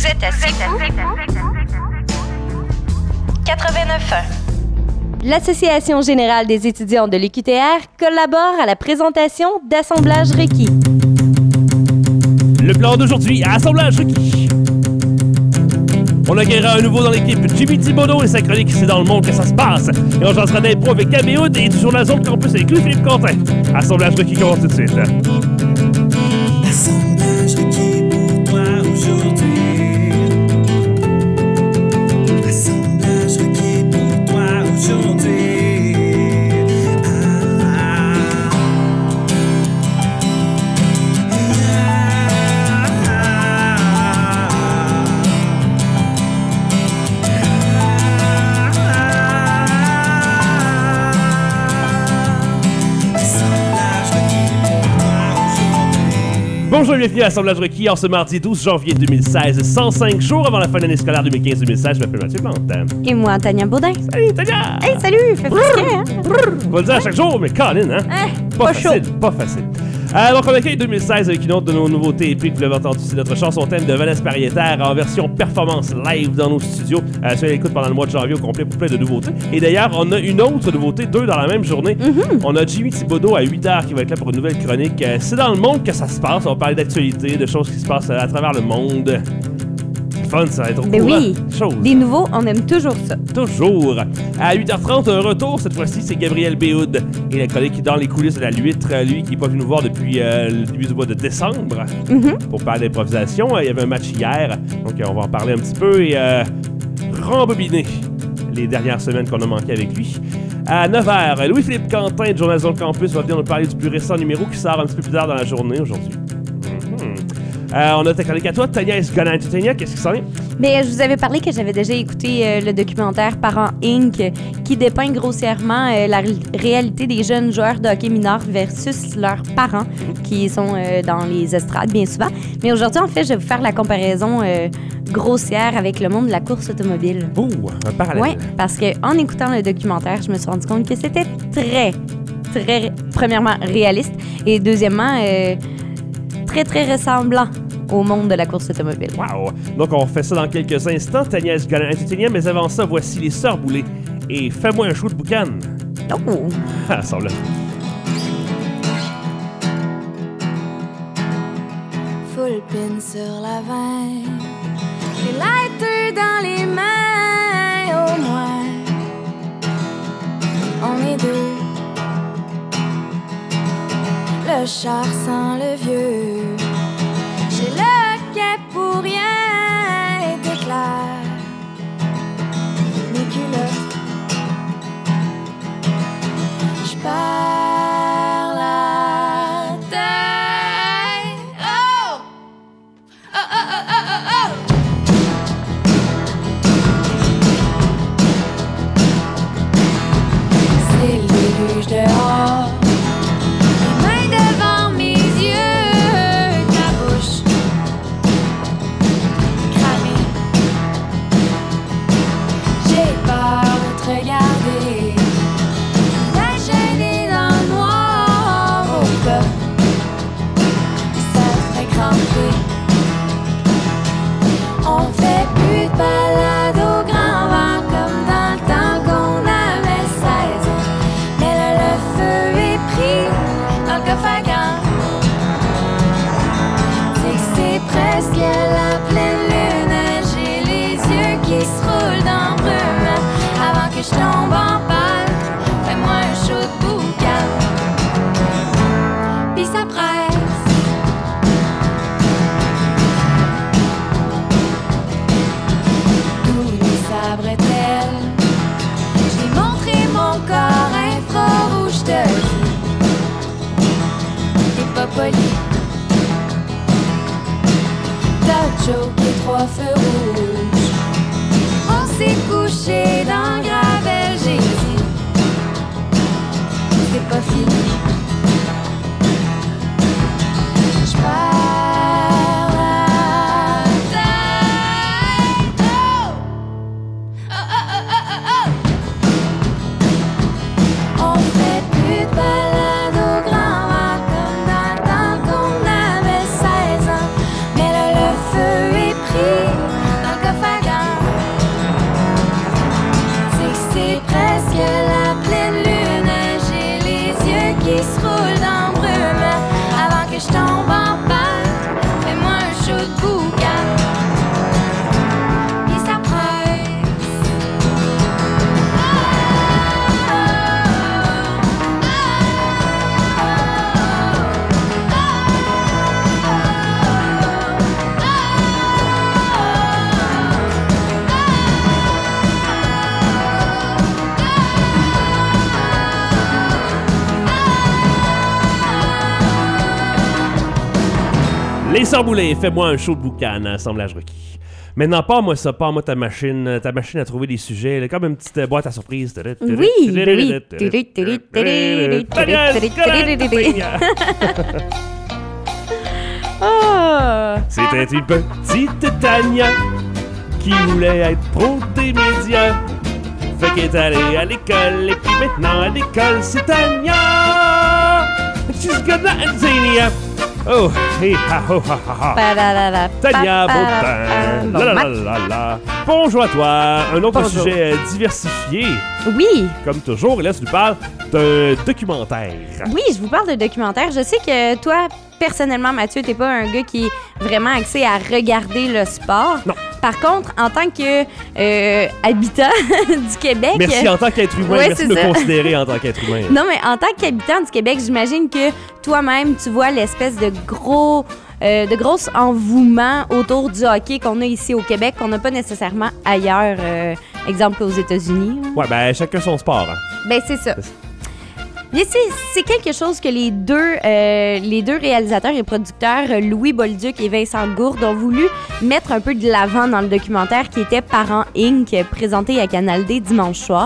Vous êtes à Sikou 89.1. L'Association générale des étudiants de l'UQTR collabore à la présentation d'Assemblage requis. Le plan d'aujourd'hui, Assemblage requis. On accueillera un nouveau dans l'équipe, Jimmy Thibodeau et sa chronique C'est dans le monde que ça se passe. Et on chancera d'impro avec Caméoud et toujours la zone campus avec Louis-Philippe Quentin. Assemblage requis commence tout de suite. Assemblage requis pour toi aujourd'hui. Assemblage requis pour toi aujourd'hui. Bonjour et bienvenue à l'Assemblage requis en ce mardi 12 janvier 2016, 105 jours avant la fin de l'année scolaire 2015-2016. Je m'appelle Mathieu Plante. Et moi, Tania Baudin. Salut Tania! Hey, salut! Fait frisquet, hein? On va le dire à chaque jour, mais Colin, hein? Pas facile, pas facile. Donc on accueille 2016 avec une autre de nos nouveautés épiques. Vous l'avez entendu, c'est notre chanson thème de Vanessa Pariétaire en version performance live dans nos studios. Soyez à l'écoute pendant le mois de janvier au complet pour plein de nouveautés. Et d'ailleurs, on a une autre nouveauté, deux dans la même journée. On a Jimmy Thibodeau à 8h qui va être là pour une nouvelle chronique. C'est dans le monde que ça se passe. On va parler d'actualité, de choses qui se passent à travers le monde. Fun, ça va être au Ben courant. oui, des nouveaux, on aime toujours ça. Toujours. À 8h30, un retour. Cette fois-ci, c'est Gabriel Béhoud. Et la chronique dans les coulisses de la Luître. Lui qui n'est pas venu nous voir depuis le début du mois de décembre pour parler d'improvisation. Il y avait un match hier, donc on va en parler un petit peu et rembobiner les dernières semaines qu'on a manqué avec lui. À 9h, Louis-Philippe Quentin de Journal Zone Campus va venir nous parler du plus récent numéro qui sort un petit peu plus tard dans la journée aujourd'hui. On a ta chronique à toi, Tania Esgonan. Tania, qu'est-ce qui s'en est? Mais je vous avais parlé que j'avais déjà écouté le documentaire Parents Inc. Qui dépeint grossièrement la réalité des jeunes joueurs de hockey mineur versus leurs parents qui sont dans les estrades bien souvent. Mais aujourd'hui, en fait, je vais vous faire la comparaison grossière avec le monde de la course automobile. Ouh, un parallèle. Oui, parce qu'en écoutant le documentaire, je me suis rendu compte que c'était très, premièrement, réaliste et deuxièmement, très ressemblant au monde de la course automobile. Wow! Donc, on fait ça dans quelques instants. Tania Esgonan, mais avant ça, voici les Sœurs Boulay. Et fais-moi un show de boucan. Oh! Ah, ça là. Full pin sur la veine, les lighters dans les mains, au moins on est deux. Le char sent le vieux, j'ai le quai pour rien était clair. Mes culottes, j'perds la tête. Oh! Oh, oh, oh, oh, oh, oh! C'est le déluge dehors. Devant mes yeux, ta bouche cramée. J'ai peur de te regarder, la gêner dans le noir au cas ça te ferait cramper. On fait plus de balade au grand vent comme dans le temps qu'on avait 16 ans. Mais là le feu est pris dans le coffre à gants. C'est que c'est presque la pleine lune. J'ai les yeux qui se roulent dans le brume. Avant que je tombe en panne, fais-moi un show de boucan. Pis ça presse. Tous les sabres-tels, j'ai montré mon corps infrarouge de vie. Pas poli. T'as choqué 3 feux rouges. On s'est couché dans le gravel, j'ai dit c'est pas fini. J'perds la tête. Oh! Oh, oh, oh, oh, oh! On fait plus de balade au grand vent comme dans le temps qu'on avait 16 ans. Mais là le feu est pris Les Samboulés, fais-moi un show de boucan, assemblage requis. Maintenant, pars-moi ta machine à trouver des sujets, là, comme une petite boîte à surprise. Oui, oui. Oh. C'était une petite Tania qui voulait être pro des médias. Fait qu'elle est allée à l'école et puis maintenant à l'école c'est Tania. She's gonna Tania. Oh, hey, ha, ho, ha, ha, ha. Tania Baudin. Bon, La, la, la, la. Bonjour à toi. Un autre Bonjour. sujet diversifié. Oui, Comme toujours, et là, tu nous parles d'un documentaire. oui, je vous parle de documentaire. Je sais que toi, personnellement, Mathieu, t'es pas un gars qui est vraiment axé à regarder le sport. Non. Par contre, en tant que habitant du Québec... Merci en tant qu'être humain. Ouais, Merci c'est de me ça. considérer en tant qu'être humain. Non, mais en tant qu'habitant du Québec, j'imagine que toi-même, tu vois l'espèce de gros envouement autour du hockey qu'on a ici au Québec, qu'on n'a pas nécessairement ailleurs, exemple aux États-Unis. là. Ouais, ben chacun son sport. Hein. Ben, c'est ça. Mais c'est quelque chose que les deux réalisateurs et producteurs, Louis Bolduc et Vincent Gourde, ont voulu mettre un peu de l'avant dans le documentaire qui était Parents Inc., présenté à Canal D dimanche soir.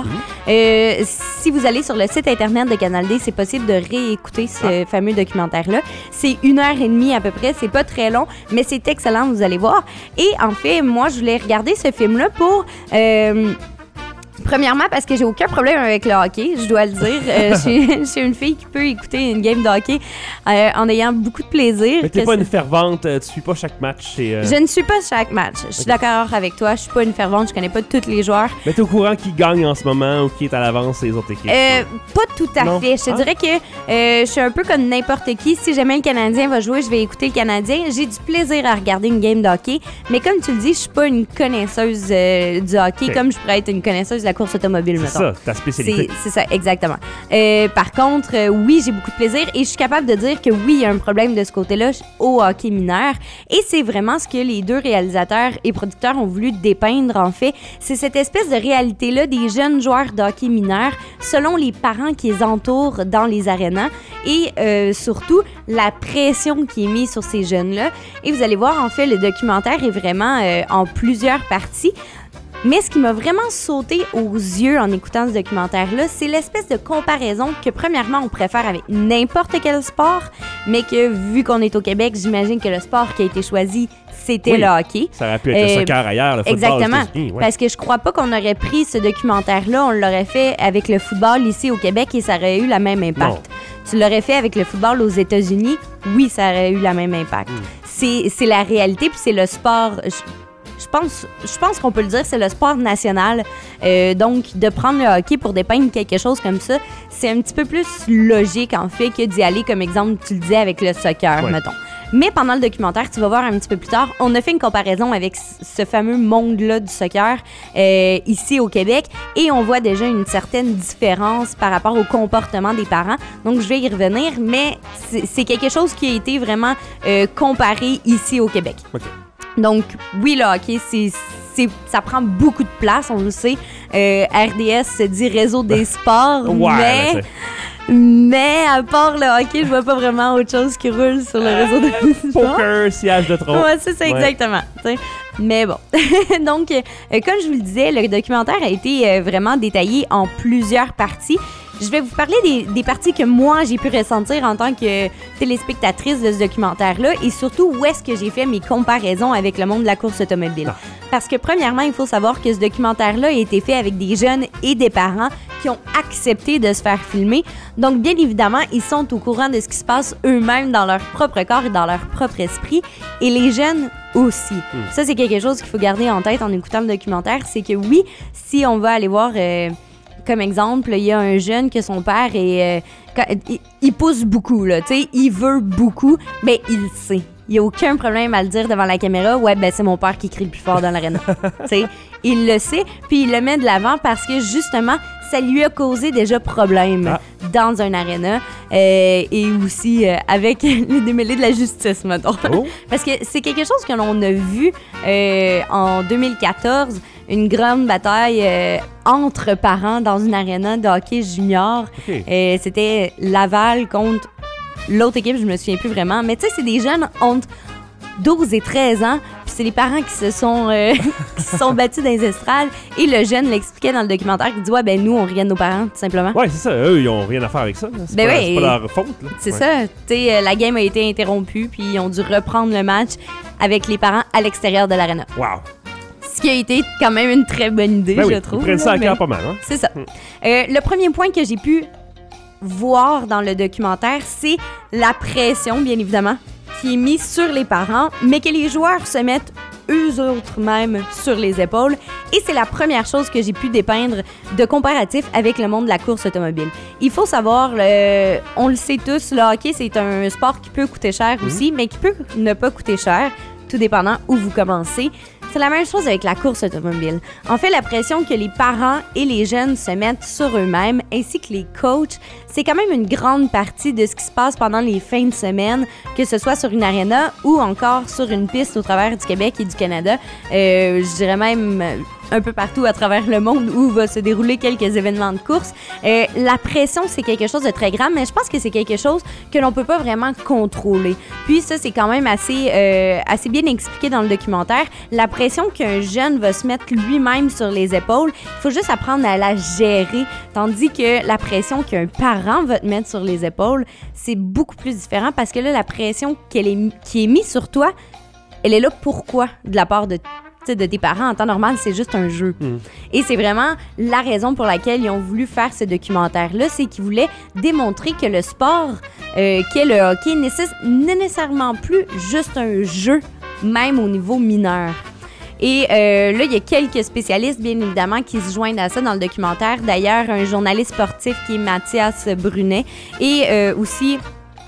Si vous allez sur le site internet de Canal D, c'est possible de réécouter ce fameux documentaire-là. C'est 1h30 à peu près, c'est pas très long, mais c'est excellent, vous allez voir. Et en fait, moi, je voulais regarder ce film-là pour... Premièrement, parce que j'ai aucun problème avec le hockey, je dois le dire. Je suis une fille qui peut écouter une game de hockey en ayant beaucoup de plaisir. Mais t'es Que pas c'est- une fervente, tu suis pas chaque match. Je ne suis pas chaque match. Je suis d'accord avec toi. Je suis pas une fervente. Je connais pas tous les joueurs. Mais t'es au courant qui gagne en ce moment ou qui est à l'avance les autres équipes? Pas tout à Non. fait. Je te Ah. dirais que je suis un peu comme n'importe qui. Si jamais le Canadien va jouer, je vais écouter le Canadien. J'ai du plaisir à regarder une game de hockey. Mais comme tu le dis, je suis pas une connaisseuse du hockey Ok. comme je pourrais être une connaisseuse de la course automobile, C'est mettons. ça, ta spécialité. C'est ça, exactement. Par contre, oui, j'ai beaucoup de plaisir et je suis capable de dire que oui, il y a un problème de ce côté-là au hockey mineur. Et c'est vraiment ce que les deux réalisateurs et producteurs ont voulu dépeindre, en fait. C'est cette espèce de réalité-là des jeunes joueurs de hockey mineur selon les parents qui les entourent dans les arénas et surtout la pression qui est mise sur ces jeunes-là. Et vous allez voir, en fait, le documentaire est vraiment en plusieurs parties. Mais ce qui m'a vraiment sauté aux yeux en écoutant ce documentaire-là, c'est l'espèce de comparaison que, premièrement, on pourrait faire avec n'importe quel sport, mais que, vu qu'on est au Québec, j'imagine que le sport qui a été choisi, c'était Oui. le hockey. Ça aurait pu être le soccer ailleurs, le football Exactement. aux États-Unis. Ouais. Parce que je crois pas qu'on aurait pris ce documentaire-là, on l'aurait fait avec le football ici au Québec et ça aurait eu le même impact. Non. Tu l'aurais fait avec le football aux États-Unis, oui, ça aurait eu le même impact. C'est la réalité, puis c'est le sport... Je pense qu'on peut le dire, c'est le sport national. Donc, de prendre le hockey pour dépeindre quelque chose comme ça, c'est un petit peu plus logique, en fait, que d'y aller, comme exemple, tu le disais, avec le soccer, Ouais. mettons. Mais pendant le documentaire, tu vas voir un petit peu plus tard, on a fait une comparaison avec ce fameux monde-là du soccer ici au Québec et on voit déjà une certaine différence par rapport au comportement des parents. Donc, je vais y revenir, mais c'est quelque chose qui a été vraiment comparé ici au Québec. OK. Donc, oui, le hockey, ça prend beaucoup de place, on le sait. RDS se dit Réseau des sports, Ouais, mais à part le hockey, je vois pas vraiment autre chose qui roule sur le réseau des sports. Poker, siège de tronc. Ouais, c'est ça, Ouais. exactement. T'sais. Mais bon. Donc, comme je vous le disais, le documentaire a été vraiment détaillé en plusieurs parties. Je vais vous parler des parties que moi, j'ai pu ressentir en tant que téléspectatrice de ce documentaire-là et surtout où est-ce que j'ai fait mes comparaisons avec le monde de la course automobile. Parce que premièrement, il faut savoir que ce documentaire-là a été fait avec des jeunes et des parents qui ont accepté de se faire filmer. Donc, bien évidemment, ils sont au courant de ce qui se passe eux-mêmes dans leur propre corps et dans leur propre esprit. Et les jeunes aussi. Ça, c'est quelque chose qu'il faut garder en tête en écoutant le documentaire. C'est que oui, si on va aller voir... comme exemple, il y a un jeune que son père est, il pousse beaucoup, là, tu sais, il veut beaucoup, mais il le sait. Il n'y a aucun problème à le dire devant la caméra. Ouais, ben c'est mon père qui crie le plus fort dans l'aréna. Tu sais, il le sait, puis il le met de l'avant parce que justement, ça lui a causé déjà problème dans un aréna et aussi avec les démêlés de la justice, mettons. Oh. Parce que c'est quelque chose que l'on a vu en 2014, une grande bataille entre parents dans une aréna de hockey junior. OK. C'était Laval contre l'autre équipe, je me souviens plus vraiment. Mais tu sais, c'est des jeunes 12 et 13 ans, puis c'est les parents qui se sont battus dans les estrades, et le jeune l'expliquait dans le documentaire, qui dit « Ouais, ben nous, on riait de nos parents, tout simplement. » Ouais, c'est ça. Eux, ils ont rien à faire avec ça. C'est Ben pas, oui. c'est pas leur faute. Là. C'est Ouais. ça. Tu sais, la game a été interrompue, puis ils ont dû reprendre le match avec les parents à l'extérieur de l'aréna. Wow. Ce qui a été quand même une très bonne idée, Ben oui, je trouve. ils prennent ça à là, cœur mais- pas mal. Hein? C'est ça. Le premier point que j'ai pu voir dans le documentaire, c'est la pression, bien évidemment, qui est mise sur les parents, mais que les joueurs se mettent eux autres même sur les épaules. Et c'est la première chose que j'ai pu dépeindre de comparatif avec le monde de la course automobile. Il faut savoir, on le sait tous, le hockey, c'est un sport qui peut coûter cher aussi, mais qui peut ne pas coûter cher, tout dépendant où vous commencez. C'est la même chose avec la course automobile. En fait, la pression que les parents et les jeunes se mettent sur eux-mêmes, ainsi que les coachs, c'est quand même une grande partie de ce qui se passe pendant les fins de semaine, que ce soit sur une aréna ou encore sur une piste au travers du Québec et du Canada. Je dirais même un peu partout à travers le monde où va se dérouler quelques événements de course. La pression, c'est quelque chose de très grand, mais je pense que c'est quelque chose que l'on peut pas vraiment contrôler. Puis ça, c'est quand même assez bien expliqué dans le documentaire. La pression qu'un jeune va se mettre lui-même sur les épaules, il faut juste apprendre à la gérer, tandis que la pression qu'un parent va te mettre sur les épaules, c'est beaucoup plus différent parce que là, la pression qui est mise sur toi, elle est là pourquoi de la part de tes parents. En temps normal, c'est juste un jeu. Et c'est vraiment la raison pour laquelle ils ont voulu faire ce documentaire-là, c'est qu'ils voulaient démontrer que le sport, qu'est le hockey, n'est nécessairement plus juste un jeu, même au niveau mineur. Et là, il y a quelques spécialistes, bien évidemment, qui se joignent à ça dans le documentaire. D'ailleurs, un journaliste sportif qui est Mathias Brunet et aussi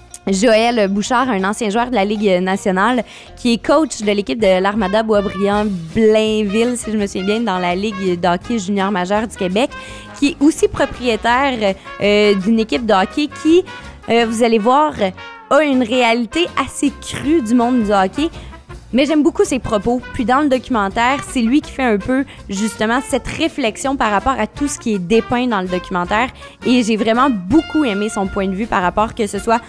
Joël Bouchard, un ancien joueur de la Ligue nationale, qui est coach de l'équipe de l'Armada Boisbriand-Blainville, si je me souviens bien, dans la Ligue de hockey junior majeur du Québec, qui est aussi propriétaire d'une équipe de hockey qui, vous allez voir, a une réalité assez crue du monde du hockey. Mais j'aime beaucoup ses propos. Puis dans le documentaire, c'est lui qui fait un peu, justement, cette réflexion par rapport à tout ce qui est dépeint dans le documentaire. Et j'ai vraiment beaucoup aimé son point de vue par rapport que ce soit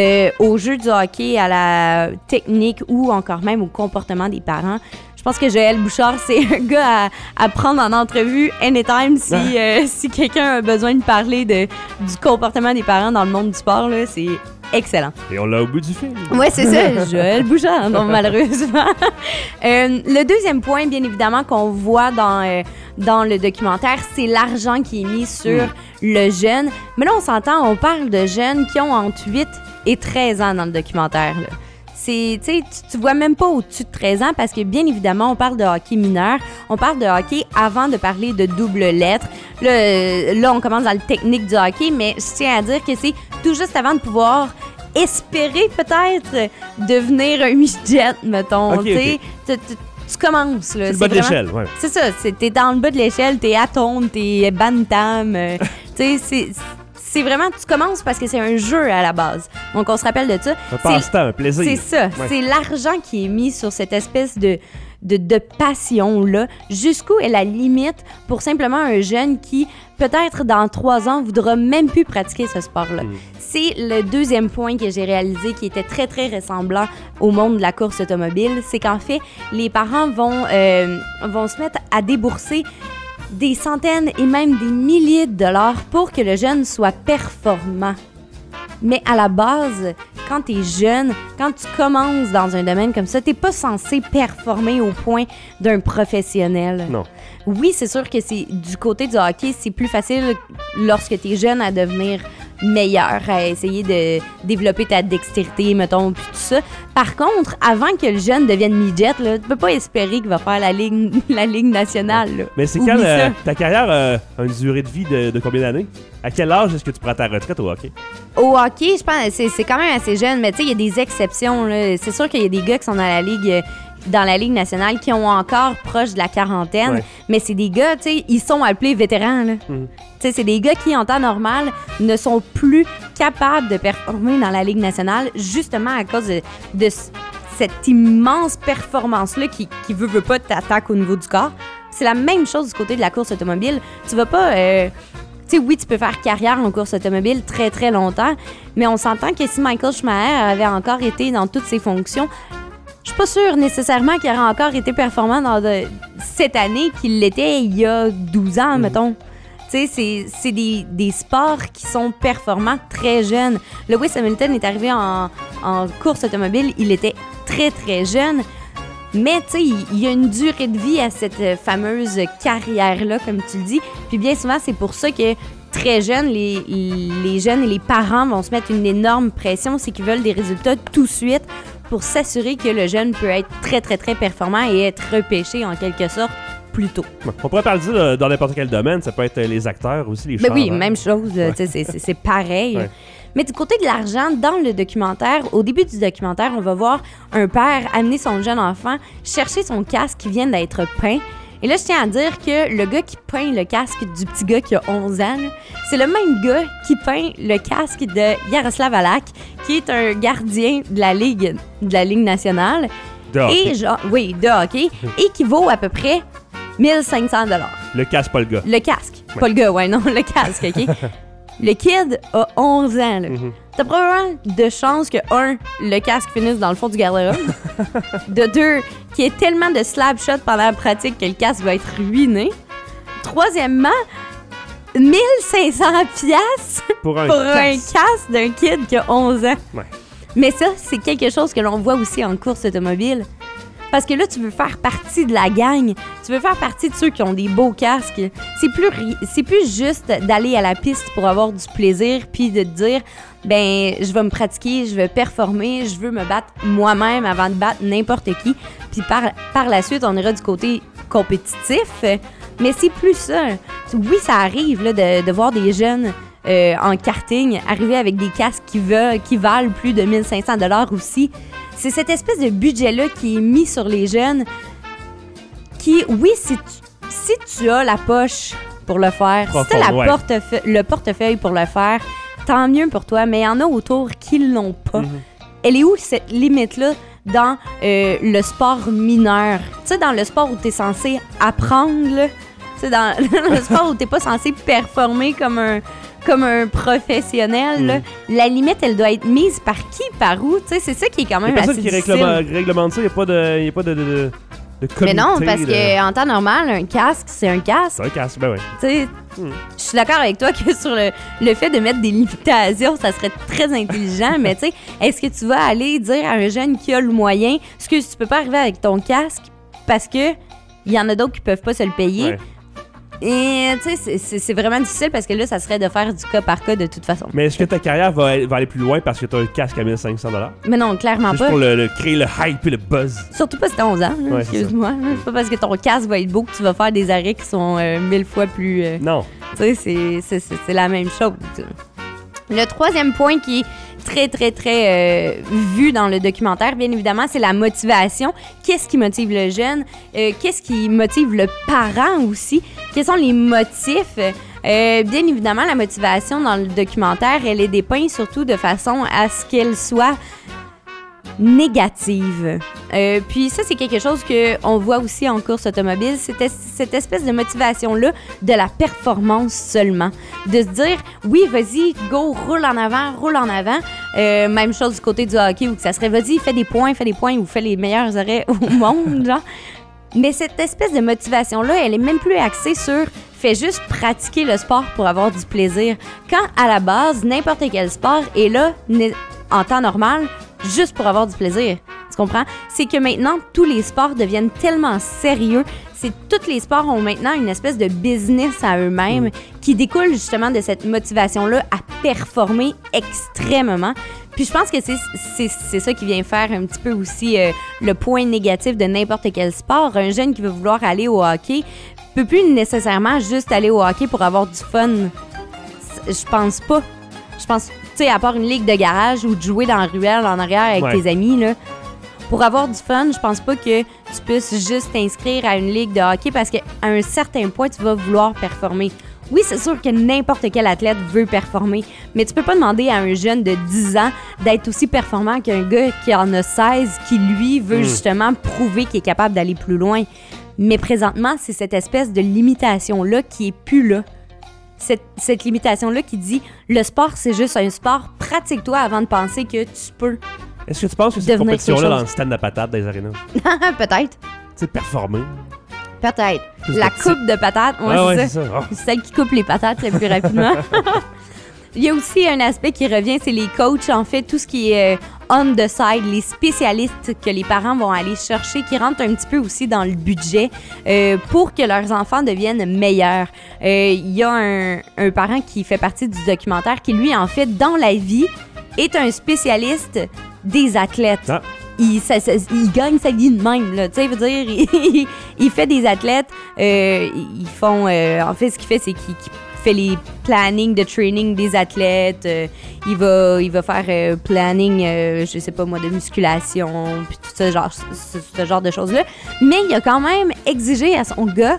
au jeu du hockey, à la technique ou encore même au comportement des parents. Je pense que Joël Bouchard, c'est un gars à prendre en entrevue anytime si quelqu'un a besoin de parler du comportement des parents dans le monde du sport. Là, c'est excellent. Et on l'a au bout du film. Oui, c'est ça, Joël Bouchard, non, malheureusement. Le deuxième point, bien évidemment, qu'on voit dans le documentaire, c'est l'argent qui est mis sur le jeune. Mais là, on s'entend, on parle de jeunes qui ont entre 8 et 13 ans dans le documentaire. Là. Tu vois même pas au-dessus de 13 ans parce que, bien évidemment, on parle de hockey mineur. On parle de hockey avant de parler de double lettre. Là, on commence dans le technique du hockey, mais je tiens à dire que c'est tout juste avant de pouvoir espérer peut-être devenir un midget, mettons. Okay. Tu commences. Là, c'est le bas de l'échelle, ouais. C'est ça. T'es dans le bas de l'échelle, t'es atome, t'es bantam. C'est vraiment, tu commences parce que c'est un jeu à la base. Donc, on se rappelle de ça. Un passe-temps, un plaisir. C'est ça. Ouais. C'est l'argent qui est mis sur cette espèce de passion-là. Jusqu'où est la limite pour simplement un jeune qui, peut-être dans 3 ans, voudra même plus pratiquer ce sport-là. C'est le deuxième point que j'ai réalisé qui était très, très ressemblant au monde de la course automobile. C'est qu'en fait, les parents vont se mettre à débourser des centaines et même des milliers de dollars pour que le jeune soit performant. Mais à la base, quand t'es jeune, quand tu commences dans un domaine comme ça, t'es pas censé performer au point d'un professionnel. Non. Oui, c'est sûr que c'est du côté du hockey, c'est plus facile lorsque t'es jeune à devenir meilleur, à essayer de développer ta dextérité, mettons, puis tout ça. Par contre, avant que le jeune devienne midget, là, tu peux pas espérer qu'il va faire la ligue nationale. Là. Mais c'est Oublie quand ça. ta carrière a une durée de vie de combien d'années? À quel âge est-ce que tu prends ta retraite au hockey? Au hockey, je pense que c'est quand même assez jeune, mais tu sais, il y a des exceptions. Là. C'est sûr qu'il y a des gars qui sont dans la Ligue nationale qui ont encore proche de la quarantaine, Ouais. mais c'est des gars, tu sais, ils sont appelés vétérans. Là. Tu sais, c'est des gars qui, en temps normal, ne sont plus capables de performer dans la Ligue nationale, justement à cause de cette immense performance-là qui veut pas t'attaque au niveau du corps. C'est la même chose du côté de la course automobile. Tu vas pas... Tu sais, oui, tu peux faire carrière en course automobile très, très longtemps, mais on s'entend que si Michael Schumacher avait encore été dans toutes ses fonctions, Je suis pas sûre nécessairement qu'il aurait encore été performant cette année qu'il l'était il y a 12 ans, mettons. Tu sais, c'est des sports qui sont performants très jeunes. Lewis Hamilton est arrivé en course automobile, il était très, très jeune. Mais, tu sais, il y a une durée de vie à cette fameuse carrière-là, comme tu le dis. Puis bien souvent, c'est pour ça que très jeunes, les jeunes et les parents vont se mettre une énorme pression. C'est qu'ils veulent des résultats tout de suite pour s'assurer que le jeune peut être très, très, très performant et être repêché, en quelque sorte, plus tôt. On pourrait parler de dans n'importe quel domaine. Ça peut être les acteurs aussi, les chanteurs. Oui, même chose. Ouais. C'est pareil. Ouais. Mais du côté de l'argent, dans le documentaire, au début du documentaire, on va voir un père amener son jeune enfant chercher son casque qui vient d'être peint. Et là, je tiens à dire que le gars qui peint le casque du petit gars qui a 11 ans, là, c'est le même gars qui peint le casque de Jaroslav Halak, qui est un gardien de la Ligue nationale. De hockey. De hockey. Et qui vaut à peu près 1500 $. Le casque, pas le gars. Le casque. Pas le gars, le casque, OK? Le kid a 11 ans, là. T'as probablement de chances que, le casque finisse dans le fond du garde-robe. De 2, qu'il y ait tellement de slap shots pendant la pratique que le casque va être ruiné. Troisièmement, 1500 piastres pour un casque d'un kid qui a 11 ans. Ouais. Mais ça, c'est quelque chose que l'on voit aussi en course automobile. Parce que là, tu veux faire partie de la gang. Tu veux faire partie de ceux qui ont des beaux casques. C'est plus juste d'aller à la piste pour avoir du plaisir puis de te dire, ben, je vais me pratiquer, je vais performer, je veux me battre moi-même avant de battre n'importe qui. Puis par la suite, on ira du côté compétitif. Mais c'est plus ça. Oui, ça arrive là, de voir des jeunes en karting arriver avec des casques qui valent plus de 1500 $ aussi. C'est cette espèce de budget-là qui est mis sur les jeunes qui, oui, si tu as la poche pour le faire, si tu as le portefeuille pour le faire, tant mieux pour toi, mais il y en a autour qui ne l'ont pas. Elle est où cette limite-là dans le sport mineur? Tu sais, dans le sport où tu es censé apprendre, là, tu sais, dans le sport où tu n'es pas censé performer comme un professionnel, là, la limite, elle doit être mise par qui, par où? Tu sais, c'est ça qui est quand même assez difficile. Il y a personne qui réglemente ça. Il n'y a pas de comité. Mais non, parce qu'en temps normal, un casque, c'est un casque. C'est un casque, ben oui. Tu sais, je suis d'accord avec toi que sur le fait de mettre des limitations, ça serait très intelligent, mais tu sais, est-ce que tu vas aller dire à un jeune qui a le moyen, tu peux pas arriver avec ton casque parce que il y en a d'autres qui peuvent pas se le payer? Ouais. Et tu sais, c'est vraiment difficile parce que là, ça serait de faire du cas par cas de toute façon. Mais est-ce que ta carrière va aller plus loin parce que tu as un casque à 1500 $? Mais non, clairement juste pas. Pour créer le hype et le buzz. Surtout pas si t'as 11 ans, là, Ouais, excuse-moi. C'est pas parce que ton casque va être beau que tu vas faire des arrêts qui sont 1000 fois plus... Non. Tu sais, c'est la même chose. Le troisième point qui est très, très, très vu dans le documentaire, bien évidemment, c'est la motivation. Qu'est-ce qui motive le jeune? Qu'est-ce qui motive le parent aussi? Quels sont les motifs? Bien évidemment, la motivation dans le documentaire, elle est dépeinte surtout de façon à ce qu'elle soit négative. Puis ça, c'est quelque chose qu'on voit aussi en course automobile, cette espèce de motivation-là de la performance seulement. De se dire, oui, vas-y, go, roule en avant. Même chose du côté du hockey, où ça serait, vas-y, fais des points, ou fais les meilleurs arrêts au monde, genre. Mais cette espèce de motivation-là, elle est même plus axée sur fais juste pratiquer le sport pour avoir du plaisir. Quand, à la base, n'importe quel sport est là, en temps normal, juste pour avoir du plaisir. Tu comprends? C'est que maintenant, tous les sports deviennent tellement sérieux. Tous les sports ont maintenant une espèce de business à eux-mêmes qui découle justement de cette motivation-là à performer extrêmement. Puis je pense que c'est ça qui vient faire un petit peu aussi le point négatif de n'importe quel sport. Un jeune qui veut vouloir aller au hockey peut plus nécessairement juste aller au hockey pour avoir du fun. Je pense pas. Je pense, tu sais, à part une ligue de garage ou de jouer dans la ruelle en arrière avec tes amis, là, pour avoir du fun, je pense pas que tu puisses juste t'inscrire à une ligue de hockey parce qu'à un certain point, tu vas vouloir performer. Oui, c'est sûr que n'importe quel athlète veut performer, mais tu peux pas demander à un jeune de 10 ans d'être aussi performant qu'un gars qui en a 16, qui, lui, veut justement prouver qu'il est capable d'aller plus loin. Mais présentement, c'est cette espèce de limitation-là qui est plus là. Cette limitation-là qui dit « Le sport, c'est juste un sport. Pratique-toi avant de penser que tu peux Est-ce que tu penses que cette Devenir compétition-là quelque dans chose. le stand de patates des arénas? Peut-être. Tu sais, performer. Peut-être. Plus La de coupe de patates, ouais, Ah c'est ça. Ah. C'est celle qui coupe les patates le plus rapidement. Il y a aussi un aspect qui revient, c'est les coachs, en fait, tout ce qui est on the side, les spécialistes que les parents vont aller chercher, qui rentrent un petit peu aussi dans le budget pour que leurs enfants deviennent meilleurs. Il y a un parent qui fait partie du documentaire qui, lui, en fait, dans la vie, est un spécialiste des athlètes. Ah. Il gagne sa vie de même, là. Tu sais, veut dire, il fait des athlètes. Ils font... en fait, ce qu'il fait, c'est qu'il fait les plannings de training des athlètes. Il va faire planning, je sais pas moi, de musculation, puis tout ce genre de choses-là. Mais il a quand même exigé à son gars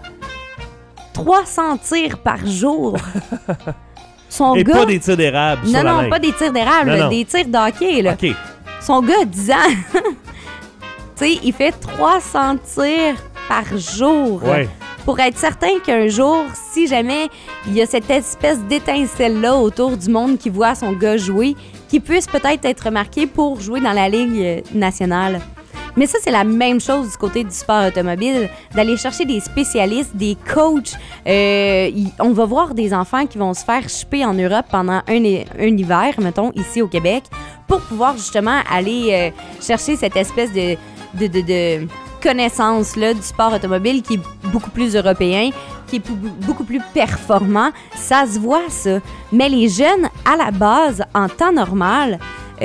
300 tirs par jour. Son Et gars... pas des tirs d'érable sur la Non, ligne. pas des tirs d'érable, Non, là, non. des tirs de hockey, là. OK. Son gars a 10 ans. Tu sais, il fait 300 tirs par jour. Ouais. Pour être certain qu'un jour, si jamais il y a cette espèce d'étincelle-là autour du monde qui voit son gars jouer, qu'il puisse peut-être être remarqué pour jouer dans la Ligue nationale. Mais ça, c'est la même chose du côté du sport automobile, d'aller chercher des spécialistes, des coachs. On va voir des enfants qui vont se faire shipper en Europe pendant un hiver, mettons, ici au Québec, pour pouvoir justement aller chercher cette espèce de connaissance-là du sport automobile qui est beaucoup plus européen, qui est beaucoup plus performant. Ça se voit, ça. Mais les jeunes, à la base, en temps normal,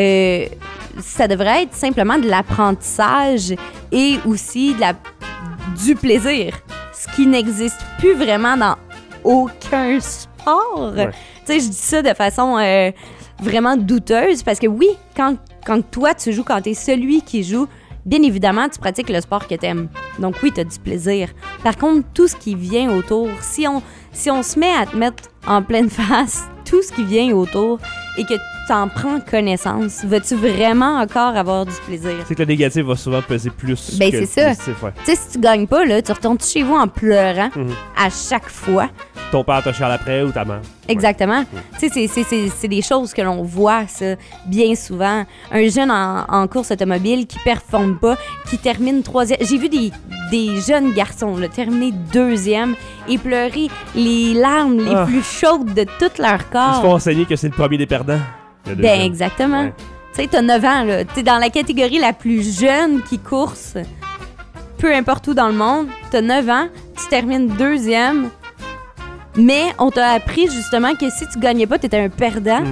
ça devrait être simplement de l'apprentissage et aussi du plaisir, ce qui n'existe plus vraiment dans aucun sport. Ouais. Tu sais, je dis ça de façon vraiment douteuse parce que oui, quand toi tu joues, quand t'es celui qui joue, bien évidemment, tu pratiques le sport que t'aimes. Donc oui, t'as du plaisir. Par contre, tout ce qui vient autour, si on se met à te mettre en pleine face tout ce qui vient autour et que t'en prends connaissance, vas-tu vraiment encore avoir du plaisir? C'est que le négatif va souvent peser plus Ben, que le c'est ça. positif. Ouais. Tu sais, si tu gagnes pas, là, tu retournes chez vous en pleurant à chaque fois. Ton père te chiale après ou ta mère. Exactement. Tu sais, c'est des choses que l'on voit, ça, bien souvent. Un jeune en course automobile qui performe pas, qui termine 3e. J'ai vu des jeunes garçons là, terminer 2e et pleurer les larmes les plus chaudes de tout leur Ils se corps. font enseigner que c'est le premier des perdants. Le Ben, deuxième. exactement. Ouais. Tu sais, t'as 9 ans, là. T'es dans la catégorie la plus jeune qui course, peu importe où dans le monde. T'as 9 ans, tu termines 2e, mais on t'a appris justement que si tu gagnais pas, t'étais un perdant.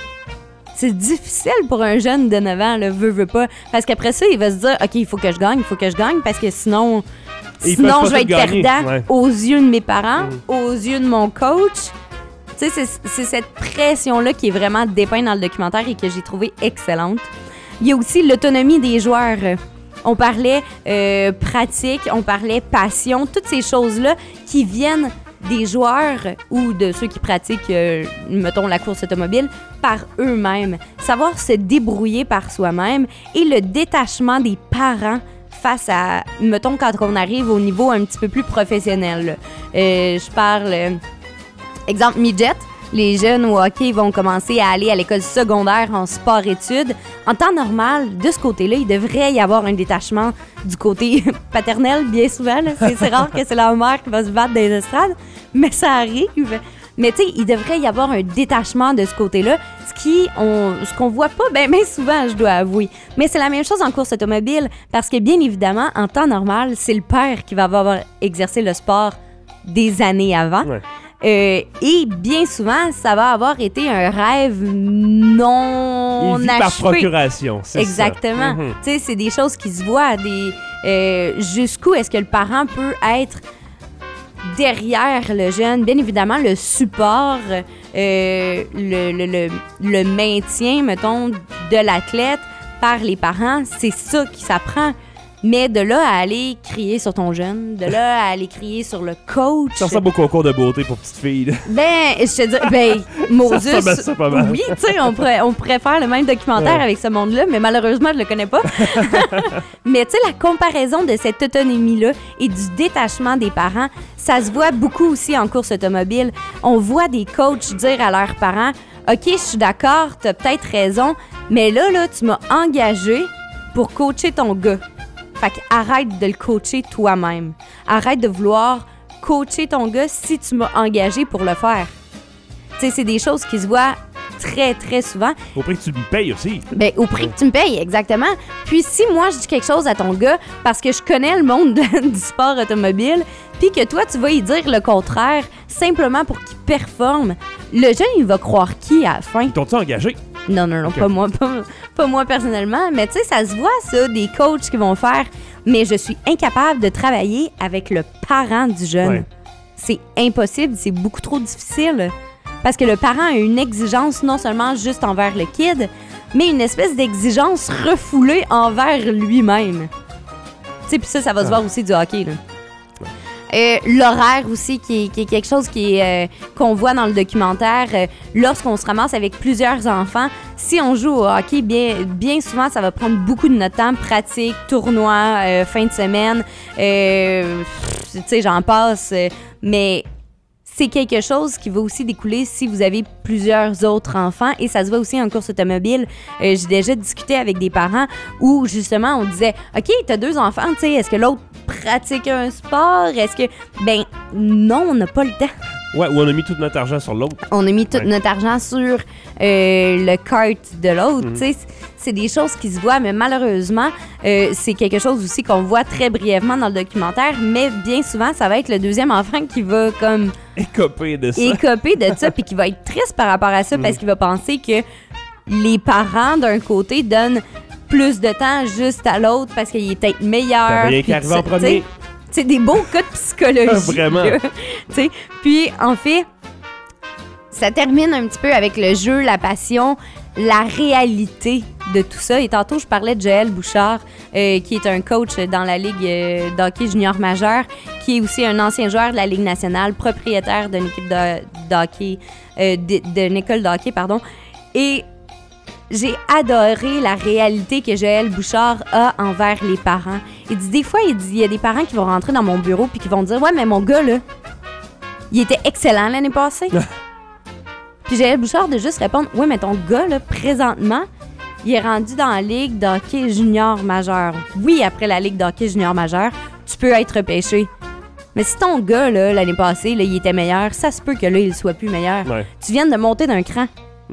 C'est difficile pour un jeune de 9 ans, là, veut pas. Parce qu'après ça, il va se dire, OK, il faut que je gagne, parce que sinon Et ils peuvent pas je vais être tout gagner. perdant Ouais. aux yeux de mes parents, aux yeux de mon coach. Tu sais, c'est cette pression-là qui est vraiment dépeinte dans le documentaire et que j'ai trouvé excellente. Il y a aussi l'autonomie des joueurs. On parlait pratique, on parlait passion, toutes ces choses-là qui viennent des joueurs ou de ceux qui pratiquent, mettons, la course automobile par eux-mêmes. Savoir se débrouiller par soi-même et le détachement des parents face à, mettons, quand on arrive au niveau un petit peu plus professionnel. Là. Je parle, exemple, midget. Les jeunes au hockey vont commencer à aller à l'école secondaire en sport-études. En temps normal, de ce côté-là, il devrait y avoir un détachement du côté paternel, bien souvent. Là. C'est rare que c'est la mère qui va se battre dans les estrades, mais ça arrive. Mais tu sais, il devrait y avoir un détachement de ce côté-là, ce qu'on voit pas bien souvent, je dois avouer. Mais c'est la même chose en course automobile, parce que bien évidemment, en temps normal, c'est le père qui va avoir exercé le sport des années avant. Ouais. Et bien souvent, ça va avoir été un rêve non Il vit par achevé. procuration, c'est Exactement. ça. Tu sais, c'est des choses qui se voient. Jusqu'où est-ce que le parent peut être derrière le jeune? Bien évidemment, le support, le maintien, mettons, de l'athlète par les parents, c'est ça qui s'apprend. Mais de là à aller crier sur ton jeune, de là à aller crier sur le coach. Ça ressemble au concours de beauté pour petites filles. Là. Ben, je te dis, Moses, Ça ressemble à ça pas mal. oui, tu sais, on pourrait faire le même documentaire avec ce monde-là, mais malheureusement, je le connais pas. Mais tu sais, la comparaison de cette autonomie-là et du détachement des parents, ça se voit beaucoup aussi en course automobile. On voit des coachs dire à leurs parents, OK, je suis d'accord, t'as peut-être raison, mais là, tu m'as engagé pour coacher ton gars. Fait qu'arrête de le coacher toi-même. Arrête de vouloir coacher ton gars si tu m'as engagé pour le faire. Tu sais, c'est des choses qui se voient très, très souvent. Au prix que tu me payes aussi. Ben, au prix que tu me payes, exactement. Puis si moi, je dis quelque chose à ton gars parce que je connais le monde du sport automobile, puis que toi, tu vas y dire le contraire simplement pour qu'il performe, le jeune, il va croire qui à la fin? Ils t'ont-tu engagé? Non, Okay. pas moi personnellement, mais tu sais, ça se voit, ça, des coachs qui vont faire, mais je suis incapable de travailler avec le parent du jeune. Ouais. C'est impossible, c'est beaucoup trop difficile. Parce que le parent a une exigence non seulement juste envers le kid, mais une espèce d'exigence refoulée envers lui-même. Tu sais, puis ça va se voir aussi du hockey, là. L'horaire aussi, qui est quelque chose qu'on voit dans le documentaire. Lorsqu'on se ramasse avec plusieurs enfants, si on joue au hockey, bien souvent, ça va prendre beaucoup de notre temps. Pratique, tournoi, fin de semaine, tu sais, j'en passe. Mais c'est quelque chose qui va aussi découler si vous avez plusieurs autres enfants, et ça se voit aussi en course automobile. J'ai déjà discuté avec des parents où, justement, on disait « OK, t'as 2 enfants, tu sais, est-ce que l'autre pratique un sport? Est-ce que... » Ben non, on n'a pas le temps. Ouais, ou on a mis tout notre argent sur l'autre. On a mis tout notre argent sur le kart de l'autre, tu sais. C'est des choses qui se voient, mais malheureusement, c'est quelque chose aussi qu'on voit très brièvement dans le documentaire, mais bien souvent, ça va être le deuxième enfant qui va comme... Écoper de ça. Écoper de ça, puis qui va être triste par rapport à ça, parce qu'il va penser que les parents, d'un côté, donnent plus de temps juste à l'autre parce qu'il est peut-être meilleur. T'as rien qui arrive en premier. C'est des beaux cas de psychologie. Vraiment. Puis, en fait, ça termine un petit peu avec le jeu, la passion, la réalité de tout ça. Et tantôt, je parlais de Joël Bouchard, qui est un coach dans la Ligue d'hockey junior majeur, qui est aussi un ancien joueur de la Ligue nationale, propriétaire d'une équipe d'hockey, d'une école d'hockey, pardon. Et j'ai adoré la réalité que Joël Bouchard a envers les parents. Il dit, des fois, il y a des parents qui vont rentrer dans mon bureau puis qui vont dire « Ouais, mais mon gars, là, il était excellent l'année passée. » Puis Joël Bouchard de juste répondre « Ouais, mais ton gars, là, présentement, il est rendu dans la Ligue d'hockey junior majeur. Oui, après la Ligue d'hockey junior majeur, tu peux être repêché. Mais si ton gars, là, l'année passée, là, il était meilleur, ça se peut que là, il soit plus meilleur. Ouais. Tu viens de monter d'un cran.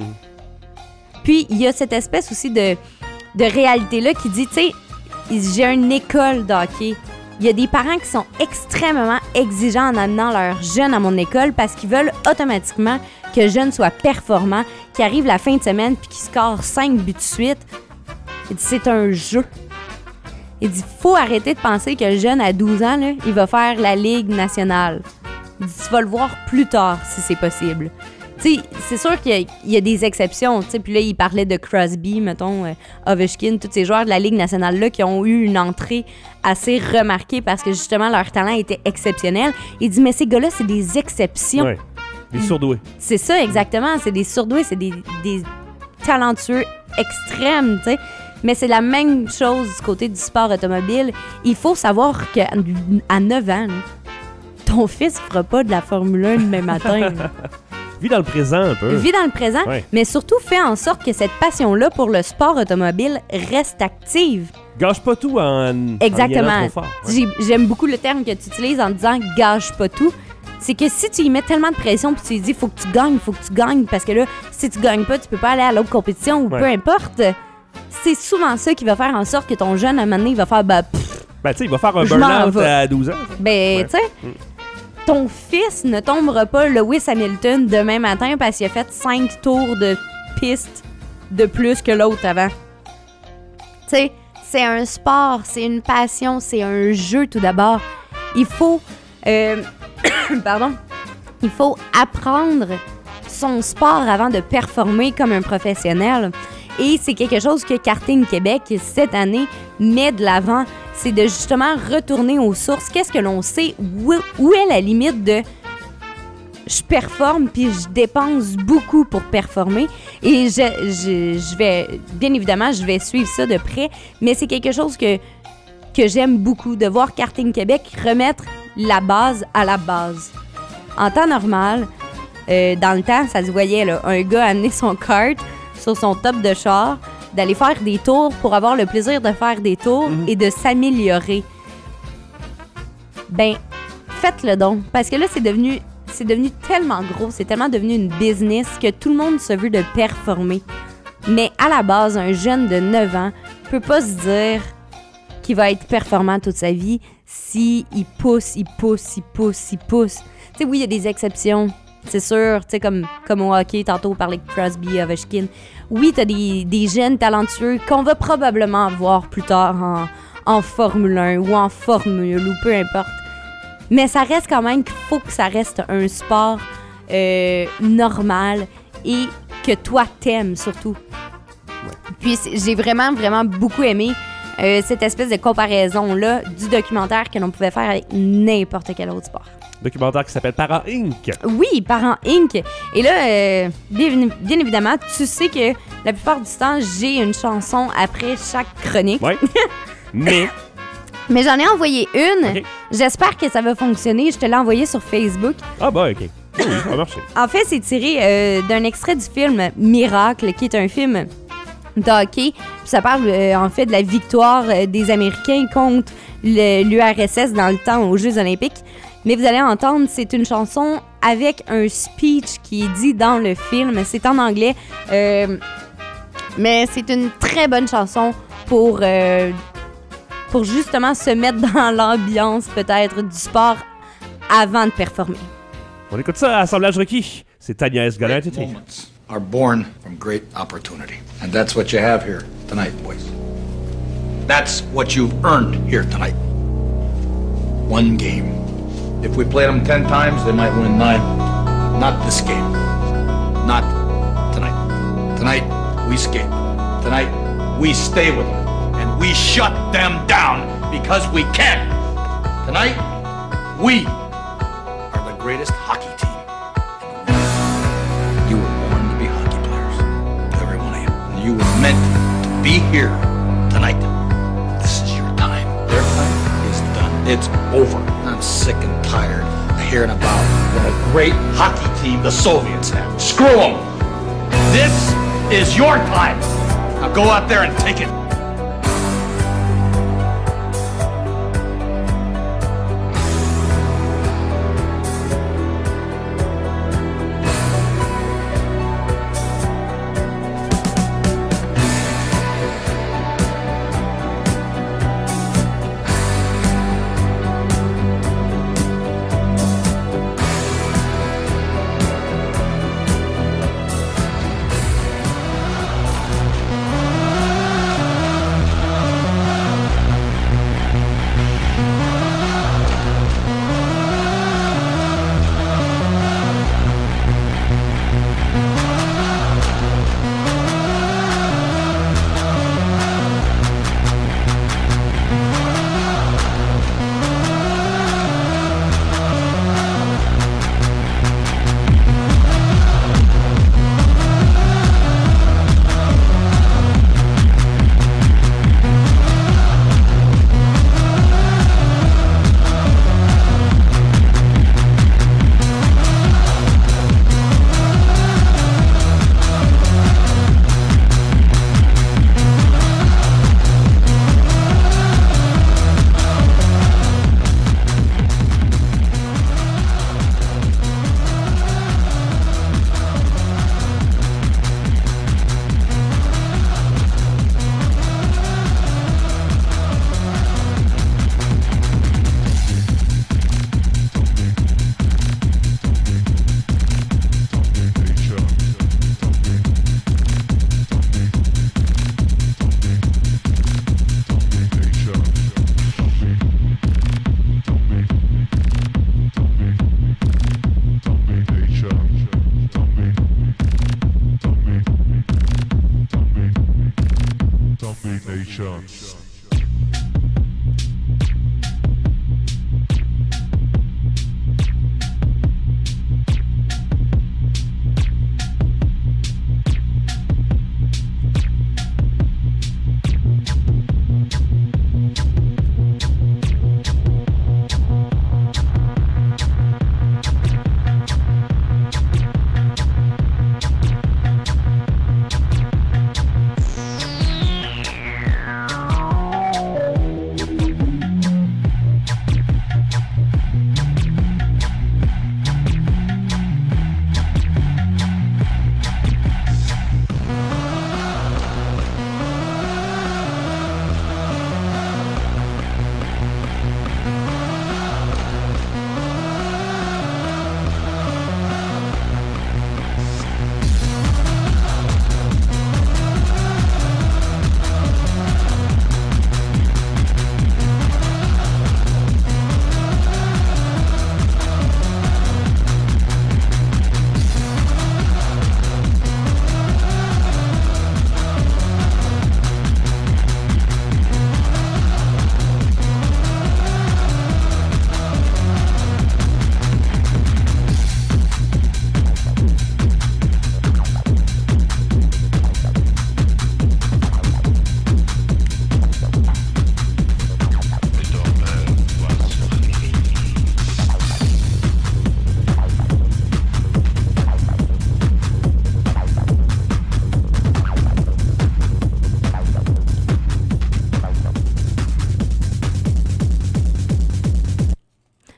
Puis, il y a cette espèce aussi de réalité-là qui dit, tu sais, j'ai une école d'hockey. Il y a des parents qui sont extrêmement exigeants en amenant leurs jeunes à mon école parce qu'ils veulent automatiquement que le jeune soit performant, qu'il arrive la fin de semaine puis qu'il score 5 buts de suite. Il dit, c'est un jeu. Il dit, faut arrêter de penser que le jeune à 12 ans, là, il va faire la Ligue nationale. Il dit, tu vas le voir plus tard si c'est possible. Tu sais, c'est sûr qu'il y a des exceptions. Puis là, il parlait de Crosby, mettons, Ovechkin, tous ces joueurs de la Ligue nationale-là qui ont eu une entrée assez remarquée parce que, justement, leur talent était exceptionnel. Il dit, mais ces gars-là, c'est des exceptions. Ouais. Des surdoués. C'est ça, exactement. C'est des surdoués, c'est des talentueux extrêmes, tu sais. Mais c'est la même chose du côté du sport automobile. Il faut savoir qu'à 9 ans, là, ton fils ne fera pas de la Formule 1 demain matin. Là. Vis dans le présent un peu. Vis dans le présent, mais surtout fais en sorte que cette passion-là pour le sport automobile reste active. Gâche pas tout en Exactement. en y allant trop fort. Ouais. J'aime beaucoup le terme que tu utilises en disant « gâche pas tout ». C'est que si tu y mets tellement de pression puis tu lui dis « faut que tu gagnes », parce que là, si tu gagnes pas, tu peux pas aller à l'autre compétition ou peu importe, c'est souvent ça qui va faire en sorte que ton jeune, à un moment donné, il va faire « ben, tu sais, il va faire un burn-out à 12 ans. Ben, tu sais... Ton fils ne tombera pas Lewis Hamilton demain matin parce qu'il a fait 5 tours de piste de plus que l'autre avant. Tu sais, c'est un sport, c'est une passion, c'est un jeu tout d'abord. Il faut... pardon. Il faut apprendre son sport avant de performer comme un professionnel. Et c'est quelque chose que Karting Québec, cette année, met de l'avant. C'est de justement retourner aux sources. Qu'est-ce que l'on sait? Où est la limite de je performe puis je dépense beaucoup pour performer? Et je vais, bien évidemment, je vais suivre ça de près, mais c'est quelque chose que j'aime beaucoup, de voir Karting Québec remettre la base à la base. En temps normal, dans le temps, ça se voyait, là, un gars amener son kart sur son top de char, d'aller faire des tours pour avoir le plaisir de faire des tours et de s'améliorer. Ben, faites-le donc. Parce que là, c'est devenu tellement gros, c'est tellement devenu une business que tout le monde se veut de performer. Mais à la base, un jeune de 9 ans peut pas se dire qu'il va être performant toute sa vie si il pousse. Tu sais, oui, il y a des exceptions. C'est sûr, tu sais, comme au hockey, tantôt on parlait de Crosby, Ovechkin. Oui, t'as des jeunes talentueux qu'on va probablement voir plus tard en Formule 1 ou en Formule ou peu importe. Mais ça reste quand même qu'il faut que ça reste un sport normal et que toi t'aimes surtout. Puis j'ai vraiment, vraiment beaucoup aimé cette espèce de comparaison-là du documentaire que l'on pouvait faire avec n'importe quel autre sport. Documentaire qui s'appelle Parents Inc. Oui, Parents Inc. Et là, bien évidemment, tu sais que la plupart du temps, j'ai une chanson après chaque chronique. Oui. Mais j'en ai envoyé une. OK. J'espère que ça va fonctionner. Je te l'ai envoyé sur Facebook. Ah bah, OK. Oui, ça va marcher. En fait, c'est tiré d'un extrait du film Miracle, qui est un film de hockey. Puis ça parle en fait de la victoire des Américains contre l'URSS dans le temps aux Jeux olympiques. Mais vous allez entendre, c'est une chanson avec un speech qui est dit dans le film. C'est en anglais. Mais c'est une très bonne chanson pour justement se mettre dans l'ambiance peut-être du sport avant de performer. On écoute ça à Assemblage requis. C'est Tania S. Golin. Moments are born from great opportunity. And that's what you have here tonight, boys. That's what you've earned here tonight. One game. If we played them 10 times, they might win 9. Not this game. Not tonight. Tonight, we skate. Tonight, we stay with them. And we shut them down because we can. Tonight, we are the greatest hockey team in the world. You were born to be hockey players. Every one of you. And you were meant to be here tonight. This is your time. Their time is done. It's over. I'm sick and tired of hearing about what a great hockey team the Soviets have. Screw them. This is your time. Now go out there and take it.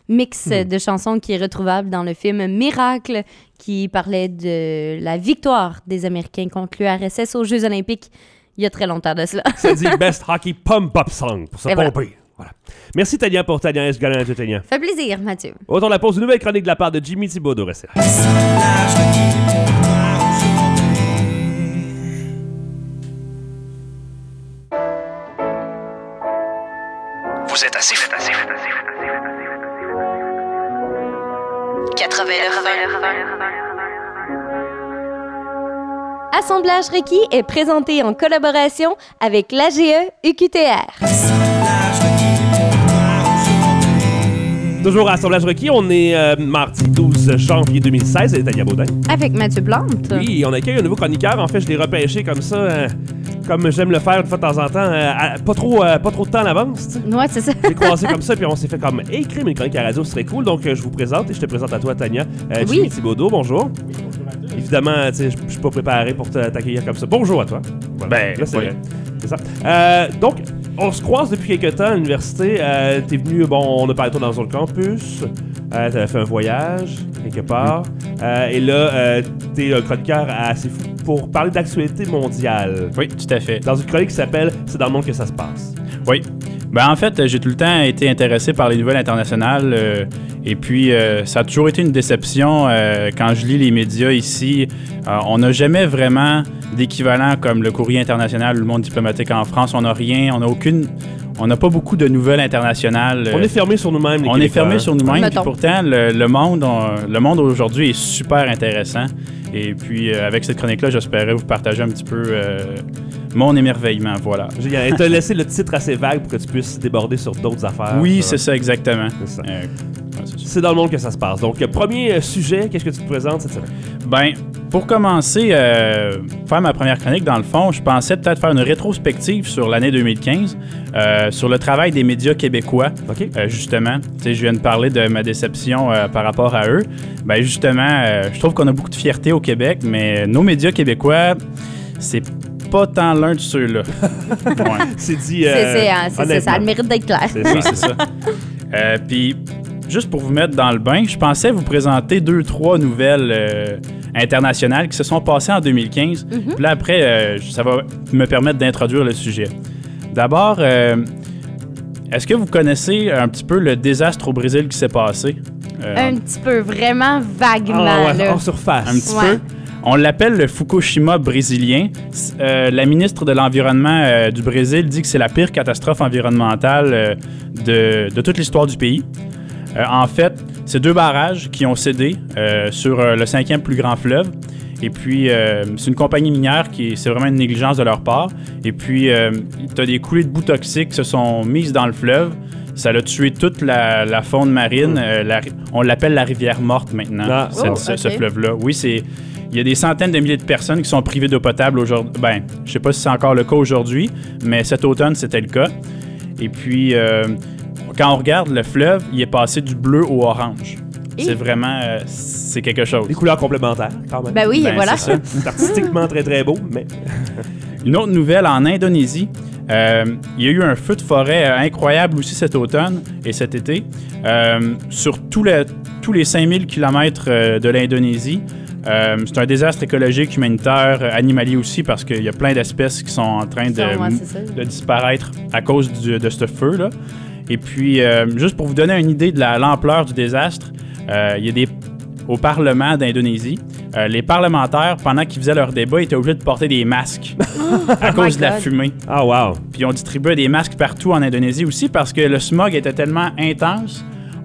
mix de chansons qui est retrouvable dans le film Miracle, qui parlait de la victoire des Américains contre l'URSS aux Jeux olympiques il y a très longtemps de cela. Ça dit Best Hockey Pump-Up Song pour se Et voilà. pomper. Voilà. Merci Tania pour Tania S. Galant et Tania. Ça fait plaisir, Mathieu. Au retour de la pause, une nouvelle chronique de la part de Jimmy Thibaudot. Restez là. L'âge requis pour moi aujourd'hui. Vous êtes assez fou. 80. Assemblage requis est présenté en collaboration avec l'AGE UQTR. L'âge requis pour moi aujourd'hui. Toujours à Assemblage requis, on est mardi 12 janvier 2016 avec Tania Baudin. Avec Mathieu Plante. Oui, on accueille un nouveau chroniqueur. En fait, je l'ai repêché comme ça, comme j'aime le faire une fois de temps en temps, pas trop de temps à l'avance. Tu sais. Ouais, c'est ça. J'ai croisé comme ça, puis on s'est fait comme écrire une chronique à la radio, ce serait cool. Donc, je vous présente et je te présente à toi, Tania. Jimmy Thibaudot, bonjour. Évidemment, tu sais, je suis pas préparé pour t'accueillir comme ça. Bonjour à toi. Voilà. Ben, là, c'est oui. vrai. C'est ça. Donc, on se croise depuis quelques temps à l'université. T'es venu, on a parlé de toi dans un campus. T'avais fait un voyage, quelque part. Et là, t'es un chroniqueur assez fou pour parler d'actualité mondiale. Oui, tout à fait. Dans une chronique qui s'appelle « C'est dans le monde que ça se passe ». Oui. Ben, en fait, j'ai tout le temps été intéressé par les nouvelles internationales. Et puis, ça a toujours été une déception quand je lis les médias ici. On n'a jamais vraiment d'équivalent comme le Courrier international ou le Monde diplomatique en France. On n'a rien, on n'a pas beaucoup de nouvelles internationales. On est fermé sur nous-mêmes, les On est Québécois, fermé sur nous-mêmes. Puis Mettons. pourtant, le monde aujourd'hui est super intéressant. Et puis, avec cette chronique-là, j'espérais vous partager un petit peu mon émerveillement. Voilà. Génial. Et t'as laissé le titre assez vague pour que tu puisses déborder sur d'autres affaires. Oui, c'est ça, exactement. C'est ça. Ouais, c'est ça. C'est dans le monde que ça se passe. Donc, premier sujet, qu'est-ce que tu te présentes cette semaine? Ben, pour commencer, faire ma première chronique, dans le fond, je pensais peut-être faire une rétrospective sur l'année 2015, sur le travail des médias québécois, OK. justement. Tu sais, je viens de parler de ma déception par rapport à eux. Ben, justement, je trouve qu'on a beaucoup de fierté au Québec, mais nos médias québécois, c'est pas tant l'un de ceux-là. Ouais. C'est dit. C'est ça, honnêtement. ça a le mérite d'être clair. C'est ça. Oui, c'est ça. Puis, juste pour vous mettre dans le bain, je pensais vous présenter 2-3 nouvelles internationales qui se sont passées en 2015. Puis là, après, ça va me permettre d'introduire le sujet. D'abord, est-ce que vous connaissez un petit peu le désastre au Brésil qui s'est passé? Un petit peu, vraiment vaguement. Ah ouais, là. en surface. Un petit Ouais. peu. On l'appelle le Fukushima brésilien. La ministre de l'Environnement du Brésil dit que c'est la pire catastrophe environnementale de toute l'histoire du pays. En fait, c'est 2 barrages qui ont cédé sur le 5e plus grand fleuve. Et puis, c'est une compagnie minière c'est vraiment une négligence de leur part. Et puis, tu as des coulées de boue toxiques qui se sont mises dans le fleuve. Ça a tué toute la faune marine. On l'appelle la rivière morte maintenant, Ah. ce OK. fleuve-là. Oui, il y a des centaines de milliers de personnes qui sont privées d'eau potable aujourd'hui. Ben, je sais pas si c'est encore le cas aujourd'hui, mais cet automne, c'était le cas. Et puis, quand on regarde le fleuve, il est passé du bleu au orange. Et? C'est vraiment... c'est quelque chose. Des couleurs complémentaires, quand même. Ben oui, Ben, voilà. c'est ça. C'est artistiquement très, très beau, mais... Une autre nouvelle, en Indonésie, il y a eu un feu de forêt incroyable aussi cet automne et cet été. Sur tous les 5000 km de l'Indonésie, c'est un désastre écologique, humanitaire, animalier aussi, parce qu'il y a plein d'espèces qui sont en train Ouais, c'est ça. de disparaître à cause de ce feu-là. Et puis, juste pour vous donner une idée de l'ampleur du désastre, il y a au Parlement d'Indonésie, les parlementaires, pendant qu'ils faisaient leur débat, étaient obligés de porter des masques à cause de la God. fumée. Ah, wow. Puis on distribuait des masques partout en Indonésie aussi parce que le smog était tellement intense,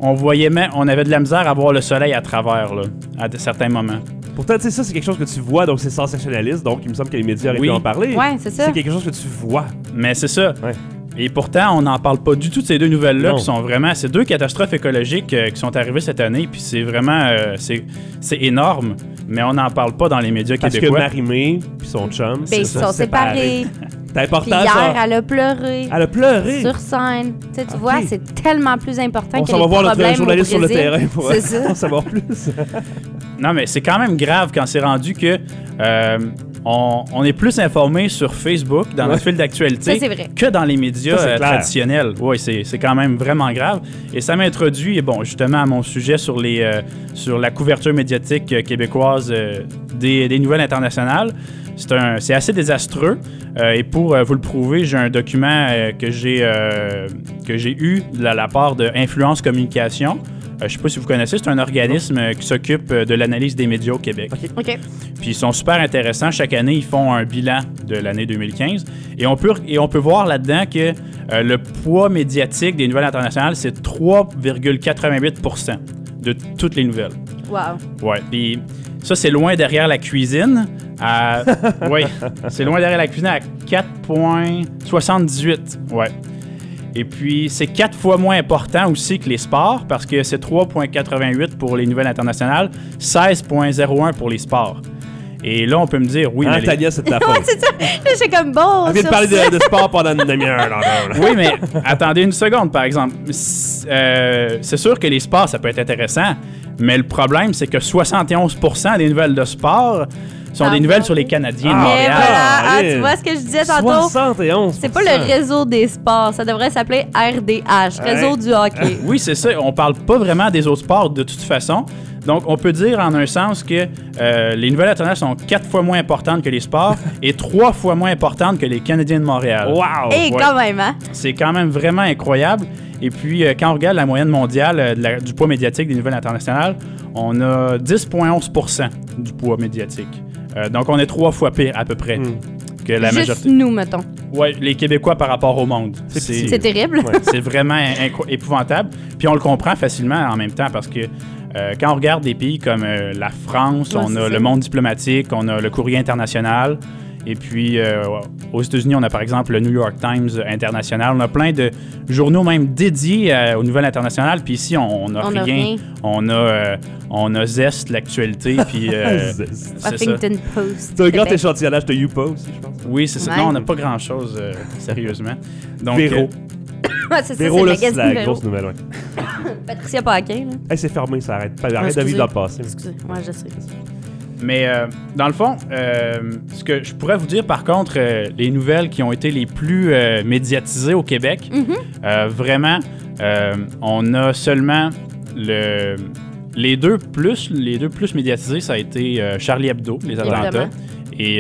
on avait de la misère à voir le soleil à travers, là, à certains moments. Pourtant, tu sais, ça, c'est quelque chose que tu vois, donc c'est sensationnaliste, donc il me semble que les médias auraient Oui. pu en parler. Ouais, c'est ça. C'est quelque chose que tu vois. Mais c'est ça. Ouais. Et pourtant, on n'en parle pas du tout de ces 2 nouvelles-là, Non. qui sont vraiment... C'est 2 catastrophes écologiques qui sont arrivées cette année, puis c'est vraiment... c'est énorme, mais on n'en parle pas dans les médias Parce que québécois. Marie-Mé puis son chum, Ben, c'est ils ça, sont séparés. C'est Puis important, hier, ça. elle a pleuré. Elle a pleuré. Sur scène. Tu sais, tu Ok. vois, c'est tellement plus important On que s'en les va voir problèmes notre au journaliste sur le Brésil. terrain pour C'est ça. en savoir plus. Non, mais c'est quand même grave quand c'est rendu que on est plus informé sur Facebook, dans notre fil d'actualité, Ça, c'est vrai. que dans les médias Ça, c'est clair. traditionnels. Oui, c'est quand même vraiment grave. Et ça m'introduit, justement, à mon sujet sur la couverture médiatique québécoise des nouvelles internationales. C'est assez désastreux. Et pour vous le prouver, j'ai un document que j'ai eu de la part de Influence Communication. Je ne sais pas si vous connaissez, c'est un organisme qui s'occupe de l'analyse des médias au Québec. OK. Puis ils sont super intéressants. Chaque année, ils font un bilan de l'année 2015. Et on peut voir là-dedans que le poids médiatique des nouvelles internationales, c'est 3,88% de toutes les nouvelles. Wow. Ouais. Puis ça, c'est loin derrière la cuisine. Oui, c'est loin derrière la cuisine à 4,78. Ouais. Et puis, c'est 4 fois moins important aussi que les sports parce que c'est 3,88 pour les nouvelles internationales, 16,01 pour les sports. Et là, on peut me dire, oui, mais Tania, c'est de ta Ouais, faute. c'est ça. Là, j'ai comme bon. On vient de sur parler ça. de sport pendant une demi-heure. là. Oui, mais attendez une seconde, par exemple. C'est sûr que les sports, ça peut être intéressant, mais le problème, c'est que 71% des nouvelles de sport sont des nouvelles sur les Canadiens de Et Montréal. voilà. allez. Tu vois ce que je disais tantôt? 71%. C'est pas le réseau des sports. Ça devrait s'appeler RDH, réseau du hockey. Oui, c'est ça. On parle pas vraiment des autres sports de toute façon. Donc, on peut dire en un sens que les nouvelles internationales sont 4 fois moins importantes que les sports et 3 fois moins importantes que les Canadiens de Montréal. Wow! Et Ouais. quand même, hein? C'est quand même vraiment incroyable. Et puis, quand on regarde la moyenne mondiale du poids médiatique des nouvelles internationales, on a 10,11% du poids médiatique. Donc, on est 3 fois pire à peu près que la Juste majorité. nous, mettons. Oui, les Québécois par rapport au monde. C'est terrible. C'est vraiment épouvantable. Puis on le comprend facilement en même temps parce que quand on regarde des pays comme la France, Ouais, on c'est a ça. le Monde diplomatique, on a le Courrier international. Et puis, aux États-Unis, on a par exemple le New York Times international. On a plein de journaux même dédiés aux nouvelles internationales. Puis ici, on n'a On a rien. rien. On a Zest, l'actualité. Puis, c'est ça. Huffington Post. C'est un grand Québec. échantillonnage de YouPo aussi, je pense. Oui, c'est ça. Ouais. Non, on n'a pas grand-chose, sérieusement. Donc, Véro. Ouais, c'est ça, Véro, c'est là, le c'est magazine la Véro. grosse nouvelle, ouais. Patricia Paquin, là. Hey, c'est fermé, ça arrête. Arrête de excusez. vivre dans le passé. Excusez, ouais, je sais. Mais dans le fond, ce que je pourrais vous dire par contre, les nouvelles qui ont été les plus médiatisées au Québec, vraiment, on a seulement les deux plus médiatisés, ça a été Charlie Hebdo, les attentats, Évidemment. et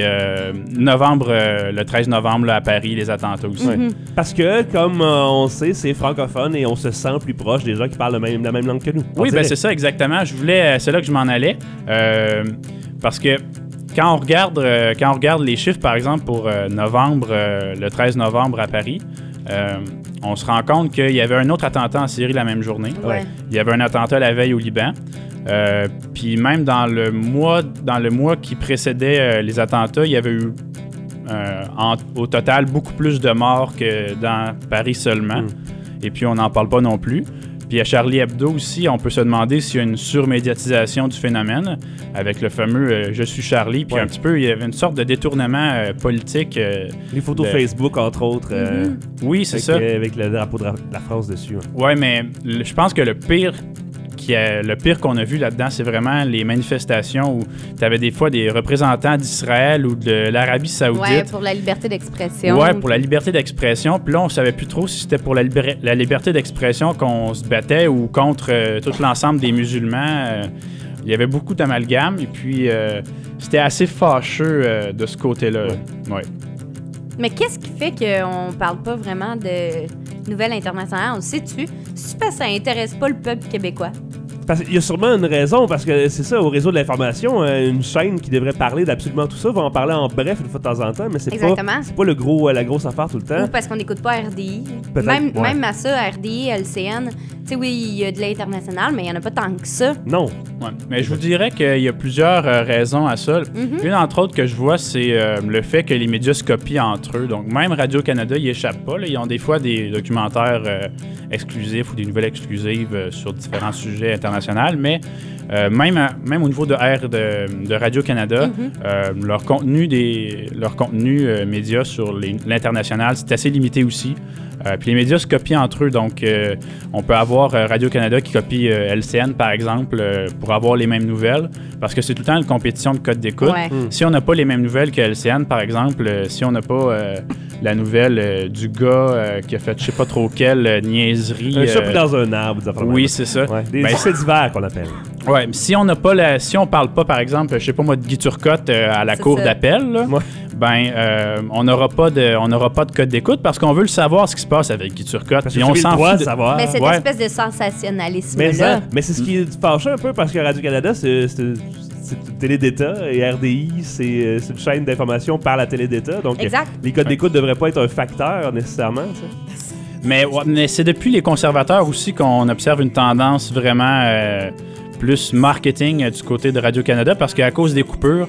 le 13 novembre là, à Paris, les attentats aussi. Ouais. Parce que, comme on sait, c'est francophone et on se sent plus proche des gens qui parlent la même langue que nous. Oui, ben c'est ça, exactement. C'est là que je m'en allais. Parce que quand on regarde les chiffres, par exemple, pour le 13 novembre à Paris, on se rend compte qu'il y avait un autre attentat en Syrie la même journée. Ouais. Il y avait un attentat la veille au Liban. Puis même dans le mois qui précédait les attentats, il y avait eu au total beaucoup plus de morts que dans Paris seulement. Et puis on n'en parle pas non plus. Puis à Charlie Hebdo aussi, on peut se demander s'il y a une surmédiatisation du phénomène avec le fameux Je suis Charlie. Puis un petit peu, il y avait une sorte de détournement politique. Les photos de- Facebook, entre autres. Oui, c'est ça. Avec le drapeau de la France dessus. hein. Ouais, mais je pense que le pire qu'on a vu là-dedans, c'est vraiment les manifestations où tu avais des fois des représentants d'Israël ou de l'Arabie Ouais, Saoudite. pour la liberté d'expression. Ouais, pour la liberté d'expression. Puis là, on savait plus trop si c'était pour la liberté d'expression qu'on se battait ou contre tout l'ensemble des musulmans. Il y avait beaucoup d'amalgames et puis c'était assez fâcheux de ce côté-là. Ouais. Mais qu'est-ce qui fait qu'on parle pas vraiment de nouvelles internationales? On le sait-tu? C'est parce que ça intéresse pas le peuple québécois. Parce qu'il y a sûrement une raison, parce que c'est ça, au réseau de l'information, une chaîne qui devrait parler d'absolument tout ça va en parler en bref une fois de temps en temps, mais c'est Exactement. pas la grosse affaire tout le temps. Ou parce qu'on n'écoute pas RDI. Peut-être, Même, ouais. même à ça, RDI, LCN, tu sais, oui, il y a de l'international, mais il n'y en a pas tant que ça. Non. Ouais. Mais je vous dirais qu'il y a plusieurs raisons à ça. Une, entre autres, que je vois, c'est le fait que les médias se copient entre eux. Donc, même Radio-Canada, ils échappent pas. Là. Ils ont des fois des documentaires exclusifs ou des nouvelles exclusives sur différents sujets internationaux. Mais même au niveau de Radio-Canada, leur contenu média sur l'international, c'est assez limité aussi. Puis les médias se copient entre eux. Donc, on peut avoir Radio-Canada qui copie LCN, par exemple, pour avoir les mêmes nouvelles. Parce que c'est tout le temps une compétition de code d'écoute. Ouais. Si on n'a pas les mêmes nouvelles que LCN, par exemple, si on n'a pas la nouvelle du gars qui a fait je sais pas trop quelle niaiserie... Un chat pris dans un arbre, des affaires de Oui, même. c'est ça. Ouais, des Ben, faits divers qu'on appelle. Ouais, mais si on n'a pas si on parle pas, par exemple, je sais pas moi, de Guy Turcotte à la C'est cour ça. d'appel, là, Ouais. on n'aura pas de code d'écoute parce qu'on veut le savoir ce qui se passe avec Guy Turcotte. Parce que Puis vous on avez le s'en droit fout de savoir. Mais cette Ouais. espèce de Mais sensationnalisme-là. c'est ce qui est fâcheux un peu parce que Radio-Canada, c'est une télé d'État et RDI, c'est une chaîne d'information par la télé d'État. Donc, Exact. les codes d'écoute ne devraient pas être un facteur nécessairement. Ça. Mais c'est depuis les conservateurs aussi qu'on observe une tendance vraiment plus marketing du côté de Radio-Canada parce qu'à cause des coupures,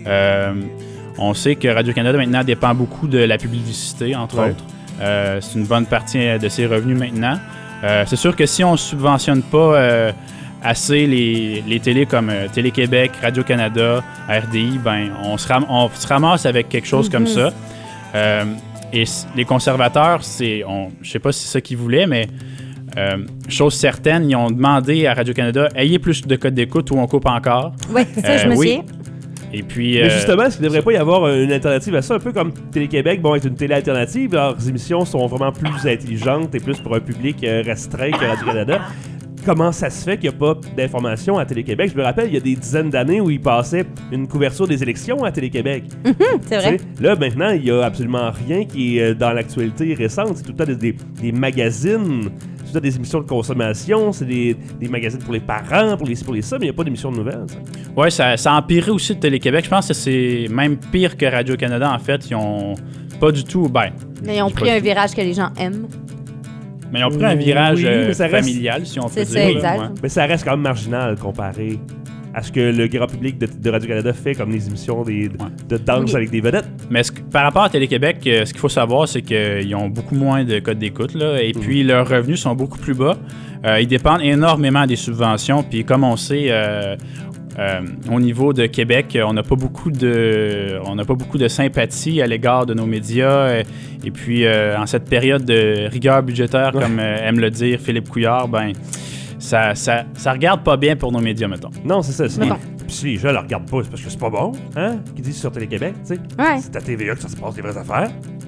on sait que Radio-Canada maintenant dépend beaucoup de la publicité, entre Ouais. autres. C'est une bonne partie de ses revenus maintenant. C'est sûr que si on ne subventionne pas assez les télés comme Télé-Québec, Radio-Canada, RDI, ben on se ramasse avec quelque chose comme ça. Et les conservateurs, je sais pas si c'est ça qu'ils voulaient, mais chose certaine, ils ont demandé à Radio-Canada ayez plus de codes d'écoute ou on coupe encore. Oui, ça, je me oui. souviens. Et puis, Mais justement, est-ce qu'il ne devrait pas y avoir une alternative à ça, un peu comme Télé-Québec, bon, est une télé alternative, leurs émissions sont vraiment plus intelligentes et plus pour un public restreint que Radio-Canada. Comment ça se fait qu'il n'y a pas d'informations à Télé-Québec? Je me rappelle, il y a des dizaines d'années où ils passaient une couverture des élections à Télé-Québec. C'est vrai. Tu sais, là, maintenant, il n'y a absolument rien qui est dans l'actualité récente. C'est tout le temps des magazines, c'est tout le temps des émissions de consommation, c'est des magazines pour les parents, pour les ça, mais il n'y a pas d'émissions de nouvelles. Ça. ouais, ça a empiré aussi de Télé-Québec. Je pense que c'est même pire que Radio-Canada, en fait. Ils ont pas du tout... Mais ils ont j'ai pris pas un dit. virage que les gens aiment. Mais ils ont pris un virage Oui, mais ça reste- familial, si on peut C'est dire. ça, là, exact. ouais. Mais ça reste quand même marginal comparé à ce que le grand public de Radio-Canada fait comme les émissions de danse Oui. avec des vedettes. Mais par rapport à Télé-Québec, ce qu'il faut savoir, c'est qu'ils ont beaucoup moins de codes d'écoute, là, et puis leurs revenus sont beaucoup plus bas. Ils dépendent énormément des subventions, puis comme on sait, au niveau de Québec, on n'a pas beaucoup de sympathie à l'égard de nos médias. Et puis, en cette période de rigueur budgétaire, comme aime le dire Philippe Couillard, ben ça regarde pas bien pour nos médias, mettons. Non, c'est ça. Mettons. Puis si les gens le regardent pas, c'est parce que c'est pas bon, hein? Qu'ils disent sur Télé-Québec, tu sais. Ouais. C'est à TVA que ça se passe des vraies affaires.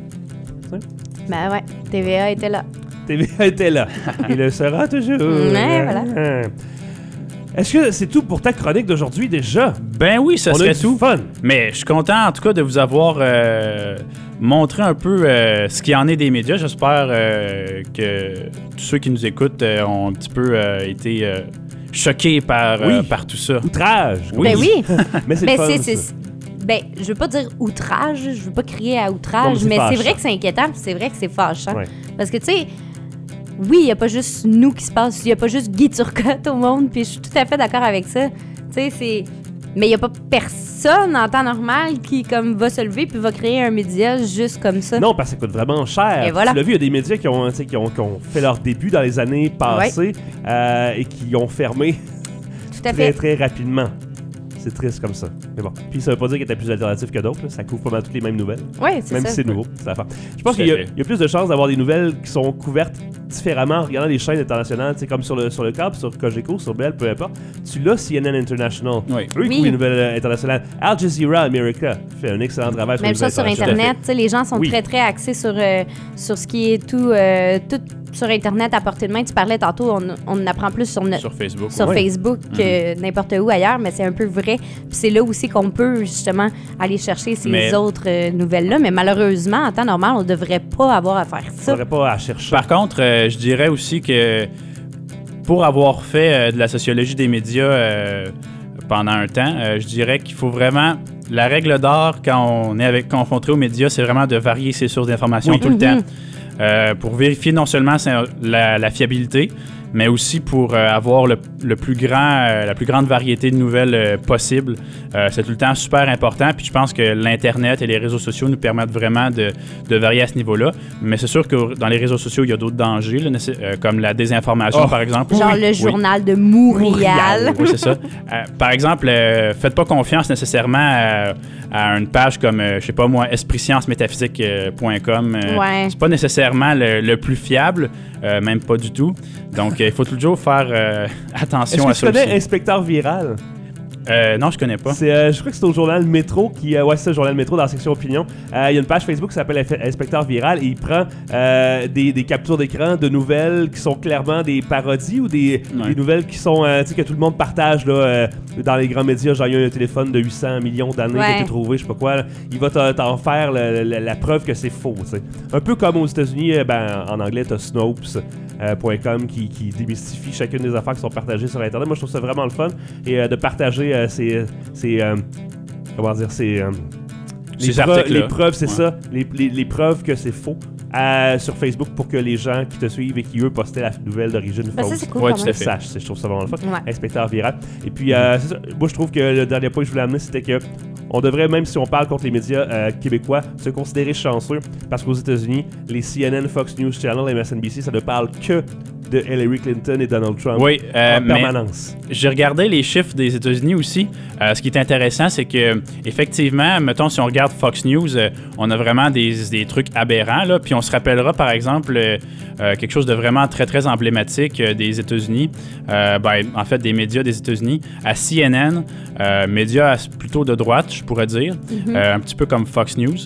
Ben ouais, TVA était là. TVA était là. Il le sera toujours. Ouais, voilà. Est-ce que c'est tout pour ta chronique d'aujourd'hui déjà? Ben oui, ça On a serait eu du tout. fun. Mais je suis content, en tout cas, de vous avoir montré un peu ce qu'il en est des médias. J'espère que tous ceux qui nous écoutent ont un petit peu été choqués par tout ça. Outrage. Oui. Ben oui. Mais c'est Mais le fun, c'est ça. ben, je veux pas dire outrage, je veux pas crier à Non, outrage, mais mais c'est c'est fâchant. vrai que c'est inquiétant, puis c'est vrai que c'est fâchant. Ouais. Parce que, tu sais, oui, il y a pas juste nous qui se passe, il y a pas juste Guy Turcotte au monde, puis je suis tout à fait d'accord avec ça. Tu sais, c'est... Mais il y a pas personne en temps normal qui, comme, va se lever puis va créer un média juste comme ça. Non, parce que ça coûte vraiment cher. Et voilà. Tu l'as vu, il y a des médias qui ont fait leur début dans les années passées et qui ont fermé Tout à très, fait. très rapidement. C'est triste comme ça. Mais bon. Puis ça veut pas dire qu'il y a plus d'alternatives que d'autres. Là. Ça couvre pas mal toutes les mêmes nouvelles. Oui, c'est Même ça. si c'est nouveau. C'est l'affaire. Je pense Tout à qu'il fait. y a plus de chances d'avoir des nouvelles qui sont couvertes différemment en regardant les chaînes internationales. Tu sais, comme sur le câble, sur Cogeco, sur Bell, peu importe. Tu l'as CNN International. Oui. Eux, ils Oui. couvrent les nouvelles internationales. Al Jazeera America fait un excellent travail sur les Même nouvelles chose sur internationales. Internet, tu sais, les gens sont Oui. très, très axés sur ce qui est tout sur Internet à portée de main. Tu parlais tantôt, on en apprend plus sur Sur Facebook. sur Ouais. Facebook que n'importe où ailleurs, mais c'est un peu vrai. Puis c'est là aussi qu'on peut justement aller chercher ces Mais- autres nouvelles-là. Mais malheureusement, en temps normal, on ne devrait pas avoir à faire Il ça. faudrait pas à chercher. Par contre, je dirais aussi que pour avoir fait de la sociologie des médias pendant un temps, je dirais qu'il faut vraiment... La règle d'or quand on est confronté aux médias, c'est vraiment de varier ses sources d'information Oui. tout le temps. Pour vérifier non seulement la fiabilité, mais aussi pour avoir la plus grande variété de nouvelles possible. C'est tout le temps super important, puis je pense que l'Internet et les réseaux sociaux nous permettent vraiment de varier à ce niveau-là. Mais c'est sûr que dans les réseaux sociaux, il y a d'autres dangers, là, comme la désinformation, par exemple. Genre le journal de Montréal. Oui, c'est ça. Par exemple, faites pas confiance nécessairement à une page comme, je sais pas moi, espritsciencemétaphysique.com. C'est pas nécessairement le plus fiable, même pas du tout. Donc, il faut toujours faire attention à ça aussi. Est-ce que tu connais Inspecteur Viral? Non, je connais pas. Je crois que c'est au journal Métro c'est ça, le journal Métro dans la section opinion. Il y a une page Facebook qui s'appelle Inspecteur Viral et il prend des captures d'écran de nouvelles qui sont clairement des parodies ou des nouvelles qui sont que tout le monde partage là, dans les grands médias. Genre, il y a un téléphone de 800 millions d'années qui a été trouvé, je sais pas quoi. Là. Il va t'en faire la preuve que c'est faux. T'sais. Un peu comme aux États-Unis, en anglais, t'as Snopes.com qui démystifie chacune des affaires qui sont partagées sur Internet. Moi, je trouve ça vraiment le fun et de partager les preuves, c'est ça. Les preuves que c'est faux sur Facebook pour que les gens qui te suivent et qui, eux, postaient la nouvelle d'origine fausse. Ça, c'est cool, tout à fait. Sachent. Je trouve ça vraiment le fun. Ouais. Inspecteur Viral. Et puis, c'est ça. Moi, je trouve que le dernier point que je voulais amener, c'était que on devrait, même si on parle contre les médias québécois, se considérer chanceux parce qu'aux États-Unis, les CNN, Fox News Channel et MSNBC, ça ne parle que de Hillary Clinton et Donald Trump en permanence. J'ai regardé les chiffres des États-Unis aussi. Ce qui est intéressant, c'est que effectivement, mettons, si on regarde Fox News, on a vraiment des trucs aberrants. Là, puis on se rappellera, par exemple, quelque chose de vraiment très, très emblématique des États-Unis. En fait, des médias des États-Unis. À CNN, médias plutôt de droite, je pourrais dire. Un petit peu comme Fox News.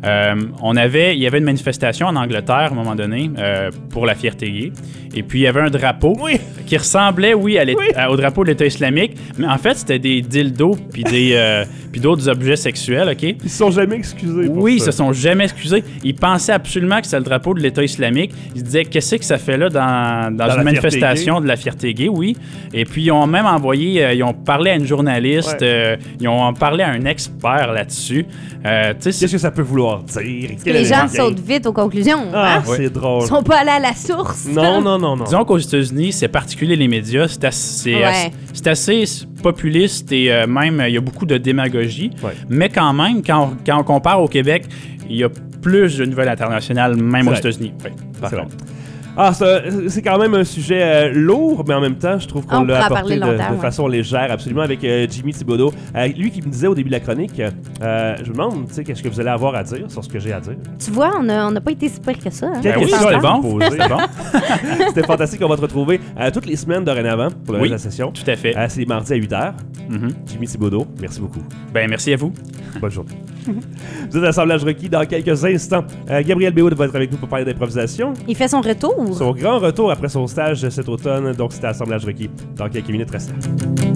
Il y avait une manifestation en Angleterre, à un moment donné, pour la fierté gay. Et puis, il y avait un drapeau qui ressemblait, au drapeau de l'État islamique. Mais en fait, c'était des dildos puis d'autres objets sexuels, OK? Ils se sont jamais excusés pour ça. Ils se sont jamais excusés. Ils pensaient absolument que c'était le drapeau de l'État islamique. Ils se disaient, qu'est-ce que ça fait là dans une manifestation de la fierté gay? Oui. Et puis, ils ont même ils ont parlé à une journaliste, ils ont parlé à un expert là-dessus. Qu'est-ce que ça peut vouloir dire? Les gens sautent vite aux conclusions. C'est drôle. Ils sont pas allés à la source. Non. Disons qu'aux États-Unis, c'est particulier les médias. C'est assez populiste et même il y a beaucoup de démagogie. Ouais. Mais quand même, quand on compare au Québec, il y a plus de nouvelles internationales, même aux États-Unis. Ouais, par contre. C'est quand même un sujet lourd, mais en même temps, je trouve qu'on l'a apporté de façon légère, absolument, avec Jimmy Thibodeau. Lui qui me disait au début de la chronique, je me demande, qu'est-ce que vous allez avoir à dire sur ce que j'ai à dire. Tu vois, on n'a pas été si pire que ça. Hein? C'est bon. C'était fantastique, on va te retrouver toutes les semaines dorénavant pour le reste de la session. Tout à fait. C'est les mardis à 8h. Jimmy Thibodeau, merci beaucoup. Merci à vous. Bonne journée. Vous êtes à l'Assemblage requis dans quelques instants. Gabriel Béhoud va être avec nous pour parler d'improvisation. Il fait son retour. Son grand retour après son stage cet automne. Donc, c'était à l'Assemblage requis. Dans quelques minutes, restez là.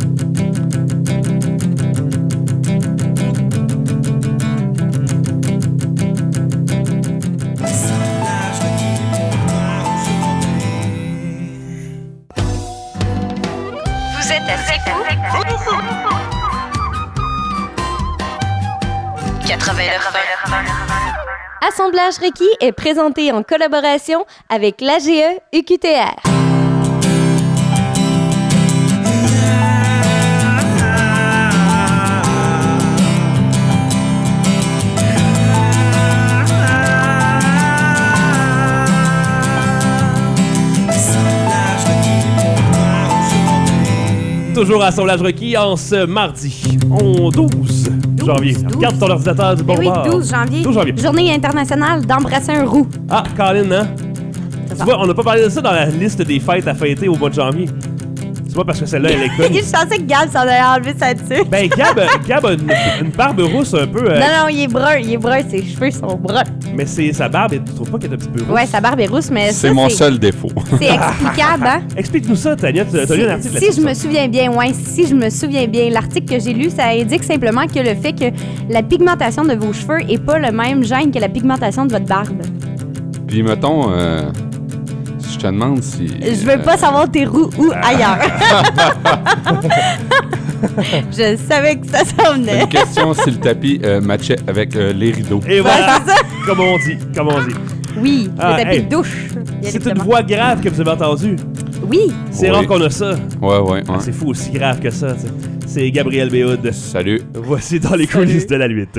Vous êtes assez fou. 89. Assemblage requis est présenté en collaboration avec l'AGE UQTR. Toujours à Assemblage requis en ce mardi 12 janvier. Regarde ton ordinateur du bon bord. 12 janvier. Journée internationale d'embrasser un roux. Ah, Colin, hein? Tu vois, on n'a pas parlé de ça dans la liste des fêtes à fêter au mois de janvier. C'est pas parce que celle-là, elle est connue. Je pensais que Gab s'en allait enlever ça dessus. Gab a une barbe rousse un peu... Non, il est brun, ses cheveux sont bruns. Mais sa barbe, tu trouves pas qu'elle est un petit peu rousse? Ouais, sa barbe est rousse, mais c'est mon seul défaut. C'est explicable, hein? Explique-nous ça, Tania, tu as lu un article Si je me souviens bien, l'article que j'ai lu, ça indique simplement que le fait que la pigmentation de vos cheveux est pas le même gène que la pigmentation de votre barbe. Puis, mettons... je te demande si... Je veux pas savoir tes roux ou ailleurs. Je savais que ça s'en venait. Une question si le tapis matchait avec les rideaux. Et voilà, comme on dit. Oui, le tapis de douche. C'est une voix grave que vous avez entendue. Oui. C'est Oui. rare qu'on a ça. Ouais. C'est fou, aussi grave que ça. T'sais. C'est Gabriel Béhoud. Salut. Voici dans les coulisses de la L'Huître.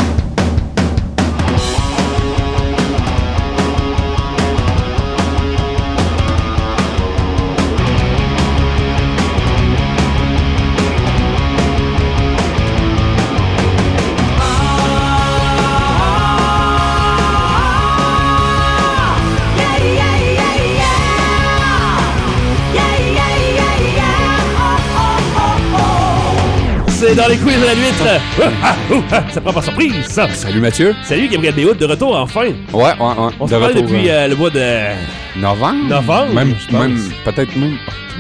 C'est dans les coulisses de la L'Huître. Ça prend par surprise, ça. Salut Mathieu. Salut Gabriel Béhoud, de retour enfin. Ouais. On se De parle retour, depuis le mois de... novembre? Novembre, Même, je pense. peut-être même.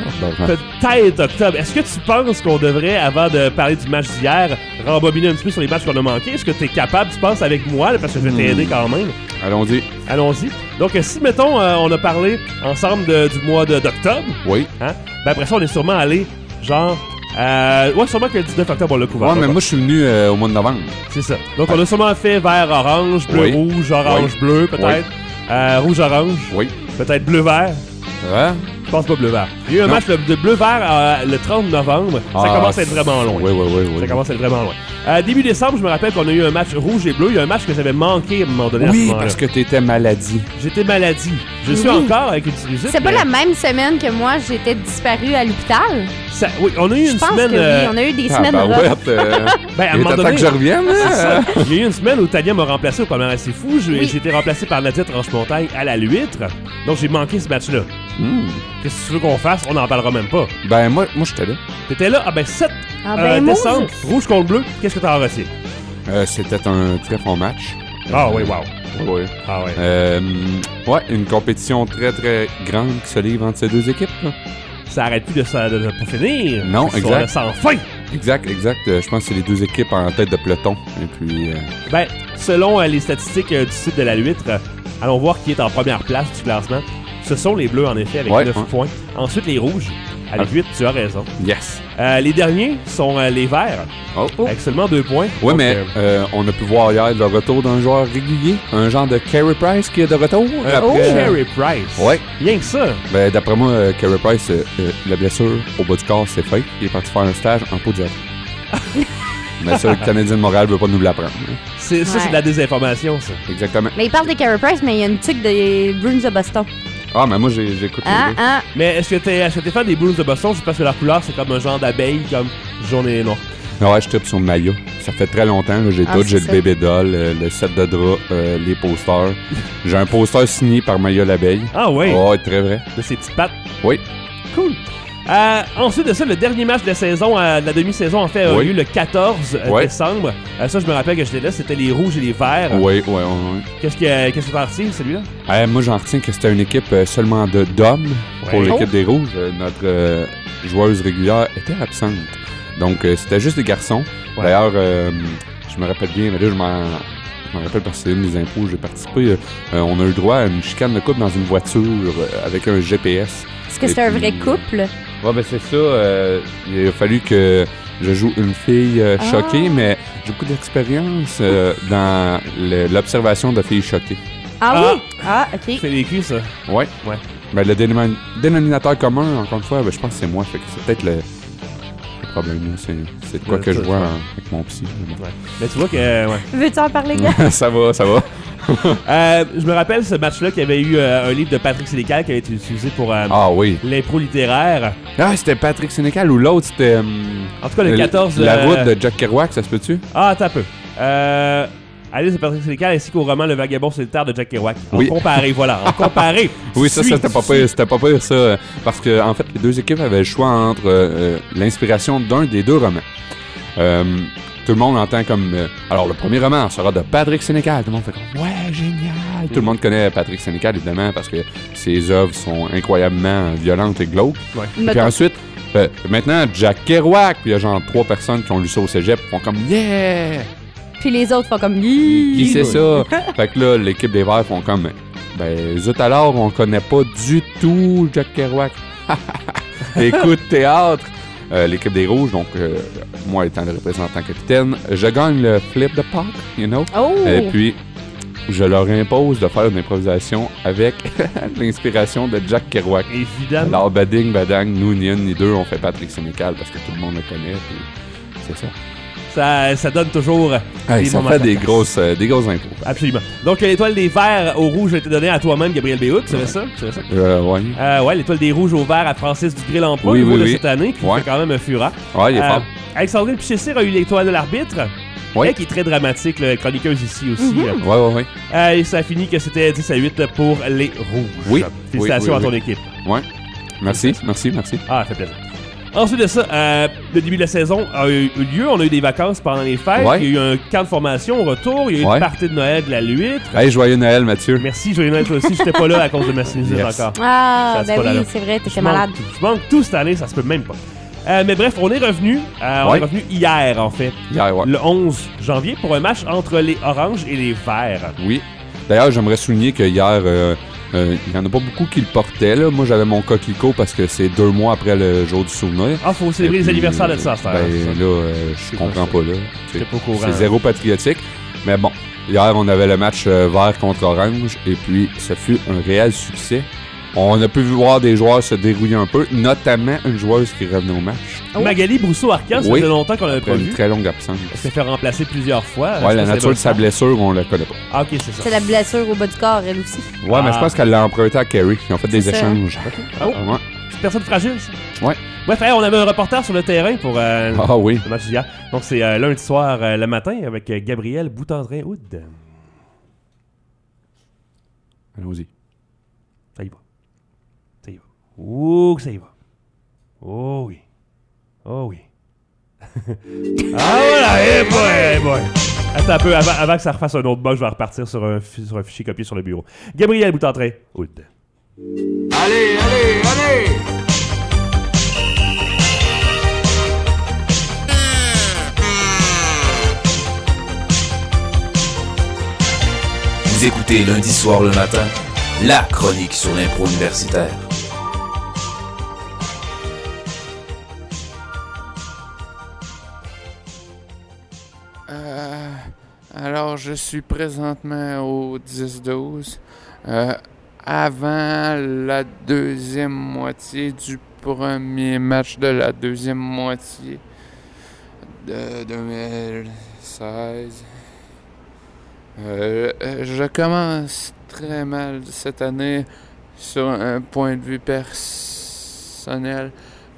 Peut-être octobre. Est-ce que tu penses qu'on devrait, avant de parler du match d'hier, rembobiner un petit peu sur les matchs qu'on a manqués? Est-ce que tu es capable, tu penses, avec moi, là, parce que je vais t'aider quand même? Allons-y. Allons-y. Donc, si, mettons, on a parlé ensemble du mois d'octobre, Oui. hein, ben après ça, on est sûrement allé, genre... ouais, sûrement que le 19 octobre, on l'a couvert. Ouais, mais moi, je suis venu au mois de novembre. C'est ça. Donc, on a sûrement fait vert, orange, bleu, Oui. rouge, orange, Oui. bleu, peut-être. Rouge, orange. Oui. Peut-être bleu, vert. Ouais. Je pense pas bleu-vert. Il y a eu un Non. match de bleu-vert le 30 novembre. Ça commence à être vraiment loin. Oui. Ça commence à être vraiment loin. Début décembre, je me rappelle qu'on a eu un match rouge et bleu. Il y a un match que j'avais manqué à un moment donné. à ce Oui, moment-là. parce que t'étais maladie. J'étais maladie. Je suis Oui. encore avec une sinusite. C'est pas mais la même semaine que moi, j'étais disparue à l'hôpital. Oui, on a eu Je une pense semaine. que oui, on a eu des semaines rough. ouais, Ben, à un il moment était temps donné. que je revienne. C'est hein? ça. Il y a eu une semaine où Tania m'a remplacé au premier assez fou. Oui. J'ai été remplacé par Nadia Tranche-Montagne à la L'Huître. Donc j'ai manqué ce match-là. Qu'est-ce que tu veux qu'on fasse? On n'en parlera même pas. Ben, moi j'étais là. T'étais là? Ah ben 7 Ah ben, moi, décembre, rouge contre bleu. Qu'est-ce que t'en as reçu? C'était un très bon match. Ah oui, wow. Oui. Ah ouais. Ouais, une compétition très très grande qui se livre entre ces deux équipes. Là. Ça arrête plus de pas finir. Non, Ils sont exact. là sans fin. Exact. Je pense que c'est les deux équipes en tête de peloton. Et puis, Ben, selon les statistiques du site de la L'Huître, allons voir qui est en première place du classement. Ce sont les bleus, en effet, avec 9 points. Ensuite, les rouges. Avec 8, tu as raison. yes. Les derniers sont les verts, Oh. avec seulement 2 points. Oui, Donc, mais on a pu voir hier le retour d'un joueur régulier, un genre de Carey Price qui est de retour. Carey Price. Ouais. Rien que ça. Ben, d'après moi, Carey Price, la blessure au bas du corps, c'est fait. Il est parti faire un stage en peau de diable. Mais ça, le Canadien de Montréal veut pas nous l'apprendre. Hein. C'est de la désinformation, ça. Exactement. Mais il parle de Carey Price, mais il y a une tuque des Bruins de Boston. Ah, mais moi, j'écoute les deux. Mais est-ce que t'es fan des Bruins de Boston? Je pense que leur couleur, c'est comme un genre d'abeille, comme jaune et noir. Ouais, je tripe sur le maillot. Ça fait très longtemps. Là, j'ai Ah, tout. c'est J'ai le ça. bébé doll, le set de drap, les posters. J'ai un poster signé par Maillot l'abeille. Ah ouais? Ouais, très vrai. De ses petites pattes. Oui. Cool. Ensuite de ça, le dernier match de saison, de la demi-saison, en fait, a Oui. eu le 14 Ouais. décembre. Ça, je me rappelle que j'étais là, c'était les rouges et les verts. Oui. Qu'est-ce que t'en retires, celui-là? Moi, j'en retiens que c'était une équipe seulement d'hommes pour Ouais. l'équipe des Rouges. Notre joueuse régulière était absente. Donc, c'était juste des garçons. Ouais. D'ailleurs, je me rappelle bien, mais là, je m'en rappelle parce que c'est une des impôts où j'ai participé. On a eu droit à une chicane de couple dans une voiture avec un GPS. Est-ce que Et c'est un puis, vrai couple? Ouais, ben c'est ça. Il a fallu que je joue une fille choquée, mais j'ai beaucoup d'expérience dans l'observation de filles choquées. Ah oui? Ah, OK. C'est vécu, ça. Ouais. Ouais. Ben, le dénominateur commun, encore une fois, ben, je pense que c'est moi. Fait que c'est peut-être le problème. Là. C'est de quoi Ouais, que je ça, vois ça. avec mon psy. Mais bon. Ouais. Mais tu vois que... ouais. Veux-tu en parler, gars? ça va. Je me rappelle ce match-là qu'il y avait eu un livre de Patrick Sénécal qui avait été utilisé pour Ah oui. l'impro littéraire. Ah, c'était Patrick Sénécal ou l'autre, c'était... En tout cas, le 14... La route de Jack Kerouac, ça se peut-tu? Ah, attends un peu. Allez, c'est Patrick Sénécal ainsi qu'au roman Le Vagabond solitaire de Jack Kerouac. En Oui. comparé, voilà. En comparé. Oui, ça, Suis, c'était pas pire. C'était pas pire, ça. Parce que, en fait, les deux équipes avaient le choix entre l'inspiration d'un des deux romans. Tout le monde entend comme... alors, le premier roman sera de Patrick Sénécal. Tout le monde fait comme... Ouais, génial! Tout le monde connaît Patrick Sénécal, évidemment, parce que ses œuvres sont incroyablement violentes et glauques. Ouais. Puis Mettons- ensuite, maintenant, Jack Kerouac, puis il y a genre 3 personnes qui ont lu ça au cégep, font comme « Yeah! » Puis les autres font comme... Qui c'est ça? Fait que là, l'équipe des Verts font comme ben, zut alors, on connaît pas du tout Jack Kerouac. Écoute, théâtre. L'équipe des Rouges, donc moi étant le représentant capitaine, je gagne le flip de puck, you know? Oh! Et puis, je leur impose de faire une improvisation avec l'inspiration de Jack Kerouac. Évidemment. Alors, bading, badang, nous, ni un ni deux, on fait Patrick Sénécal parce que tout le monde le connaît. Puis c'est ça. Ça donne toujours Hey, des ça moments fait des cocasses. grosses impôts. Absolument. Donc, l'étoile des verts au rouge a été donnée à toi-même, Gabriel Béhoud, tu savais ça? Tu savais ça? Ouais. Ouais, l'étoile des rouges au vert à Francis Dugré-Lamproie, Oui, au niveau oui, de oui. cette année, qui Ouais. fait quand même un fureur. Ouais, il est fort. Alexandrine Pichessir a eu l'étoile de l'arbitre. Ouais. Elle qui est très dramatique, là, chroniqueuse ici aussi. Ouais. Et ça a fini que c'était 10-8 pour les rouges. Oui. Félicitations Oui, à ton oui. équipe. Ouais. Merci. Ah, ça fait plaisir. Ensuite de ça, le début de la saison a eu lieu. On a eu des vacances pendant les fêtes. Ouais. Il y a eu un camp de formation au retour. Il y a eu Ouais. une partie de Noël de la L'Huître. Hey, joyeux Noël, Mathieu. Merci, joyeux Noël toi aussi. J'étais pas là à cause de ma sinusite Yes. encore. Ah, Ça, c'est ben pas là, oui, là. c'est vrai, t'étais Je malade. manque tout cette année, ça se peut même pas. Mais bref, on est revenu. On Ouais. est revenu hier, en fait. Hier, ouais. Le 11 janvier pour un match entre les Oranges et les Verts. Oui. D'ailleurs, j'aimerais souligner que hier, il y en a pas beaucoup qui le portaient. Là. Moi, j'avais mon coquelicot parce que c'est 2 mois après le jour du souvenir. Ah, faut célébrer Et les puis, anniversaires de ça, c'est Ben ça. là, je comprends pas, là. J'étais pas au courant. C'est zéro patriotique. Mais bon, hier, on avait le match vert contre orange. Et puis, ce fut un réel succès. On a pu voir des joueurs se dérouiller un peu, notamment une joueuse qui revenait au match. Magali Brousseau-Arcan, ça Oui. faisait longtemps qu'on l'avait Après pas une vu. très longue absence. Elle s'est fait remplacer plusieurs fois. Ouais, Je la pense que nature de c'est sa votre blessure, on la connaît pas. Ah, ok, c'est ça. C'est la blessure au bas du corps, elle aussi. Ouais, mais Ah. je pense qu'elle l'a emprunté à Kerry. Ils ont fait des C'est ça. échanges. Oh. Ouais. C'est une personne fragile, ça. Ouais. Bref, on avait un reporter sur le terrain pour Ah oui. le match d'hier. Donc, c'est lundi soir, le matin, avec Gabriel Boutandrin-Houd. Allons-y. Ça y va. Ça y va. Ouh, que ça y va. Oh oui. Oh oui. Ah voilà, hey boy. Attends un peu, avant que ça refasse un autre bug, je vais repartir sur un fichier copié sur le bureau. Gabriel Boutandrin-Houd. Allez, allez, allez! Vous écoutez lundi soir le matin, la chronique sur l'impro universitaire. Alors, je suis présentement au 10-12. Avant la deuxième moitié du premier match de la deuxième moitié de 2016. Je commence très mal cette année sur un point de vue personnel.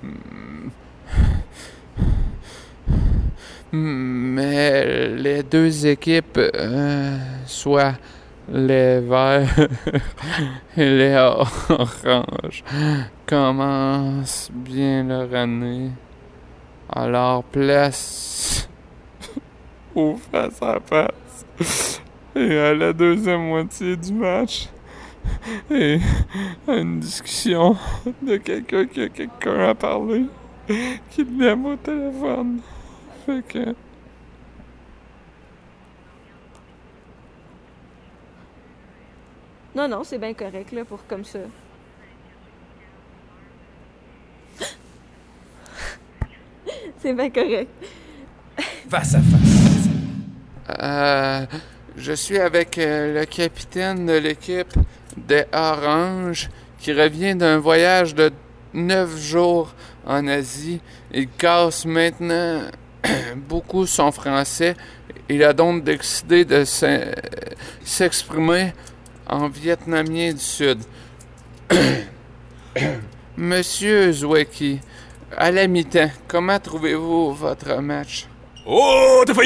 Mais les deux équipes, soit les Verts et les Oranges, commencent bien leur année. Alors place au face-à-face et à la deuxième moitié du match et à une discussion de quelqu'un qui a quelqu'un à parler qui l'aime au téléphone. Fait que... Non, c'est bien correct, là, pour comme ça. C'est bien correct. Face à face. Je suis avec le capitaine de l'équipe des Oranges qui revient d'un voyage de 9 jours en Asie. Il casse maintenant beaucoup son français. Il a donc décidé de s'exprimer en vietnamien du Sud. Monsieur Zoueki, à la mi-temps, comment trouvez-vous votre match? Oh, ce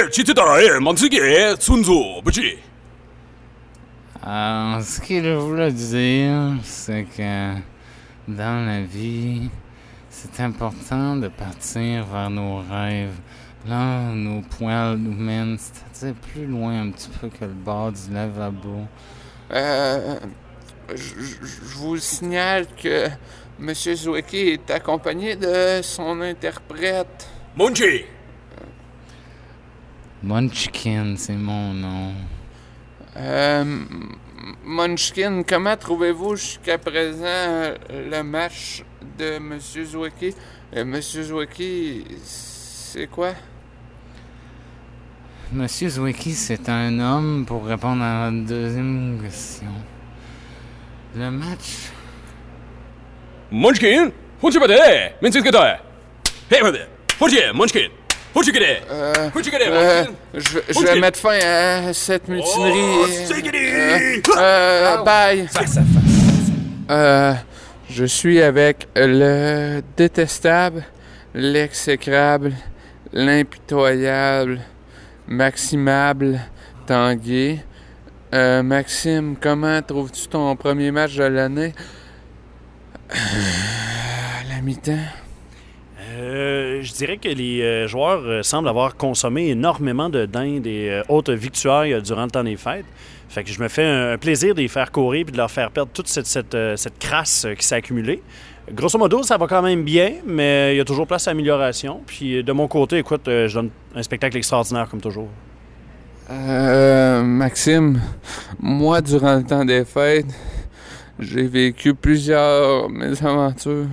qu'il voulait dire, c'est que dans la vie, c'est important de partir vers nos rêves, là où nos poils nous mènent, c'est-à-dire plus loin un petit peu que le bord du lavabo. Je vous signale que Monsieur Zoueki est accompagné de son interprète. Munchi! Munchkin, c'est mon nom. Munchkin, comment trouvez-vous jusqu'à présent le match de Monsieur Zoueki? Monsieur Zoueki, c'est quoi? Monsieur Zwicky, c'est un homme pour répondre à la deuxième question. Le match... Munchkin, 후지바데, 민치스케다. 해바데, 후지, Munchkin, 후지게데, 후지게데, Munchkin. Je vais mettre fin à cette mutinerie. Bye. Face à face. Je suis avec le détestable, l'exécrable, l'impitoyable, Maximable Tanguay. Maxime, comment trouves-tu ton premier match de l'année? À la mi-temps. Je dirais que les joueurs semblent avoir consommé énormément de dindes et autres victuailles durant le temps des fêtes. Fait que je me fais un plaisir de les faire courir et de leur faire perdre toute cette crasse qui s'est accumulée. Grosso modo, ça va quand même bien, mais il y a toujours place à amélioration. Puis de mon côté, écoute, je donne un spectacle extraordinaire comme toujours. Maxime, moi, durant le temps des fêtes, j'ai vécu plusieurs mésaventures.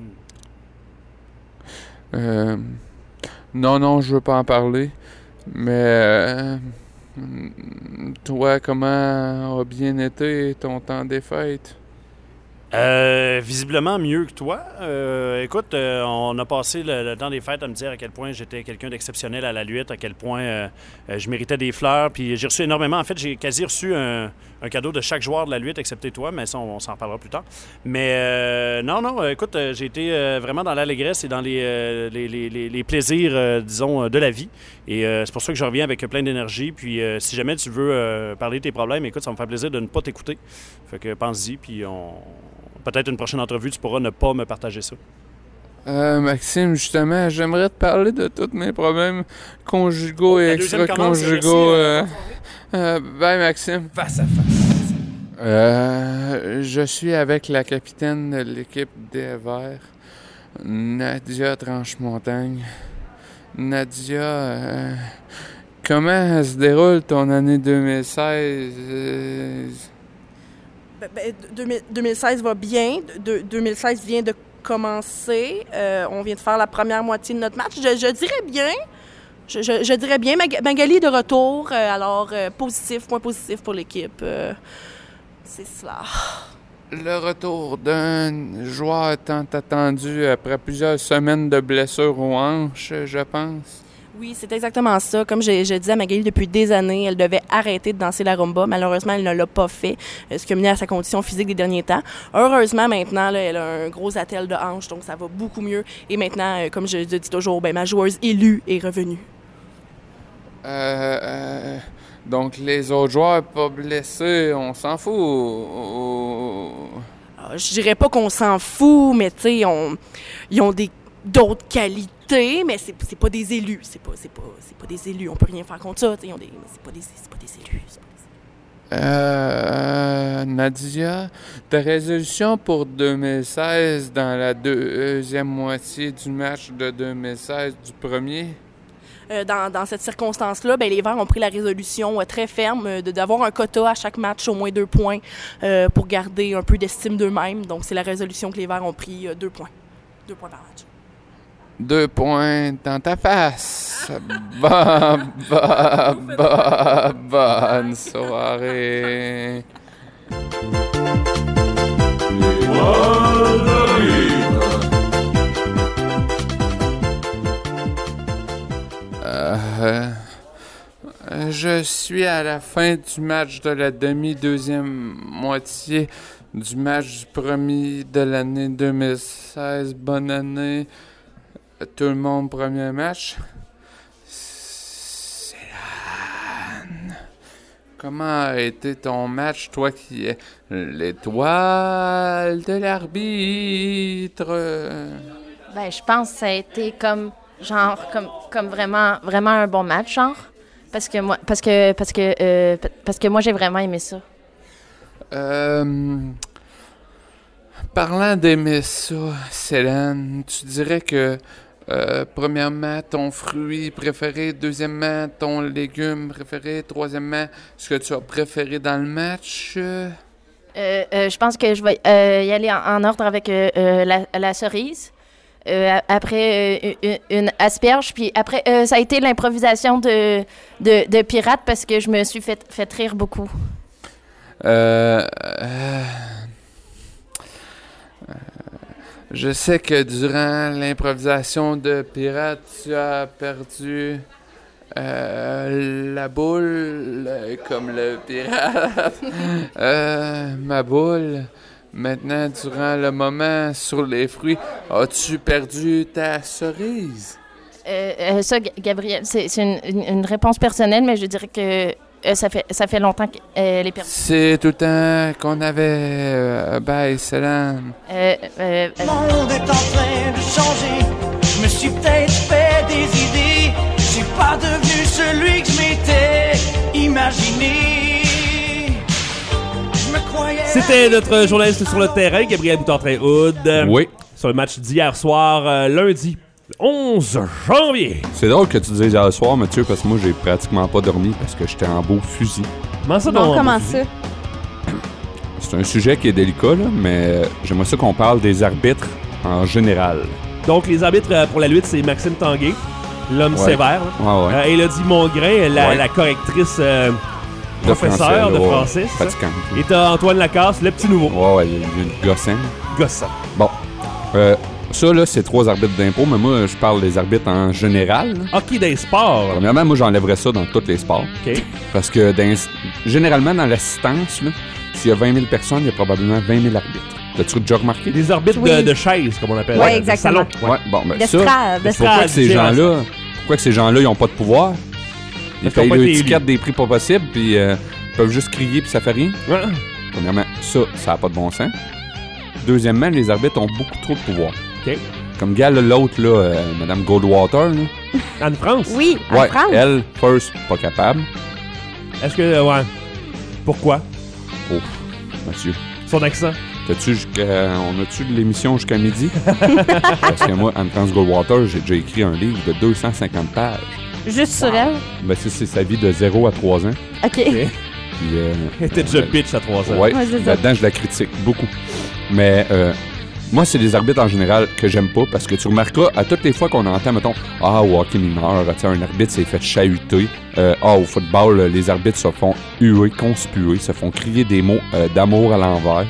Non, je veux pas en parler. Mais toi, comment a bien été ton temps des fêtes? Visiblement mieux que toi. Écoute, on a passé le temps des fêtes à me dire à quel point j'étais quelqu'un d'exceptionnel à la lutte, à quel point je méritais des fleurs. Puis j'ai reçu énormément. En fait, j'ai quasi reçu un cadeau de chaque joueur de la lutte, excepté toi, mais ça, on s'en reparlera plus tard. Mais non, écoute, j'ai été vraiment dans l'allégresse et dans les plaisirs, disons, de la vie. Et c'est pour ça que je reviens avec plein d'énergie. Puis si jamais tu veux parler de tes problèmes, écoute, ça me fait plaisir de ne pas t'écouter. Fait que pense-y, puis peut-être une prochaine entrevue, tu pourras ne pas me partager ça. Maxime, justement, j'aimerais te parler de tous mes problèmes conjugaux et extra-conjugaux. Bye, Maxime. Face à face. Je suis avec la capitaine de l'équipe des Verts, Nadia Tranche-Montagne. Nadia, comment se déroule ton année 2016? 2016 va bien. 2016 vient de commencer. On vient de faire la première moitié de notre match. Je dirais bien. Je dirais bien. Magali est de retour. Alors, point positif pour l'équipe. C'est cela. Le retour d'un joueur tant attendu après plusieurs semaines de blessures aux hanches, je pense. Oui, c'est exactement ça. Comme je disais à Magali depuis des années, elle devait arrêter de danser la rumba. Malheureusement, elle ne l'a pas fait, ce qui a mené à sa condition physique des derniers temps. Heureusement, maintenant, là, elle a un gros attel de hanche, donc ça va beaucoup mieux. Et maintenant, comme je dis toujours, ma joueuse élue est revenue. Donc, les autres joueurs pas blessés, on s'en fout. Je dirais pas qu'on s'en fout, mais tu sais, ils ont d'autres qualités. Mais c'est pas des élus. C'est pas des élus. On peut rien faire contre ça. C'est pas des élus. Nadia, ta résolution pour 2016 dans la deuxième moitié du match de 2016 du premier? Dans cette circonstance-là, les Verts ont pris la résolution très ferme d'avoir un quota à chaque match, au moins 2 points, pour garder un peu d'estime d'eux-mêmes. Donc, c'est la résolution que les Verts ont pris, 2 points. 2 points par match. 2 points dans ta face. Bonne soirée. Je suis à la fin du match de la deuxième moitié du match du premier de l'année 2016. Bonne année. Tout le monde, premier match. Céline, comment a été ton match, toi qui es l'étoile de l'arbitre? Je pense que ça a été comme vraiment un bon match, genre. Parce que moi j'ai vraiment aimé ça. Parlant d'aimer ça, Céline, tu dirais que premièrement, ton fruit préféré, deuxièmement, ton légume préféré, troisièmement, ce que tu as préféré dans le match? Je pense que je vais y aller en ordre avec la cerise. après une asperge, puis après, ça a été l'improvisation de pirate parce que je me suis fait rire beaucoup. Je sais que durant l'improvisation de pirate, tu as perdu la boule, comme le pirate. Ma boule. Maintenant, durant le moment sur les fruits, as-tu perdu ta cerise? Ça, Gabriel, c'est une réponse personnelle, mais je dirais que ça fait longtemps qu'elle est perdue. C'est tout le temps qu'on avait... bye, salam. Le monde est en train de changer. Je me suis peut-être fait des idées. Je suis pas devenu celui que je m'étais imaginé. Je me croyais... C'était notre journaliste sur le terrain, Gabriel Boutin-Hood. Oui. Sur le match d'hier soir, lundi 11 janvier. C'est drôle que tu dises hier soir, Mathieu, parce que moi, j'ai pratiquement pas dormi parce que j'étais en beau fusil. Comment ça, Bon, comment ça? C'est un sujet qui est délicat, là, mais j'aimerais ça qu'on parle des arbitres en général. Donc, les arbitres pour la lutte, c'est Maxime Tanguay, l'homme sévère. Ouais. Élodie Mongrain, la correctrice professeure de français. Fatigante. Et t'as Antoine Lacasse, le petit nouveau. Ouais, il y a une gossine. Gossant. Bon. Ça, là, c'est 3 arbitres d'impôt, mais moi, je parle des arbitres en général. OK, des sports. Premièrement, moi, j'enlèverais ça dans tous les sports. OK. Parce que, généralement, dans l'assistance, là, s'il y a 20 000 personnes, il y a probablement 20 000 arbitres. T'as-tu déjà remarqué? Des arbitres de chaises, comme on appelle. Oui, exactement. Salon. Ouais, bon, ben D'estrade. pourquoi que ces gens-là, ils n'ont pas de pouvoir? Ils payent leur étiquette des prix pas possibles, puis ils peuvent juste crier, puis ça fait rien. Ouais. Premièrement, ça n'a pas de bon sens. Deuxièmement, les arbitres ont beaucoup trop de pouvoir. OK. Comme gars, l'autre, là, Mme Goldwater, là. Anne France? Oui, Anne France. Elle, first, pas capable. Est-ce que, ouais. Pourquoi? Oh, Mathieu. Son accent? On a-tu de l'émission jusqu'à midi? Parce que moi, Anne France Goldwater, j'ai déjà écrit un livre de 250 pages. Juste sur elle? Ben, c'est sa vie de 0 à 3 ans. OK. Puis, elle était déjà bitch à 3 ans. Ouais, c'est ça. là-dedans, je la critique beaucoup. Mais moi, c'est les arbitres en général que j'aime pas parce que tu remarqueras, à toutes les fois qu'on entend, mettons, au hockey mineur, un arbitre s'est fait chahuter. Au football, les arbitres se font huer, conspuer, se font crier des mots d'amour à l'envers.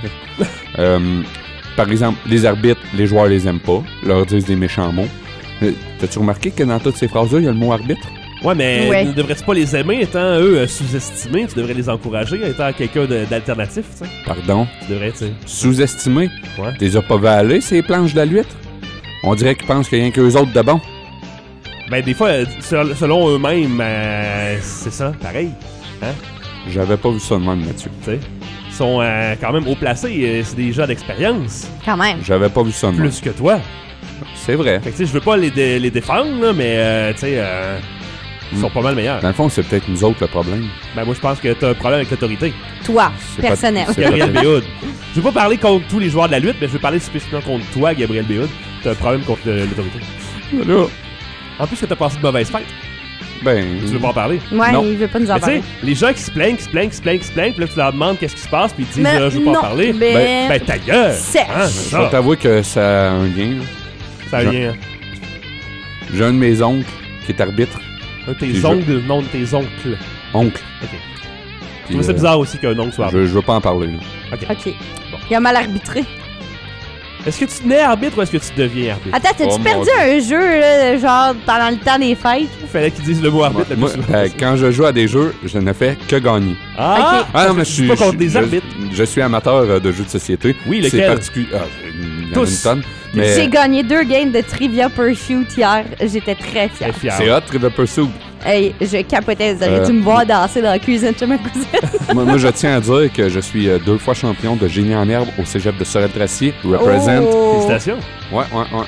Par exemple, les arbitres, les joueurs les aiment pas, leur disent des méchants mots. T'as-tu remarqué que dans toutes ces phrases-là, il y a le mot arbitre? Ouais, mais ne devrais-tu pas les aimer étant, eux, sous-estimés? Tu devrais les encourager étant quelqu'un d'alternatif, tu sais. Pardon? Tu devrais, tu sais. Sous-estimé? Ouais. T'es pas valé, ces planches de la l'huître? On dirait qu'ils pensent qu'il y a rien qu'eux autres de bon. Ben, des fois, selon eux-mêmes, c'est ça, pareil. Hein? J'avais pas vu ça de même, Mathieu. Tu sais. Ils sont quand même haut placés, c'est des gens d'expérience. Quand même. J'avais pas vu ça de même. Plus que toi. C'est vrai. Fait que, tu sais, je veux pas les défendre, là, mais, tu sais, ils sont pas mal meilleurs. Dans le fond, c'est peut-être nous autres le problème. Ben, moi, je pense que t'as un problème avec l'autorité. Toi, personnel. Gabriel Béhoud. Je veux pas parler contre tous les joueurs de la lutte, mais je veux parler spécifiquement contre toi, Gabriel Béhoud. T'as un problème contre l'autorité. Là. En plus que t'as passé de mauvaises fêtes. Ben. Tu veux pas en parler? Ouais, non. il veut pas nous en mais parler. Tu sais, les gens qui se plaignent, puis là, tu leur demandes qu'est-ce qui se passe, puis ils disent, Mais je veux pas non, en parler. mais- Ben, ta gueule! Sèche. Je vais t'avouer que ça a un lien. Là. Ça a un lien. J'ai un de mes oncles qui est arbitre. Un de tes ongles, non de tes oncles. Oncle. OK. Je trouve ça bizarre aussi qu'un oncle soit arbitre. Je veux pas en parler, là. OK. Il a mal arbitré. Est-ce que tu nais arbitre ou est-ce que tu deviens arbitre? Attends, t'as-tu Oh, perdu mon un jeu, là, genre, pendant le temps des fêtes? Fallait qu'ils disent le mot arbitre le plus Moi, souvent. quand je joue à des jeux, je ne fais que gagner. Ah! Ok. Non, mais je suis pas contre des arbitres. Je suis amateur de jeux de société. Oui, C'est lequel? particulier. Il y en a Tous. une tonne. Mais J'ai gagné 2 games de Trivia Pursuit hier. J'étais très fière. Très fier. c'est hot, Trivial Pursuit. Hey, je capotais. Vous auriez dû me voir danser dans la cuisine chez ma cousine. moi, je tiens à dire que je suis 2 fois champion de génie en herbe au cégep de Sorel-Tracier. Represent. Oh. Félicitations. Ouais.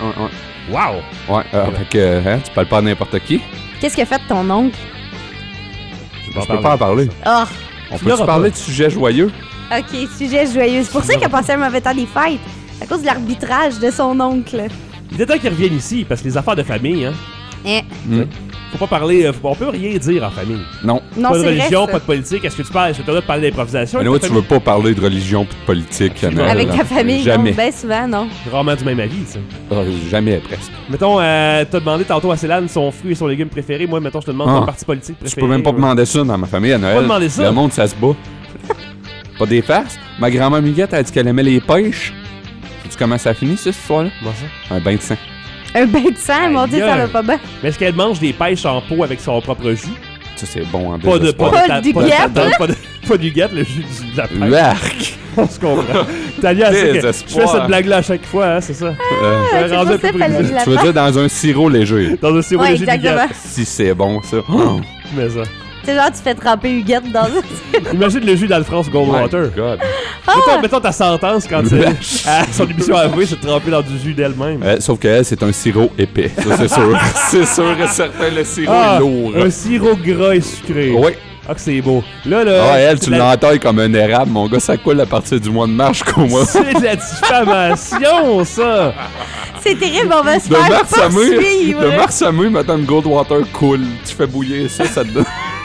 Wow! Ouais, fait que hein, tu parles pas à n'importe qui. Qu'est-ce qu'il a fait de ton oncle? Je peux pas en parler. Oh, On peut-tu parler de sujets joyeux? OK, sujet joyeux. C'est pour ça qu'il a passé un mauvais temps des fêtes. À cause de l'arbitrage de son oncle. Il était temps qu'ils reviennent ici, parce que les affaires de famille, hein. Hein? faut pas parler, on peut rien dire en famille. Non. Non, Pas de c'est religion, vrai, pas de politique. Est-ce que tu parles, est-ce que tu as le droit de parler d'improvisation? Mais là, tu veux pas parler de religion pis de politique. avec ta famille, Jamais. non? Ben souvent, non. Rarement du même avis, ça. Jamais, presque. Mettons, t'as demandé tantôt à Célane son fruit et son légume préféré. Moi, mettons, je te demande ton parti politique Je préféré. peux même pas demander ça dans ma famille à Noël. Pas demander ça. Le monde, ça se bat. Pas des farces. Ma grand-mère Miguette a dit qu'elle aimait les pêches. Sais-tu comment ça a fini, ça, cette histoire-là? Comment ça? Un bain de sang. Un bain de sang, mon Dieu, ça va pas bien. Mais est-ce qu'elle mange des pêches en pot avec son propre jus? Ça, c'est bon en Pas de guette. Pas du guette, le jus de la pêche. L'arc! On se comprend. Talia, c'est que je fais cette blague-là à chaque fois, hein, c'est ça? c'est rendu pour un peu ça, fallait que je la Tu veux dire dans un sirop léger. Dans un sirop Ouais, léger de exactement. guette. Si c'est bon, ça. Mais ça. C'est genre, tu fais tremper Huguette dans un... Imagine le jus d'Alphonse Goldwater. My God. Mettons ta sentence quand son émission à avouer, c'est de tremper dans du jus d'elle-même. Sauf qu'elle, c'est un sirop épais. Ça, c'est sûr. C'est sûr et certain, le sirop est lourd. Un sirop gras et sucré. Oui. Ah, que c'est beau. Là, elle, tu l'entailles comme un érable. Mon gars, ça coule à partir du mois de mars jusqu'au mois. C'est de la diffamation, ça! C'est terrible, on va se De faire mars à mai, poursuivre. de mars à mai, maintenant, le Goldwater coule. Tu fais bouillir ça, ça te donne.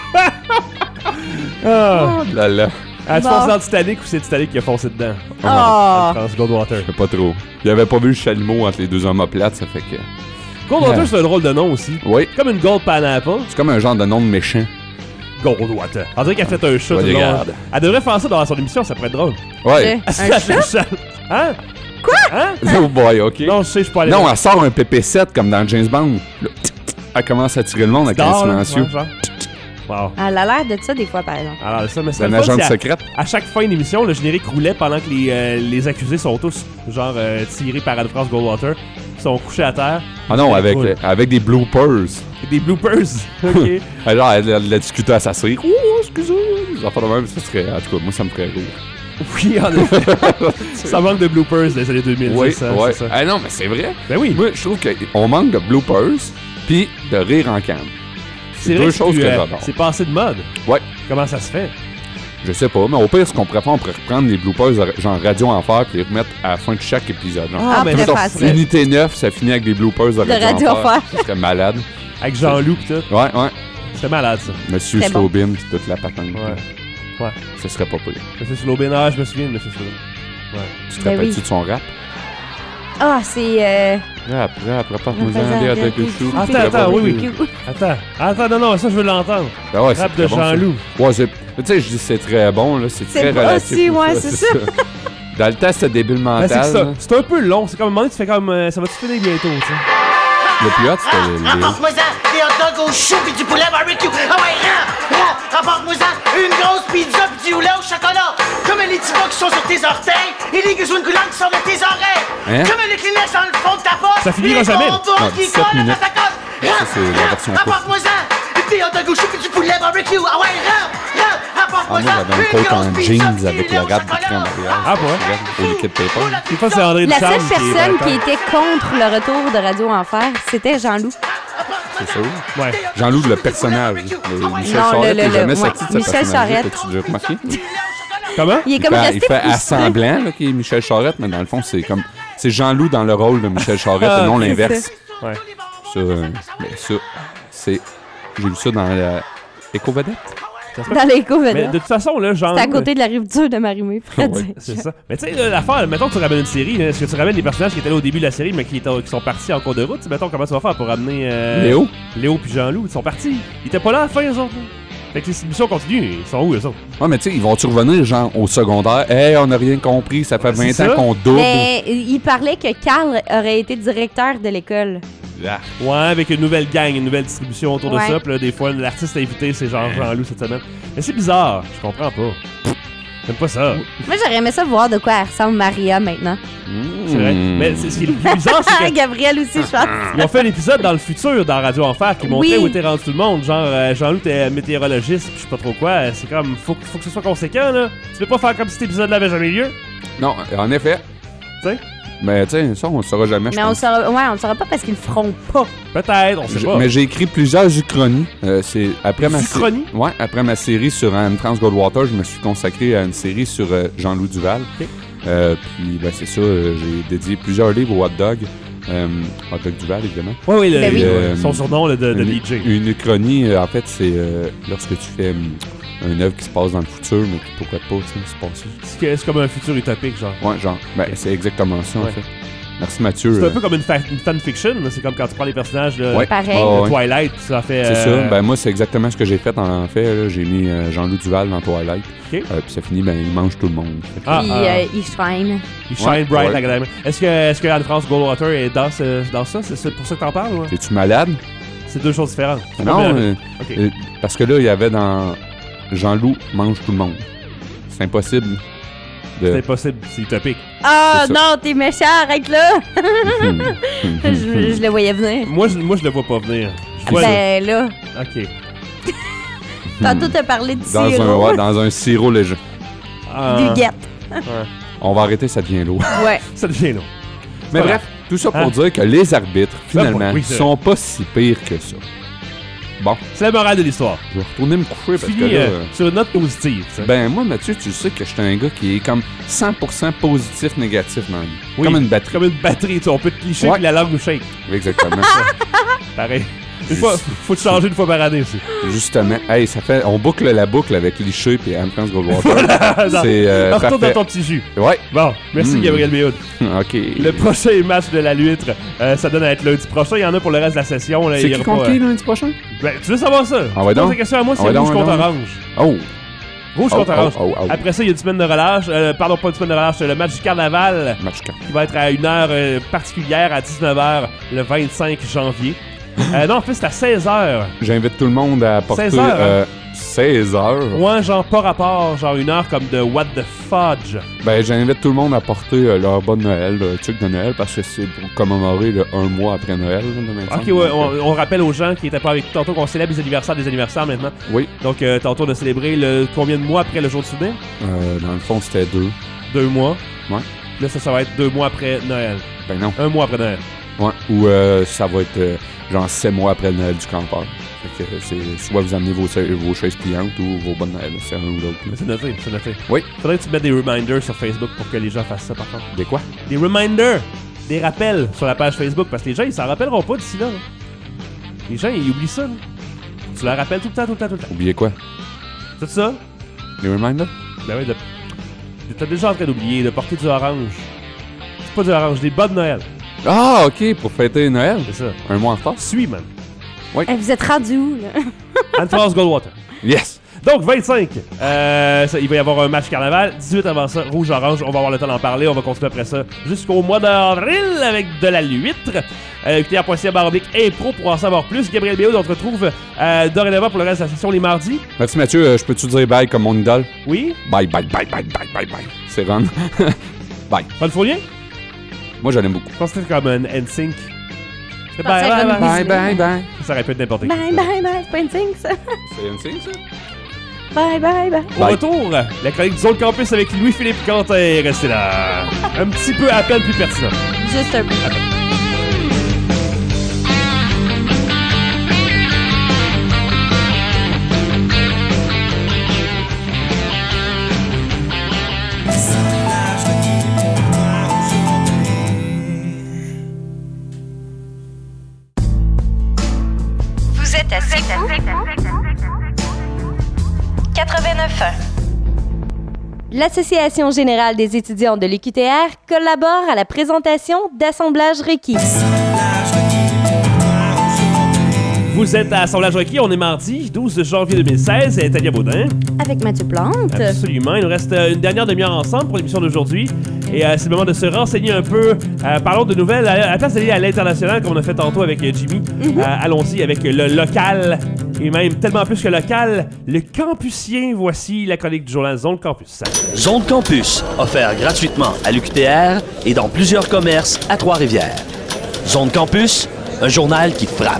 Ah. Là, là. Ah, tu Bon. penses dans Titanic ou c'est Titanic qui a foncé dedans? Oh. Je pense Goldwater. Je sais pas trop. Il avait pas vu le chalumeau entre les deux omoplates, ça fait que. Goldwater, c'est un drôle de nom aussi. Oui. Comme une Gold Pineapple. C'est comme un genre de nom de méchant. Goldwater. On dirait qu'elle a fait un chat Ouais, tout le long. regarde. Elle devrait faire ça dans son émission, ça pourrait être drôle. Ouais. Un chat? Hein? Quoi? Hein? Oh boy, ok. Non, je sais, je suis pas allé. Non, elle sort un PP7 comme dans James Bond. Là, elle commence à tirer le monde avec un Dors, là. silencieux. Ouais, genre. Wow. Elle a l'air de ça des fois, par exemple. Alors, ça, mais C'est une le fun, agente c'est secrète. À chaque fin d'émission, le générique roulait pendant que les accusés sont tous, genre, tirés par Anne-France Goldwater. Ils sont couchés à terre. Ah non, avec, Cool. avec des bloopers. Des bloopers. OK. Alors, elle a discuté à sa sœur. Oh, excusez. Ça fait de même, ça serait. En tout cas, moi, ça me ferait rire. Oui, en effet. Ça manque de bloopers des années 2000. Oui, c'est ça, ouais. c'est ça. Ah non, mais c'est vrai. Ben oui. Moi, je trouve qu'on manque de bloopers puis de rire en canne. C'est vrai deux que choses que tu, j'adore. c'est passé de mode. Ouais. Comment ça se fait? Je sais pas, mais au pire, ce qu'on pourrait faire, on pourrait reprendre les bloopers genre Radio Enfer puis les remettre à la fin de chaque épisode. Genre. Ah, ben, très Mettons, facile. Unité 9, ça finit avec des bloopers de Radio Enfer. Ça serait malade. Avec Jean-Loup pis tout. Ouais, ouais. C'était malade, ça. Monsieur Très bon. Slobin puis toute la patente. Ouais. Ça serait pas pire. Monsieur Slobin, ah, je me souviens de Monsieur Slobin. Ouais. Tu te Ben rappelles-tu oui. de son rap? Ah, c'est... Rap, prépare-moi Faisant à un avec le coup chou. de Attends, oui, oui. Attends, non, ça, je veux l'entendre. Ah ouais, c'est Rap de très bon, ça. Jean-Loup. Ouais, c'est. Tu sais, je dis c'est très bon, là. C'est très pas relatif. aussi, ou ouais, pas, c'est ça. Dans le temps, c'était débile Ben, mental. c'est ça. là. C'est un peu long. C'est comme un moment donné, tu fais comme. Ça va-tu finir bientôt, tu sais? Le plus hot, c'était les. Apporte-moi-en des hot dogs au chou pis du poulet barbecue. Ah ouais, apporte-moi-en une grosse pizza pis du lait au chocolat. Comme les petits bas qui sont sur tes orteils et les gazounes coulantes qui sont de tes oreilles. Hein? Comme les Kleenex dans le fond de ta poche. Ça finira les jamais. bonbons Non, qui 17 collent minutes. à ta coche. Ça, c'est la version courte. Apporte-moi-en des hot dogs au chou pis du poulet barbecue. Ah ouais, Ah, moi, apporte-moi-en j'avais un une coat grosse en pizza jeans pis du avec lait le au rap du chocolat. cran derrière. Ah, ouais? Au liquid paper. Des fois, c'est André La Ducharme seule qui est personne battant. qui était contre le retour de Radio Enfer, c'était Jean-Loup. C'est ça. Ouais. Jean-Loup, le personnage. Michel Non, Charette, le- il est jamais ouais, sorti de ce Michel personnage-là. Charette. T'as-tu déjà remarqué? Comment? Il est comme il resté fait frustré. assemblant là, qu'il est Michel Charette, mais dans le fond, c'est comme. C'est Jean-Loup dans le rôle de Michel Charette Ah, et non c'est l'inverse. Ouais. Ça, mais ça, c'est. J'ai vu ça dans la Éco-Vedette. Dans l'écho, Mais de toute façon, là, Jean-Loup. c'est à côté de la rive dure de Marimé, près Ouais, de C'est ça. Mais tu sais, là, l'affaire, mettons que tu ramènes une série, là, est-ce que tu ramènes les personnages qui étaient là au début de la série, mais qui sont partis en cours de route? Mettons, comment tu vas faire pour ramener. Léo? Léo puis Jean-Loup, ils sont partis. Ils étaient pas là à la fin, eux autres. là. Fait que les émissions continuent, ils sont où, eux autres? Ouais, mais tu sais, ils vont-tu revenir, genre, au secondaire? Hey, on n'a rien compris, ça fait 20 c'est ans ça. qu'on double. Mais il parlait que Carl aurait été directeur de l'école. Ah. Ouais, avec une nouvelle gang, une nouvelle distribution autour de Ouais. ça. Puis là, des fois, l'artiste invité, c'est genre Jean-Loup cette semaine. Mais c'est bizarre, je comprends pas. J'aime pas ça. Moi, j'aurais aimé ça voir de quoi elle ressemble Maria maintenant. C'est vrai. Mais ce qui est le plus bizarre, c'est que. Gabriel aussi, je pense. Ils ont fait un épisode dans le futur, dans Radio Enfer, qui montrait Oui. où était rendu tout le monde. Genre, Jean-Loup était météorologiste, puis je sais pas trop quoi. C'est comme, faut que ce soit conséquent, là. Tu peux pas faire comme si cet épisode-là avait jamais lieu. Non, en effet. Tu sais? Mais tu sais, ça, on le saura jamais, je Mais on pense. saura, ouais, on le saura pas parce qu'ils le feront pas. Peut-être, on sait pas. Mais j'ai écrit plusieurs uchronies. C'est après ma Uchronies? Ouais, après ma série sur Anne-France Goldwater, je me suis consacré à une série sur Jean-Loup Duval. Ok. Puis ben c'est ça, j'ai dédié plusieurs livres au hot dog. Hot Dog Duval, évidemment. Oui, Ben oui. son surnom là, de DJ. Une uchronie, en fait, c'est lorsque tu fais une œuvre qui se passe dans le futur, mais qui pourrait pas se passer. C'est comme un futur utopique, genre. Ouais, genre. Ben, c'est exactement ça, en fait. Merci, Mathieu. C'est un peu comme une fanfiction. C'est comme quand tu prends les personnages de Pareil. Twilight, ça fait... C'est ça. Ben, moi, c'est exactement ce que j'ai fait, en fait. Là. J'ai mis Jean-Loup Duval dans Twilight. OK. Puis ça finit, ben, il mange tout le monde. Puis il shine. Il shine bright, la grande. Est-ce que Anne-France Goldwater est dans ça? C'est pour ça que t'en parles? Ouais? Es-tu malade? C'est deux choses différentes. Non, OK. Parce que là, il y avait dans Jean-Loup mange tout le monde. C'est impossible. C'est impossible, c'est utopique. Ah C'est ça. non, t'es méchant, arrête là! je le voyais venir. Moi, je le vois pas venir. Je vois Ben là, OK. tantôt t'as parlé de sirop. Dans un sirop léger. Du guette. Ouais. On va arrêter, ça devient lourd. Ouais. Ça devient long. Mais bref, tout ça pour dire que les arbitres, finalement, oui, c'est sont pas si pires que ça. Bon. C'est la morale de l'histoire. Je vais retourner me coucher parce que Fini là... sur une note positive. Ça. Ben, moi, Mathieu, tu sais que je suis un gars qui est comme 100% positif, négatif dans la vie. Oui, comme une batterie. Comme une batterie, tu sais, on peut te clicher Ouais. puis la langue nous shake. Oui, exactement. Pareil. Une fois, faut te changer une fois par année aussi. Justement. Hey, ça fait... On boucle la boucle avec Liché et Anne-France Goldwater. Voilà. C'est Retourne parfait. dans ton petit jus. Ouais. Bon, merci Gabriel Béhoud. OK. Le prochain match de la Luître, ça donne à être lundi prochain. Il y en a pour le reste de la session. Là, C'est il y qui aura contre pas, qui lundi prochain? Ben, tu veux savoir ça? Ah ouais, Pose donc. la question à moi, c'est Ah ouais, rouge donc, contre donc. orange. Oh. Rouge contre orange. Oh. Après ça, il y a une semaine de relâche. Pardon, pas une semaine de relâche, le match du carnaval Match 4. qui va être à une heure particulière à 19h le 25 janvier. Non, en fait, c'est à 16h. J'invite tout le monde à porter 16 heures, 16 heures. Ouais, genre pas rapport, genre une heure comme de What the Fudge. Ben, j'invite tout le monde à porter leur bonne Noël, le truc de Noël, parce que c'est pour commémorer un mois après Noël. Là, le 25. Ok, ouais, on rappelle aux gens qui étaient pas avec tantôt qu'on célèbre les anniversaires des anniversaires maintenant. Oui. Donc, tantôt on a célébré combien de mois après le jour de souvenir? Dans le fond, c'était 2. 2 mois. Ouais. Là, ça va être 2 mois après Noël. Ben non. 1 mois après Noël. Ouais. Ou ça va être genre 7 mois après le Noël du campeur. Fait que c'est soit vous amenez vos chaises pliantes ou vos bonnes Noël. C'est un ou l'autre. Mais c'est noté, c'est noté. Oui. Faudrait que tu mettes des reminders sur Facebook pour que les gens fassent ça par contre. Des quoi? Des reminders! Des rappels sur la page Facebook parce que les gens ils s'en rappelleront pas d'ici là. Les gens ils oublient ça. Là. Tu leur rappelles tout le temps. Oubliez quoi? Tout ça? Les reminders? Ben oui, t'es déjà en train d'oublier de porter du orange. C'est pas du orange, des bas de Noël. Ah, ok, pour fêter Noël? C'est ça. Un mois en retard? Suis, man. Oui. Vous êtes rendu où, là? Anne-France Goldwater. Yes! Donc, 25. Il va y avoir un match carnaval. 18 avant ça, rouge-orange. On va avoir le temps d'en parler. On va continuer après ça jusqu'au mois d'avril avec de la Luître. UQTR.ca/impro pour en savoir plus. Gabriel Béhoud, on te retrouve dorénavant pour le reste de la session les mardis. Merci Mathieu, je peux-tu dire bye comme mon idole? Oui. Bye. C'est Ron. Bye. Ron Fournier? Moi, je l'aime beaucoup. Je pense que c'était comme un NSYNC. Bye. Ça aurait pu être n'importe qui. Bye. C'est pas une signe, ça. C'est NSYNC, ça? Bye. Au retour, la chronique du Zone Campus avec Louis-Philippe Quentin. Restez là. Un petit peu à peine plus pertinent. Juste un peu. Vous êtes à 89.1. L'Association générale des étudiants de l'UQTR collabore à la présentation d'Assemblage requis. Vous êtes à Assemblage requis, on est mardi 12 janvier 2016, et Tania Baudin. Avec Mathieu Plante. Absolument, il nous reste une dernière demi-heure ensemble pour l'émission d'aujourd'hui. Et c'est le moment de se renseigner un peu. Parlons de nouvelles. À la place d'aller à l'international, comme on a fait tantôt avec Jimmy, allons-y avec le local. Et même tellement plus que local, le campusien. Voici la chronique du journal Zone Campus. Zone Campus, offert gratuitement à l'UQTR et dans plusieurs commerces à Trois-Rivières. Zone Campus, un journal qui frappe.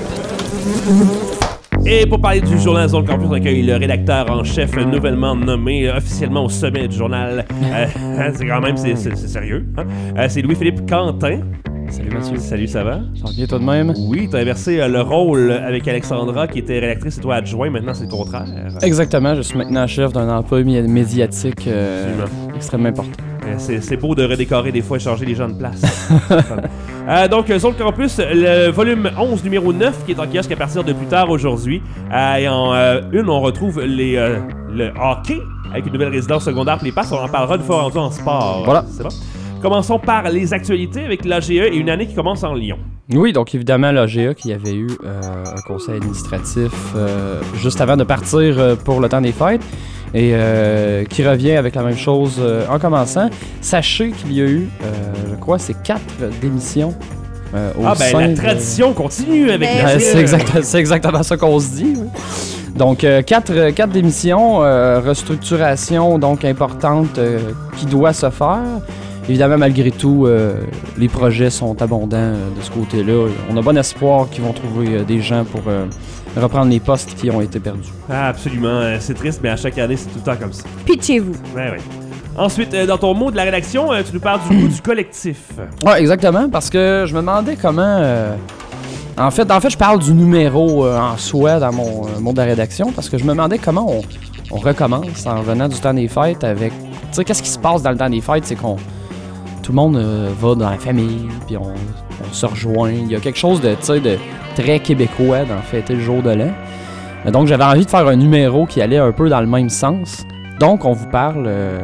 Et pour parler du journal Zone Campus, on accueille le rédacteur en chef nouvellement nommé officiellement au sommet du journal. C'est quand même, c'est sérieux. Hein? C'est Louis-Philippe Quentin. Salut Mathieu. Salut, ça va? Ça va bien toi de même? Oui, tu as inversé le rôle avec Alexandra qui était rédactrice et toi adjoint. Maintenant, c'est le contraire. Exactement, je suis maintenant chef d'un emploi médiatique extrêmement important. C'est beau de redécorer des fois et changer les gens de place. Donc, Zone Campus, le volume 11, numéro 9, qui est en kiosque à partir de plus tard aujourd'hui. Et en une, on retrouve le hockey, avec une nouvelle résidence secondaire pour les passes. On en parlera une fois rendu en sport. Voilà. C'est bon? Commençons par les actualités avec l'AGE et une année qui commence en Lyon. Oui, donc évidemment, l'AGE qui avait eu un conseil administratif juste avant de partir pour le temps des fêtes et qui revient avec la même chose en commençant. Sachez qu'il y a eu, je crois, c'est 4 démissions au sein la tradition continue avec l'AGE. C'est exactement ça qu'on se dit. Oui. Donc, 4 démissions, restructuration donc importante qui doit se faire. Évidemment, malgré tout, les projets sont abondants de ce côté-là. On a bon espoir qu'ils vont trouver des gens pour reprendre les postes qui ont été perdus. Ah, absolument. C'est triste, mais à chaque année, c'est tout le temps comme ça. Pitchez-vous. Ouais. Ensuite, dans ton mot de la rédaction, tu nous parles du coup du collectif. Oui, exactement, parce que je me demandais comment... En fait, je parle du numéro en soi dans mon mot de la rédaction, parce que je me demandais comment on recommence en revenant du temps des fêtes avec... Tu sais, qu'est-ce qui se passe dans le temps des fêtes, c'est qu'on... Tout le monde va dans la famille, puis on se rejoint. Il y a quelque chose de très québécois dans fêter le jour de l'an. Donc, j'avais envie de faire un numéro qui allait un peu dans le même sens. Donc, on vous parle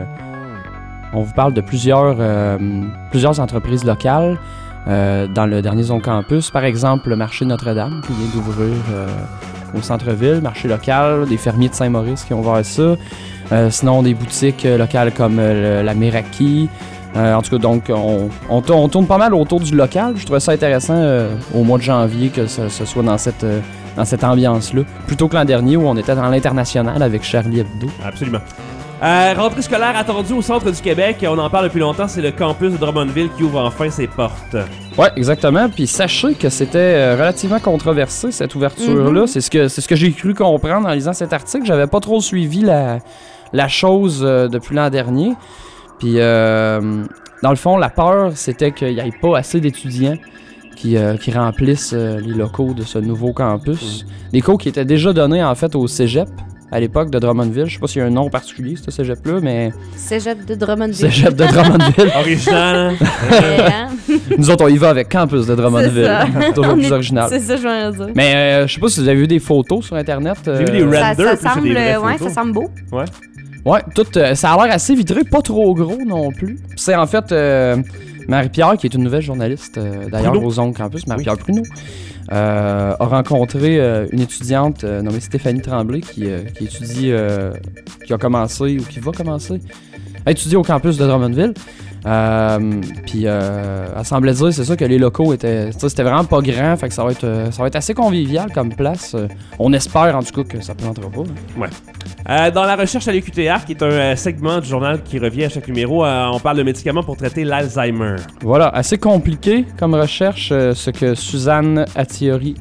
de plusieurs entreprises locales dans le dernier Zone Campus. Par exemple, le marché Notre-Dame qui vient d'ouvrir au centre-ville, marché local, des fermiers de Saint-Maurice qui ont ouvert ça. Sinon, des boutiques locales comme la Meraki. En tout cas, donc, on tourne pas mal autour du local. Je trouvais ça intéressant au mois de janvier que ce soit dans cette ambiance-là, plutôt que l'an dernier où on était dans l'international avec Charlie Hebdo. Absolument. Rentrée scolaire attendue au centre du Québec. On en parle depuis longtemps. C'est le campus de Drummondville qui ouvre enfin ses portes. Oui, exactement. Puis sachez que c'était relativement controversé, cette ouverture-là. Mm-hmm. C'est ce que j'ai cru comprendre en lisant cet article. J'avais pas trop suivi la chose depuis l'an dernier. Puis, dans le fond, la peur, c'était qu'il n'y ait pas assez d'étudiants qui remplissent les locaux de ce nouveau campus. Des cours qui étaient déjà donnés, en fait, au cégep, à l'époque de Drummondville. Je sais pas s'il y a un nom particulier, ce cégep-là, mais... Cégep de Drummondville. Cégep de Drummondville. Original. Nous autres, on y va avec Campus de Drummondville. C'est toujours plus original. C'est ça, je veux dire. Mais je sais pas si vous avez vu des photos sur Internet. J'ai vu des renders. Ça semble beau. Ouais. Ouais, tout, ça a l'air assez vitré, pas trop gros non plus. C'est en fait Marie-Pierre, qui est une nouvelle journaliste d'ailleurs au Zone Campus, Marie-Pierre Pruneau, a rencontré une étudiante nommée Stéphanie Tremblay qui étudie, qui a commencé ou qui va commencer à étudier au campus de Drummondville. Puis elle semblait dire, c'est ça, que les locaux c'était vraiment pas grand, fait que ça va être assez convivial comme place. On espère en tout cas que ça plantera pas. Ouais. Dans la recherche à l'UQTR, qui est un segment du journal qui revient à chaque numéro, on parle de médicaments pour traiter l'Alzheimer. Voilà, assez compliqué comme recherche, ce que Suzanne Attiori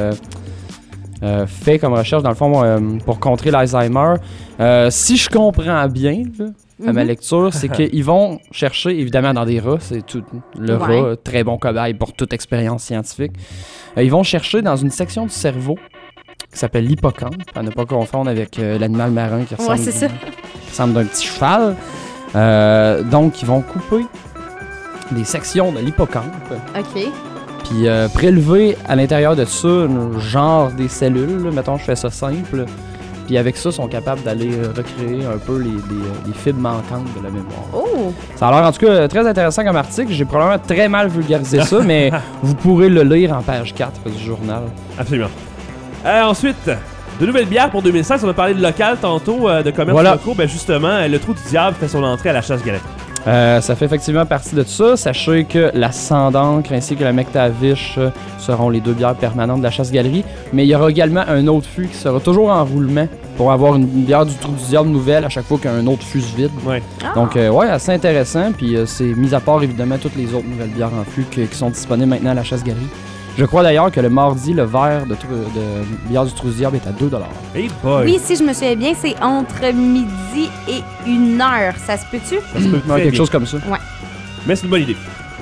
fait comme recherche, dans le fond, pour contrer l'Alzheimer. Si je comprends bien, là, à ma lecture, c'est qu'ils vont chercher, évidemment, dans des rats, c'est tout le rat, très bon cobaye pour toute expérience scientifique. Ils vont chercher dans une section du cerveau qui s'appelle l'hippocampe, à ne pas confondre avec l'animal marin qui ressemble d'un petit cheval. Donc, ils vont couper des sections de l'hippocampe. OK. Puis prélever à l'intérieur de ça, genre des cellules, là, mettons, je fais ça simple. Puis avec ça, ils sont capables d'aller recréer un peu les fibres manquantes de la mémoire. Oh! Ça a l'air en tout cas très intéressant comme article. J'ai probablement très mal vulgarisé ça, mais vous pourrez le lire en page 4 du journal. Absolument. Ensuite, de nouvelles bières pour 2016. On a parlé de local tantôt, de commerce locaux. Ben justement, le Trou du Diable fait son entrée à la Chasse-Galerie. Ça fait effectivement partie de tout ça. Sachez que la Sans d'Ancre ainsi que la McTavish seront les 2 bières permanentes de la Chasse-Galerie. Mais il y aura également un autre fût qui sera toujours en roulement pour avoir une bière du Trou du Diable nouvelle à chaque fois qu'un autre fût se vide. Ouais. Donc, assez intéressant. Puis c'est mis à part évidemment toutes les autres nouvelles bières en fût qui sont disponibles maintenant à la Chasse-Galerie. Je crois d'ailleurs que le mardi, le verre de bière du Trou du Diable est à 2$. Hey boy. Oui, si je me souviens bien, c'est entre midi et 1h. Ça se peut-tu? Ça se peut quelque chose comme ça. Ouais. Mais c'est une bonne idée.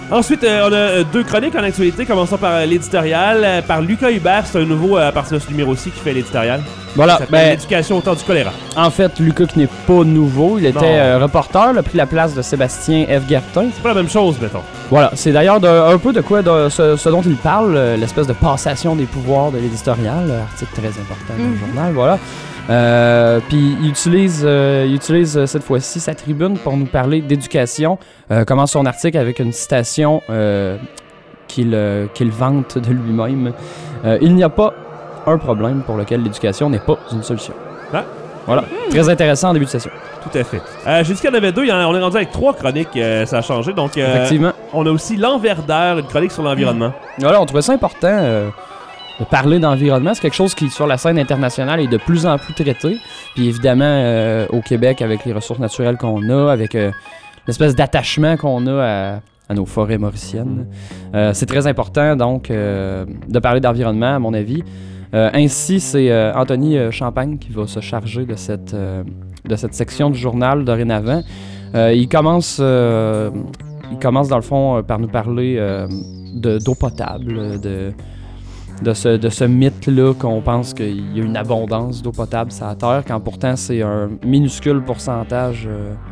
Ensuite, on a 2 chroniques en actualité. Commençons par l'éditorial. Par Lucas Hubert, c'est un nouveau à partir de ce numéro-ci qui fait l'éditorial. Voilà, l'éducation au temps du choléra. En fait, Lucas qui n'est pas nouveau, il était reporter, il a pris la place de Sébastien F. Gartin. C'est pas la même chose, mettons. Voilà, c'est d'ailleurs un peu de quoi ce dont il parle, l'espèce de passation des pouvoirs de l'éditorial, article très important dans le journal, voilà. Puis il utilise cette fois-ci sa tribune pour nous parler d'éducation. Commence son article avec une citation qu'il vante de lui-même. Il n'y a pas un problème pour lequel l'éducation n'est pas une solution. Ah. Voilà, très intéressant en début de session. Tout à fait. J'ai dit qu'il y en avait 2, on est rendu avec 3 chroniques, ça a changé. Donc, effectivement. On a aussi l'envers d'air, une chronique sur l'environnement. Voilà, on trouvait ça important de parler d'environnement. C'est quelque chose qui, sur la scène internationale, est de plus en plus traité. Puis évidemment, au Québec, avec les ressources naturelles qu'on a, avec l'espèce d'attachement qu'on a à nos forêts mauriciennes, c'est très important, donc, de parler d'environnement, à mon avis. Ainsi, c'est Anthony Champagne qui va se charger de cette section du journal dorénavant. Il commence dans le fond par nous parler d'eau potable, de ce mythe-là qu'on pense qu'il y a une abondance d'eau potable sur la Terre, quand pourtant c'est un minuscule pourcentage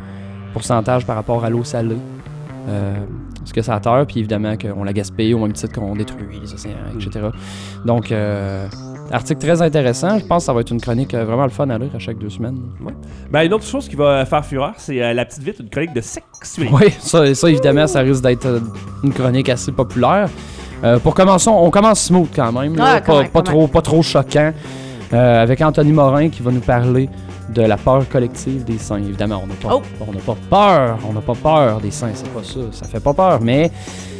par rapport à l'eau salée. Ce que ça a Terre, puis évidemment qu'on la gaspille au même titre qu'on détruit les océans, etc. Donc, article très intéressant. Je pense que ça va être une chronique vraiment le fun à lire à chaque 2 semaines. Ouais. Ben, une autre chose qui va faire fureur, c'est La Petite Vite, une chronique de sexualité. Oui, ça évidemment, ça risque d'être une chronique assez populaire. Pour commencer, on commence smooth quand même. Là, pas trop choquant. Avec Anthony Morin qui va nous parler de la peur collective des seins. Évidemment, on n'a pas peur des seins, c'est pas ça, ça fait pas peur, mais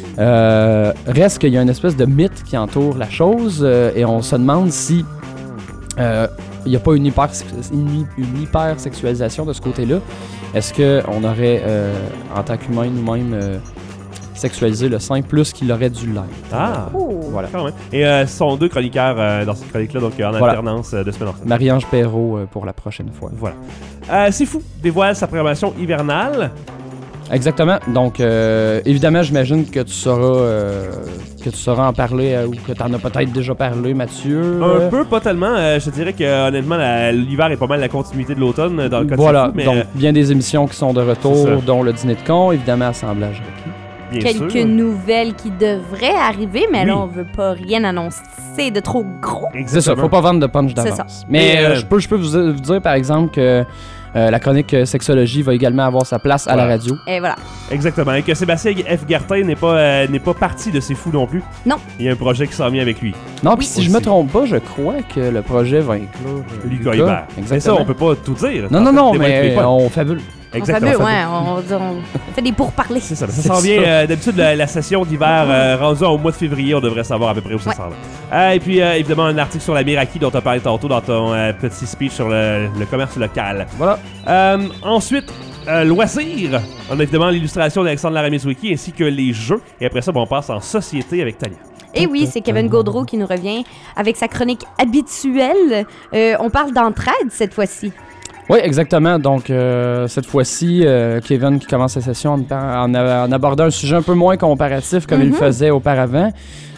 reste qu'il y a une espèce de mythe qui entoure la chose et on se demande si il n'y a pas une hypersexualisation de ce côté-là. Est-ce qu'on aurait, en tant qu'humain nous-mêmes, sexualiser le sein plus qu'il aurait dû l'être. Ah! Voilà. Quand même. Et ce sont 2 chroniqueurs dans cette chronique-là, donc en alternance de semaine en semaine. Marie-Ange Perrault pour la prochaine fois. Voilà. C'est fou, dévoile sa programmation hivernale. Exactement. Donc, évidemment, j'imagine que tu sauras en parler ou que tu en as peut-être déjà parlé, Mathieu. Un peu, pas tellement. Je te dirais que honnêtement, l'hiver est pas mal la continuité de l'automne dans le cas de Voilà. mais donc, bien des émissions qui sont de retour, dont le dîner de con, évidemment, Assemblage requis. Quelques nouvelles qui devraient arriver, mais là, on veut pas rien annoncer de trop gros. C'est ça, faut pas vendre de punch d'avance. Mais je peux vous dire, par exemple, que la chronique sexologie va également avoir sa place à la radio. Et voilà. Exactement. Et que Sébastien F. Gartin n'est pas parti de ces fous non plus. Non. Il y a un projet qui s'en vient avec lui. Non, puis si je me trompe pas, je crois que le projet va inclure Lucas Hubert. Exactement. Ça, on peut pas tout dire. Non, mais on fabule. Exactement. On fait des pourparlers. C'est ça. Ça s'en vient. D'habitude, la session d'hiver rendue au mois de février, on devrait savoir à peu près où ça s'en va. Et puis, évidemment, un article sur la Miraki dont tu as parlé tantôt dans ton petit speech sur le commerce local. Voilà. Ensuite, loisirs. On a évidemment l'illustration d'Alexandre Laramie-Wiki ainsi que les jeux. Et après ça, on passe en société avec Tania. Et oui, c'est Kevin Gaudreau qui nous revient avec sa chronique habituelle. On parle d'entraide cette fois-ci. Oui, exactement. Donc, cette fois-ci, Kevin qui commence sa session en abordant un sujet un peu moins comparatif comme il le faisait auparavant,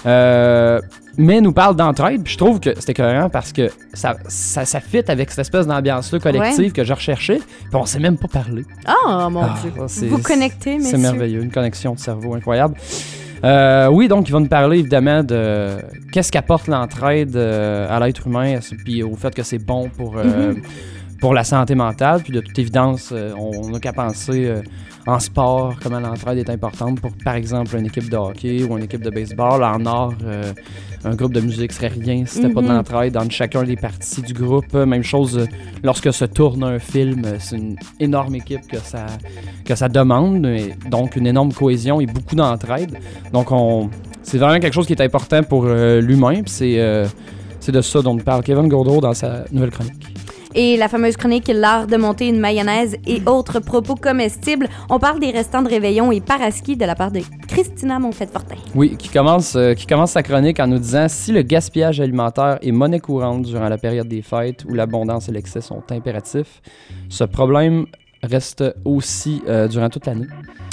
mais nous parle d'entraide. Puis je trouve que c'est écœurant parce que ça fit avec cette espèce d'ambiance-là collective que je recherchais. Puis on s'est même pas parlé. Oh mon Dieu! Vous connectez, messieurs. C'est merveilleux, une connexion de cerveau incroyable. Oui, donc il va nous parler évidemment de qu'est-ce qu'apporte l'entraide à l'être humain, puis au fait que c'est bon pour la santé mentale, puis de toute évidence, on n'a qu'à penser en sport, comment l'entraide est importante pour, par exemple, une équipe de hockey ou une équipe de baseball. En art, un groupe de musique serait rien si c'était pas de l'entraide dans chacun des parties du groupe. Même chose lorsque se tourne un film, c'est une énorme équipe que ça demande, et donc une énorme cohésion et beaucoup d'entraide. Donc c'est vraiment quelque chose qui est important pour l'humain, puis c'est de ça dont nous parle Kevin Gaudreau dans sa nouvelle chronique. Et la fameuse chronique « L'art de monter une mayonnaise et autres propos comestibles ». On parle des restants de réveillon et paraski de la part de Christina Monfette-Fortin. Oui, qui commence sa chronique en nous disant « Si le gaspillage alimentaire est monnaie courante durant la période des fêtes où l'abondance et l'excès sont impératifs, ce problème reste aussi durant toute l'année. »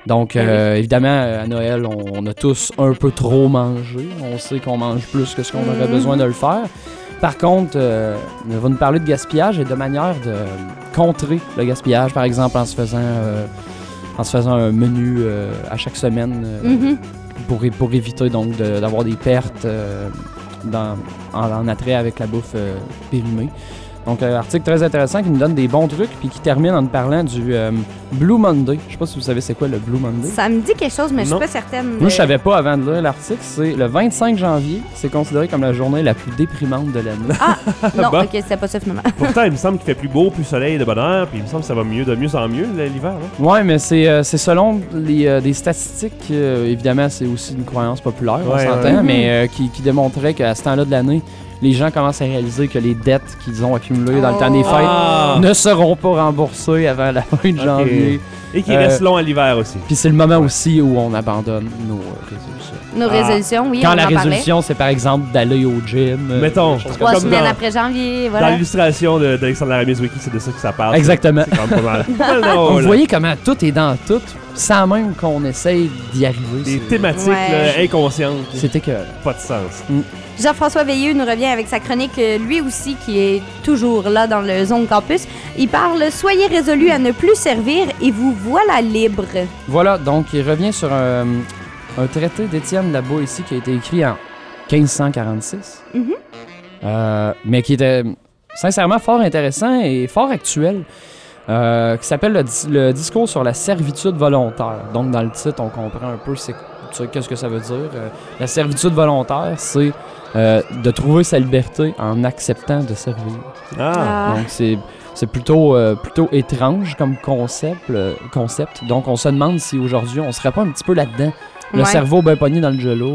Donc, évidemment, à Noël, on a tous un peu trop mangé. On sait qu'on mange plus que ce qu'on aurait besoin de le faire. Par contre, on va nous parler de gaspillage et de manière de contrer le gaspillage, par exemple en se faisant un menu à chaque semaine pour éviter donc d'avoir des pertes en attrait avec la bouffe périmée. Donc, article très intéressant qui nous donne des bons trucs puis qui termine en nous parlant du Blue Monday. Je sais pas si vous savez c'est quoi le Blue Monday. Ça me dit quelque chose, mais je suis pas certaine. Moi, je savais pas avant de lire l'article. C'est le 25 janvier. C'est considéré comme la journée la plus déprimante de l'année. Ah! Non, Bon. ok, c'était pas ça finalement. Pourtant, il me semble qu'il fait plus beau, plus soleil de bonne heure, puis il me semble que ça va mieux de mieux en mieux l'hiver. Là. Ouais, mais c'est selon des statistiques. Évidemment, c'est aussi une croyance populaire, on s'entend, mais qui démontrait qu'à ce temps-là de l'année, les gens commencent à réaliser que les dettes qu'ils ont accumulées dans le temps des fêtes ne seront pas remboursées avant la fin de janvier. Et qui reste long à l'hiver aussi. Puis c'est le moment aussi où on abandonne nos résolutions. Nos résolutions, oui, Quand on la en parlait. résolution, c'est par exemple d'aller au gym. Mettons, 3 semaines après janvier, voilà. Dans l'illustration d'Alexandre Laramis Wiki, c'est de ça que ça parle. Exactement. C'est quand même pas mal. Vous voyez comment tout est dans tout, sans même qu'on essaye d'y arriver. Des thématiques là, inconscientes. C'était que... Pas de sens. Jean-François Veilleux nous revient avec sa chronique, lui aussi, qui est toujours là dans le Zone Campus. Il parle « Soyez résolus à ne plus servir et vous voilà libre ». Voilà, donc il revient sur un traité d'Étienne Labo ici qui a été écrit en 1546, mais qui était sincèrement fort intéressant et fort actuel, qui s'appelle le discours sur la servitude volontaire. Donc dans le titre, on comprend un peu qu'est-ce que ça veut dire. La servitude volontaire, c'est de trouver sa liberté en acceptant de servir. Donc c'est plutôt étrange comme concept. Donc on se demande si aujourd'hui on serait pas un petit peu là-dedans. Le cerveau bien pogné dans le gelo,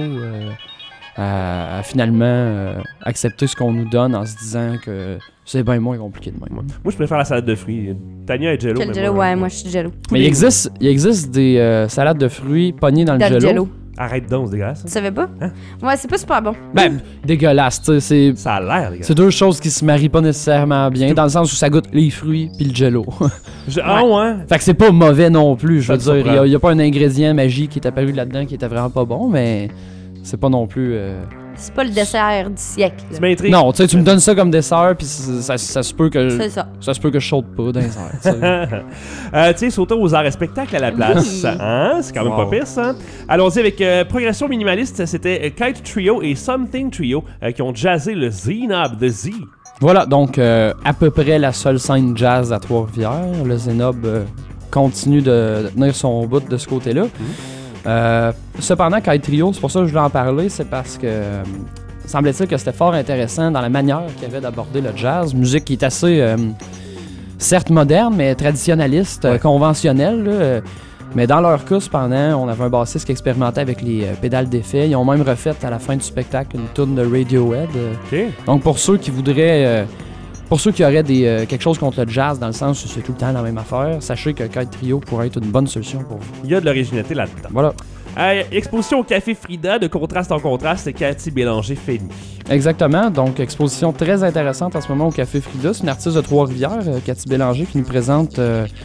à finalement accepter ce qu'on nous donne en se disant que c'est bien moins compliqué de même. Moi, je préfère la salade de fruits. Tania est jello. Quel jello? Ouais, moi je suis jello. Mais il existe des salades de fruits pognées dans le jello. Arrête donc, c'est dégueulasse. Tu savais pas? Hein? Ouais, c'est pas super bon. Ben, dégueulasse, tu sais. Ça a l'air dégueulasse. C'est deux choses qui se marient pas nécessairement bien, dans le sens où ça goûte les fruits puis le jello. Ah ouais? Fait que c'est pas mauvais non plus, je veux Ça te dire. Il y a pas un ingrédient magique qui est apparu là-dedans qui était vraiment pas bon, mais c'est pas non plus... C'est pas le dessert du siècle. Tu m'intrigues. Non, tu sais, tu me donnes ça comme dessert, puis ça se peut que... C'est ça. Ça se peut que je saute pas dans les airs, tu sais, sautons aux arts et spectacles à la place. Hein? C'est quand même pas pire, ça. Allons-y avec Progression Minimaliste. C'était Kite Trio et Something Trio qui ont jazzé le Zenob de Z. Voilà, donc à peu près la seule scène jazz à Trois-Rivières. Le Zenob continue de tenir son bout de ce côté-là. Cependant, Kite Trio, c'est pour ça que je voulais en parler, c'est parce que semblait-il que c'était fort intéressant dans la manière qu'il y avait d'aborder le jazz. Musique qui est assez, certes moderne, mais traditionnaliste, conventionnelle. Là, mais dans leur cas, cependant, on avait un bassiste qui expérimentait avec les pédales d'effet. Ils ont même refait à la fin du spectacle une tune de Radiohead. Donc pour ceux qui voudraient... Pour ceux qui auraient quelque chose contre le jazz, dans le sens où c'est tout le temps la même affaire, sachez que Kite Trio pourrait être une bonne solution pour vous. Il y a de l'originalité là-dedans. Voilà. Exposition au Café Frida, de contraste en contraste, Cathy Bélanger-Fény. Exactement. Donc, exposition très intéressante en ce moment au Café Frida. C'est une artiste de Trois-Rivières, Cathy Bélanger, qui nous présente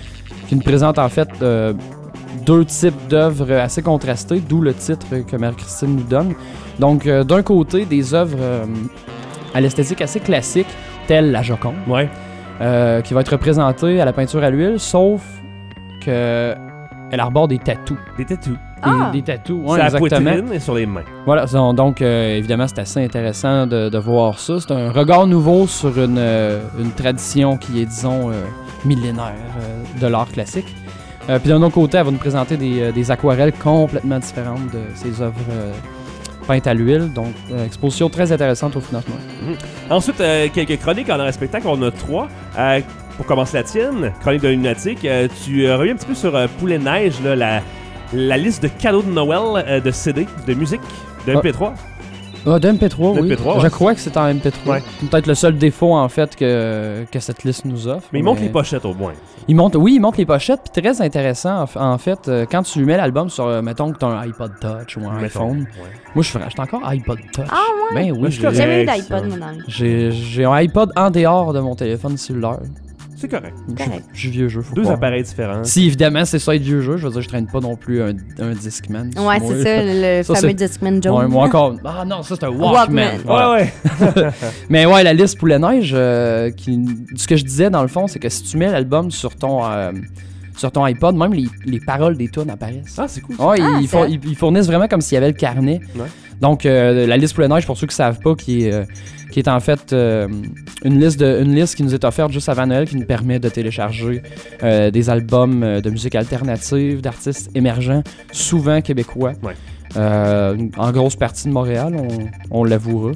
en fait deux types d'œuvres assez contrastées, d'où le titre que Marie-Christine nous donne. Donc, d'un côté, des œuvres à l'esthétique assez classique, telle la Joconde, qui va être représentée à la peinture à l'huile, sauf qu'elle arbore des tatous. Des tatous. Des tatous, oui, c'est exactement. À la poitrine et sur les mains. Voilà, donc évidemment, c'est assez intéressant de voir ça. C'est un regard nouveau sur une tradition qui est, disons, millénaire de l'art classique. Puis d'un autre côté, elle va nous présenter des aquarelles complètement différentes de ses œuvres peintes à l'huile. Donc, exposition très intéressante au financement. Ensuite, quelques chroniques en art et spectacle. On a 3. Pour commencer la tienne, chronique de lunatique, tu reviens un petit peu sur Poulet Neige, là, la liste de cadeaux de Noël de CD, de musique, de MP3. De MP3, de oui. MP3, Je crois que c'est en MP3. Ouais. Peut-être le seul défaut, en fait, que cette liste nous offre. Mais il montre les pochettes, au moins. Il montre les pochettes, puis très intéressant, en fait, quand tu mets l'album sur, mettons que tu as un iPod Touch ou un iPhone. Moi, j'étais encore iPod Touch. Ah ouais? Ben oui. J'ai jamais eu d'iPod, moi, dans le J'ai un iPod en dehors de mon téléphone cellulaire. C'est correct. Je suis vieux jeu, faut 2 pas. appareils différents. Si évidemment c'est ça être vieux jeu, je veux dire, je traîne pas non plus un Discman. Ouais, c'est ça, le fameux Discman jaune. Ouais, moi encore. Ah non, ça c'est un Walkman. Ouais. Mais ouais, la liste Poulet-Neige, ce que je disais dans le fond, c'est que si tu mets l'album sur ton iPod, même les paroles des tunes apparaissent. Ah, c'est cool. Ouais, ils fournissent vraiment comme s'il y avait le carnet. Ouais. Donc, la liste Poulet-Neige, pour ceux qui ne savent pas, qui est en fait une liste qui nous est offerte juste avant Noël, qui nous permet de télécharger des albums de musique alternative, d'artistes émergents, souvent québécois. Ouais. En grosse partie de Montréal, on l'avouera.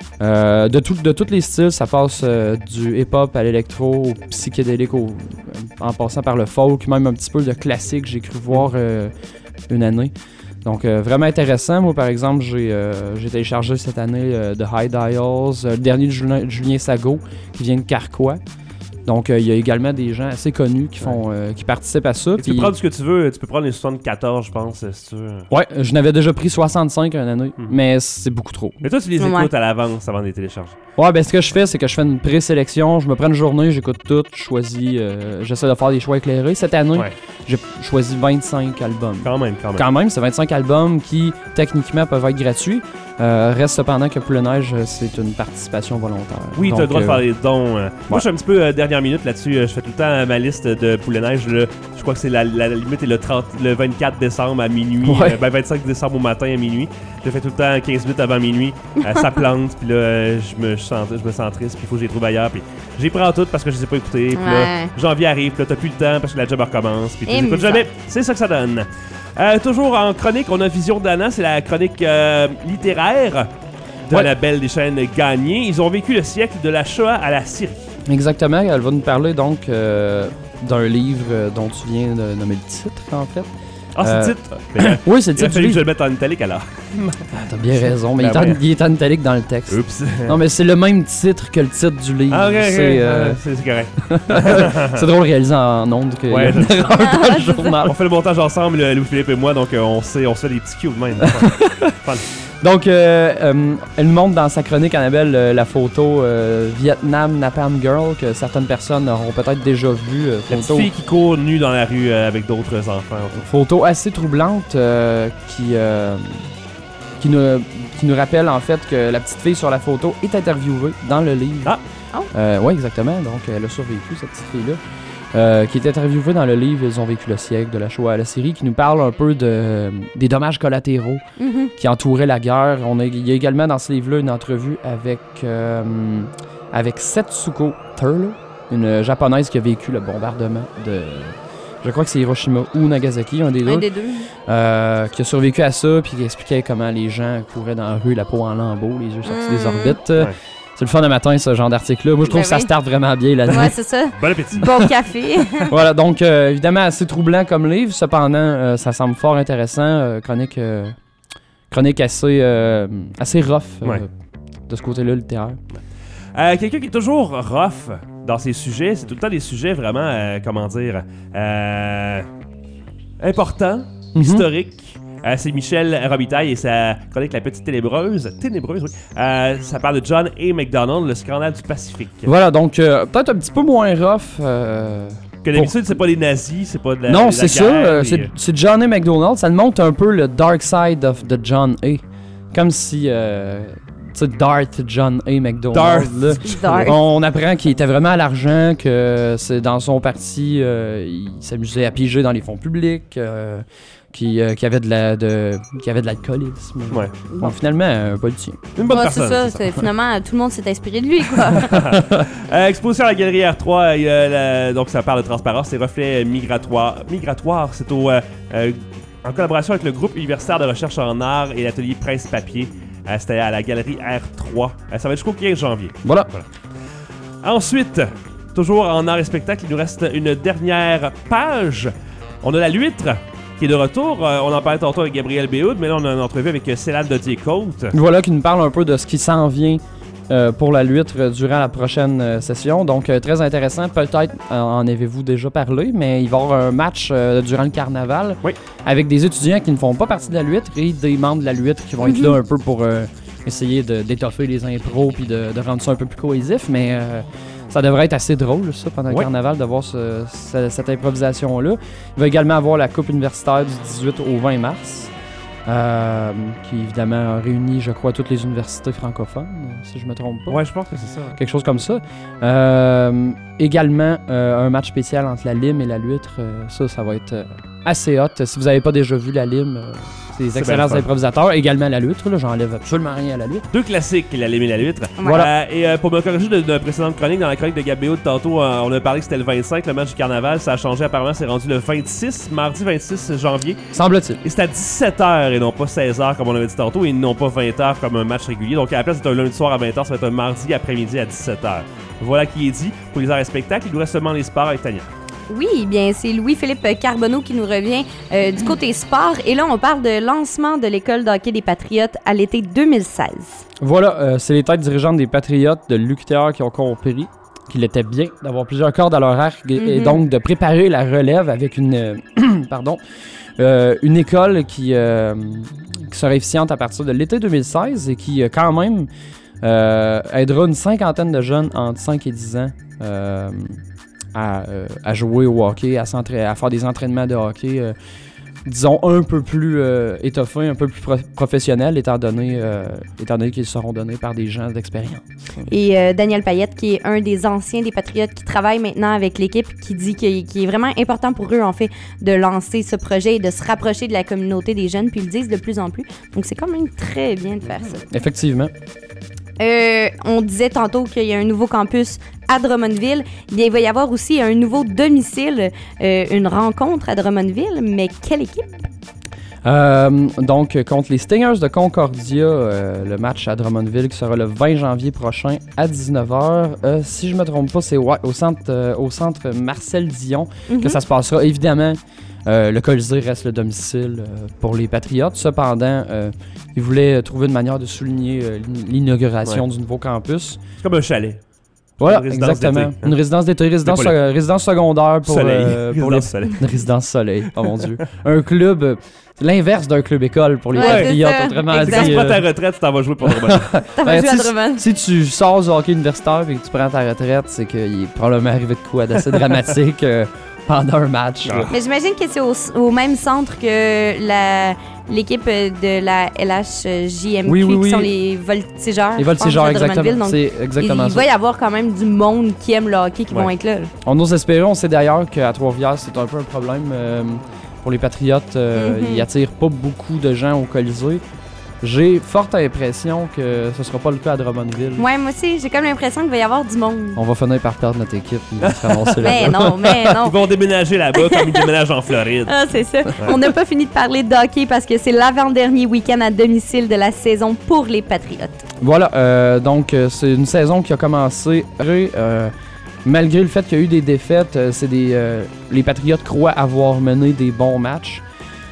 De tous les styles, ça passe du hip-hop à l'électro, au psychédélique, en passant par le folk, même un petit peu de classique, j'ai cru voir une année. Donc, vraiment intéressant. Moi, par exemple, j'ai téléchargé cette année de High Dials, le dernier de Julien Sago, qui vient de Carquois. Donc, il y a également des gens assez connus qui participent à ça. Tu peux prendre ce que tu veux. Tu peux prendre les 74, je pense, si tu veux. Ouais, je n'avais déjà pris 65 une année, mais c'est beaucoup trop. Mais toi, tu les écoutes à l'avance avant de les télécharger. Ouais, ben ce que je fais, c'est que je fais une présélection. Je me prends une journée, j'écoute tout, je choisis. J'essaie de faire des choix éclairés. Cette année, j'ai choisi 25 albums. Quand même. Quand même, c'est 25 albums qui, techniquement, peuvent être gratuits. Reste cependant que Poulet-Neige, c'est une participation volontaire. Oui, tu as le droit de faire des dons. Moi, je suis un petit peu dernière minute là-dessus. Je fais tout le temps ma liste de Poulet-Neige. Je crois que c'est la limite est le 24 décembre à minuit. 25 décembre au matin à minuit. Je fais tout le temps 15 minutes avant minuit. Ça plante, puis là, je me sens triste, puis il faut que je les trouve ailleurs. Puis j'y prends toutes parce que je les ai pas écoutées. Puis là, janvier arrive, puis là, t'as plus le temps parce que la job recommence. Puis tu les écoutes jamais. C'est ça que ça donne. Toujours en chronique, on a Vision d'Anna, c'est la chronique littéraire de la belle des chaînes Gagné. Ils ont vécu le siècle de la Shoah à la Syrie. Exactement, elle va nous parler donc d'un livre dont tu viens de nommer le titre, en fait. Ah, c'est le titre? Oui, c'est le titre. Il a fallu que je le mette en italique alors. T'as bien raison, mais il est en italique dans le texte. Oups. Non, mais c'est le même titre que le titre du livre. Ah, ok, c'est correct. C'est drôle réalisé en ondes que ouais, dans le journal. On fait le montage ensemble, Louis-Philippe et moi, donc on se fait des petits cues de même. Fun. Donc, elle nous montre dans sa chronique, Annabelle, la photo Vietnam Napalm Girl, que certaines personnes auront peut-être déjà vue. La petite fille qui court nue dans la rue avec d'autres enfants. Photo assez troublante qui nous rappelle en fait que la petite fille sur la photo est interviewée dans le livre. Oui, exactement. Donc, elle a survécu, cette petite fille-là. Qui est interviewée dans le livre Ils ont vécu le siècle de la Shoah à la Syrie, qui nous parle un peu des dommages collatéraux qui entouraient la guerre. Il y a également dans ce livre-là une entrevue avec Setsuko Thurlow, une japonaise qui a vécu le bombardement de... Je crois que c'est Hiroshima ou Nagasaki, un des deux. Qui a survécu à ça, puis qui expliquait comment les gens couraient dans la rue, la peau en lambeaux, les yeux sortis des orbites. Ouais. C'est le fun le matin, ce genre d'article-là. Moi, je trouve que ça starte vraiment bien la nuit. Ouais, c'est ça. Bon appétit. Bon café. Voilà, donc, évidemment, assez troublant comme livre. Cependant, ça semble fort intéressant. Chronique assez rough de ce côté-là, littéraire. Quelqu'un qui est toujours rough dans ses sujets, c'est tout le temps des sujets vraiment, importants, historiques. C'est Michel Robitaille et sa chronique La Petite Ténébreuse, oui. Ça parle de John A. MacDonald, le scandale du Pacifique. Voilà, donc peut-être un petit peu moins rough. Que d'habitude, c'est pas les nazis, c'est pas de la Non, de c'est la ça. C'est John A. MacDonald. Ça montre un peu le dark side of the John A. Comme si... Darth John A. MacDonald. On apprend qu'il était vraiment à l'argent, que c'est dans son parti, il s'amusait à piger dans les fonds publics, qu'il y avait de l'alcoolisme. Ouais. Bon, finalement, un politicien. Une bonne personne. C'est ça. Finalement, tout le monde s'est inspiré de lui, quoi. Exposition à la Galerie R3, donc ça parle de transparence, c'est reflets migratoires. C'est en collaboration avec le groupe universitaire de recherche en art et l'atelier Presse Papier. C'était à la Galerie R3. Ça va être jusqu'au 15 janvier. Voilà. Ensuite, toujours en art et spectacle, il nous reste une dernière page. On a la L'Huître qui est de retour. On en parlait tantôt avec Gabriel Béhoud, mais là, on a une entrevue avec Célane Dodier-Côte. Voilà, qui nous parle un peu de ce qui s'en vient pour la L'Huître durant la prochaine session. Donc, très intéressant. Peut-être en avez-vous déjà parlé, mais il va y avoir un match durant le carnaval avec des étudiants qui ne font pas partie de la L'Huître et des membres de la L'Huître qui vont être là un peu pour essayer d'étoffer les impros puis de rendre ça un peu plus cohésif. Mais Ça devrait être assez drôle, ça, pendant le carnaval, de voir cette improvisation-là. Il va également avoir la Coupe universitaire du 18 au 20 mars. Qui évidemment réunit, je crois, toutes les universités francophones, si je me trompe pas. Ouais, je pense que c'est ça. Quelque chose comme ça. Également, un match spécial entre la lime et la l'huître. Ça va être assez hot. Si vous n'avez pas déjà vu la lime, c'est des excellents improvisateurs. Également la l'huître, là, j'enlève absolument rien à la l'huître. Deux classiques, la lime et la l'huître. Voilà. Et pour me corriger de précédente chronique, dans la chronique de Gabéo de tantôt, on a parlé que c'était le 25, le match du carnaval. Ça a changé apparemment, c'est rendu le 26, mardi 26 janvier. Semble-t-il. Et c'est à 17h et non pas 16h comme on avait dit tantôt, et non pas 20h comme un match régulier. Donc à la place, c'est un lundi soir à 20h, ça va être un mardi après-midi à 17h. Voilà qui est dit. Pour les arts et spectacles, il nous reste seulement les sports avec Tania. Oui, bien, c'est Louis-Philippe Carbonneau qui nous revient du côté sport. Et là, on parle de lancement de l'école de hockey des Patriotes à l'été 2016. Voilà, c'est les têtes dirigeantes des Patriotes de l'UQTR qui ont compris qu'il était bien d'avoir plusieurs cordes à leur arc et donc de préparer la relève avec une une école qui sera efficiente à partir de l'été 2016 et qui, quand même, aidera une cinquantaine de jeunes entre 5 et 10 ans à jouer au hockey, à faire des entraînements de hockey, disons, un peu plus étoffés, un peu plus professionnels, étant donné qu'ils seront donnés par des gens d'expérience. Et Daniel Payette, qui est un des anciens des Patriotes qui travaille maintenant avec l'équipe, qui dit qu'il est vraiment important pour eux, en fait, de lancer ce projet et de se rapprocher de la communauté des jeunes, puis ils le disent de plus en plus. Donc, c'est quand même très bien de faire ça. Effectivement. On disait tantôt qu'il y a un nouveau campus à Drummondville. Bien, il va y avoir aussi un nouveau domicile, une rencontre à Drummondville, mais quelle équipe? Donc, contre les Stingers de Concordia, le match à Drummondville qui sera le 20 janvier prochain à 19h. Si je ne me trompe pas, c'est au centre Marcel Dion que ça se passera. Évidemment, le Colisée reste le domicile pour les Patriotes. Cependant, ils voulaient trouver une manière de souligner l'inauguration du nouveau campus. C'est comme un chalet. Voilà, exactement. Une résidence d'été, résidence secondaire pour Une résidence soleil. Oh mon Dieu. Un club, l'inverse d'un club école pour les Patriotes, autrement dit. Si tu prends ta retraite, tu t'en vas jouer pour Drummond. Si tu sors du hockey universitaire et que tu prends ta retraite, c'est qu'il est probablement arrivé de quoi d'assez dramatique pendant un match. Mais j'imagine que c'est au même centre que l'équipe de la LHJMQ, qui sont les voltigeurs. Les voltigeurs, exactement. Donc, c'est exactement il va y avoir quand même du monde qui aime le hockey qui vont être là. On nous espérait, on sait d'ailleurs qu'à Trois-Rivières, c'est un peu un problème pour les Patriotes. Ils attirent pas beaucoup de gens au Colisée. J'ai forte impression que ce sera pas le cas à Drummondville. Ouais, moi aussi, j'ai comme l'impression qu'il va y avoir du monde. On va finir par perdre notre équipe. Ils vont se ramasser là-bas. Mais non. Ils vont déménager là-bas comme ils déménagent en Floride. Ah, c'est ça. Ouais. On n'a pas fini de parler de hockey parce que c'est l'avant-dernier week-end à domicile de la saison pour les Patriotes. Voilà, donc c'est une saison qui a commencé malgré le fait qu'il y a eu des défaites. Les Patriotes croient avoir mené des bons matchs.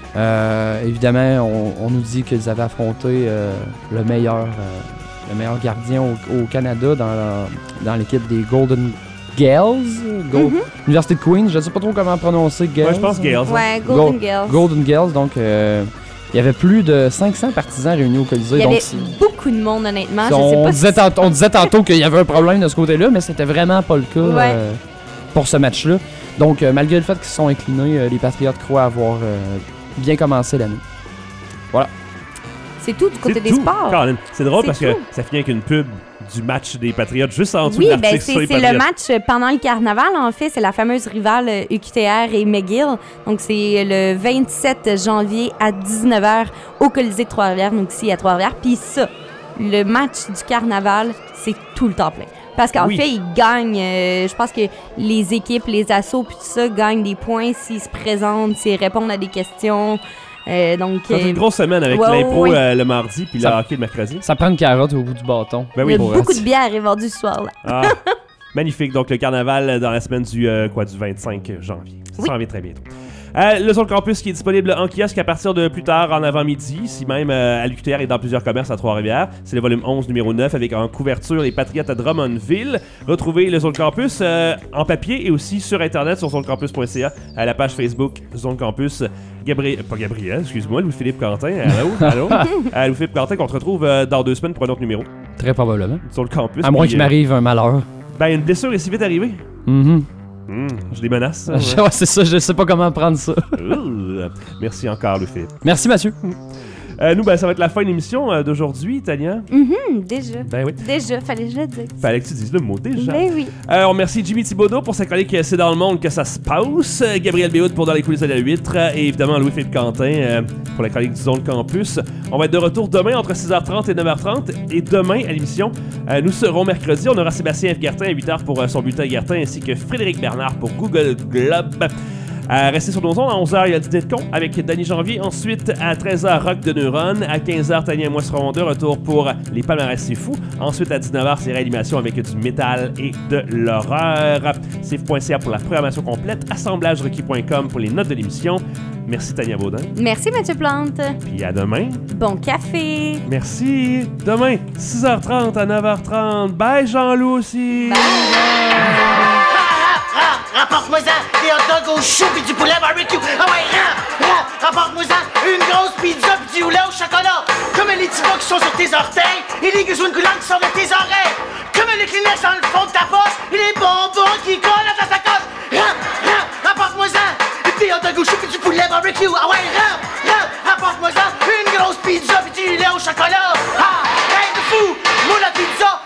Évidemment, on nous dit qu'ils avaient affronté le meilleur gardien au Canada dans l'équipe des Golden Gales, Université de Queens. Je ne sais pas trop comment prononcer Gales. Ouais, je pense Gales. Ouais, Golden Gales. Golden Gales, donc il y avait plus de 500 partisans réunis au Colisée. Il y avait beaucoup de monde, honnêtement. On disait tantôt qu'il y avait un problème de ce côté-là, mais c'était vraiment pas le cas pour ce match-là. Donc, malgré le fait qu'ils se sont inclinés, les Patriotes croient avoir bien commencé l'année. Voilà. C'est tout du côté des sports. C'est drôle parce que ça finit avec une pub du match des Patriotes juste en dessous de l'article sur les c'est Patriotes. le match pendant le carnaval, en fait. C'est la fameuse rivale UQTR et McGill. Donc, c'est le 27 janvier à 19h au Colisée de Trois-Rivières, donc ici à Trois-Rivières. Puis ça, le match du carnaval, c'est tout le temps plein. Parce qu'en fait, ils gagnent, je pense que les équipes, les assos, puis tout ça, gagnent des points s'ils se présentent, s'ils répondent à des questions. Donc, c'est une grosse semaine avec l'impro le mardi, puis le hockey le mercredi. Ça prend une carotte au bout du bâton. Il y a beaucoup de bière est vendue ce soir-là. Ah, magnifique. Donc, le carnaval dans la semaine du 25 janvier. Ça s'en vient très bientôt. Le Zone Campus qui est disponible en kiosque à partir de plus tard en avant-midi, si même à l'UQTR et dans plusieurs commerces à Trois-Rivières. C'est le volume 11, numéro 9, avec en couverture les Patriotes à Drummondville. Retrouvez le Zone Campus en papier et aussi sur Internet sur zonecampus.ca, à la page Facebook Zone Campus. Louis-Philippe Quentin. Allô? Louis-Philippe Quentin qu'on te retrouve dans 2 semaines pour un autre numéro. Très probablement. Sur le campus. À moins qu'il m'arrive un malheur. Ben, une blessure est si vite arrivée. Je les menace. Ouais, c'est ça, je sais pas comment prendre ça. Merci encore, Louis-Philippe. Merci, Mathieu. Nous, ben, ça va être la fin de l'émission d'aujourd'hui, Tania. Déjà. Ben oui. Déjà, fallait que je le dise. Fallait que tu dises le mot déjà. Ben oui. On remercie Jimmy Thibodeau pour sa chronique C'est dans le monde que ça se passe. Gabriel Béhoud pour Dans les coulisses de la huître. Et évidemment Louis-Philippe Quentin pour la chronique du Zone Campus. On va être de retour demain entre 6h30 et 9h30. Et demain, à l'émission, nous serons mercredi. On aura Sébastien F. Gartin à 8h pour son bulletin Gartin ainsi que Frédéric Bernard pour Google Globe. Restez sur nos ondes. À 11h, il y a le dîner de con avec Danny Janvier. Ensuite, à 13h, Rock de Neuronne. À 15h, Tania et moi serons de retour pour les palmarès c'est fou. Ensuite, à 19h, c'est réanimation avec du métal et de l'horreur. CIF.ca pour la programmation complète. assemblagerequis.com pour les notes de l'émission. Merci Tania Baudin. Merci Mathieu Plante. Puis à demain. Bon café. Merci. Demain, 6h30 à 9h30. Bye Jean-Loup aussi. Bye. Rapporte-moi-en des hot dogs au chou pis du poulet barbecue. Ah ouais, rapporte-moi-en une grosse pizza pis du lait au chocolat. Comme les petits bas qui sont sur tes orteils et les gazouines coulantes qui sortent de tes oreilles. Comme les Kleenex dans le fond de ta poche et les bonbons qui collent à ta sacoche. Rapporte-moi-en des hot dogs au chou pis du poulet barbecue. Ah ouais, rapporte-moi-en une grosse pizza pis du lait au chocolat. Ah, rien de fou, moi la pizza.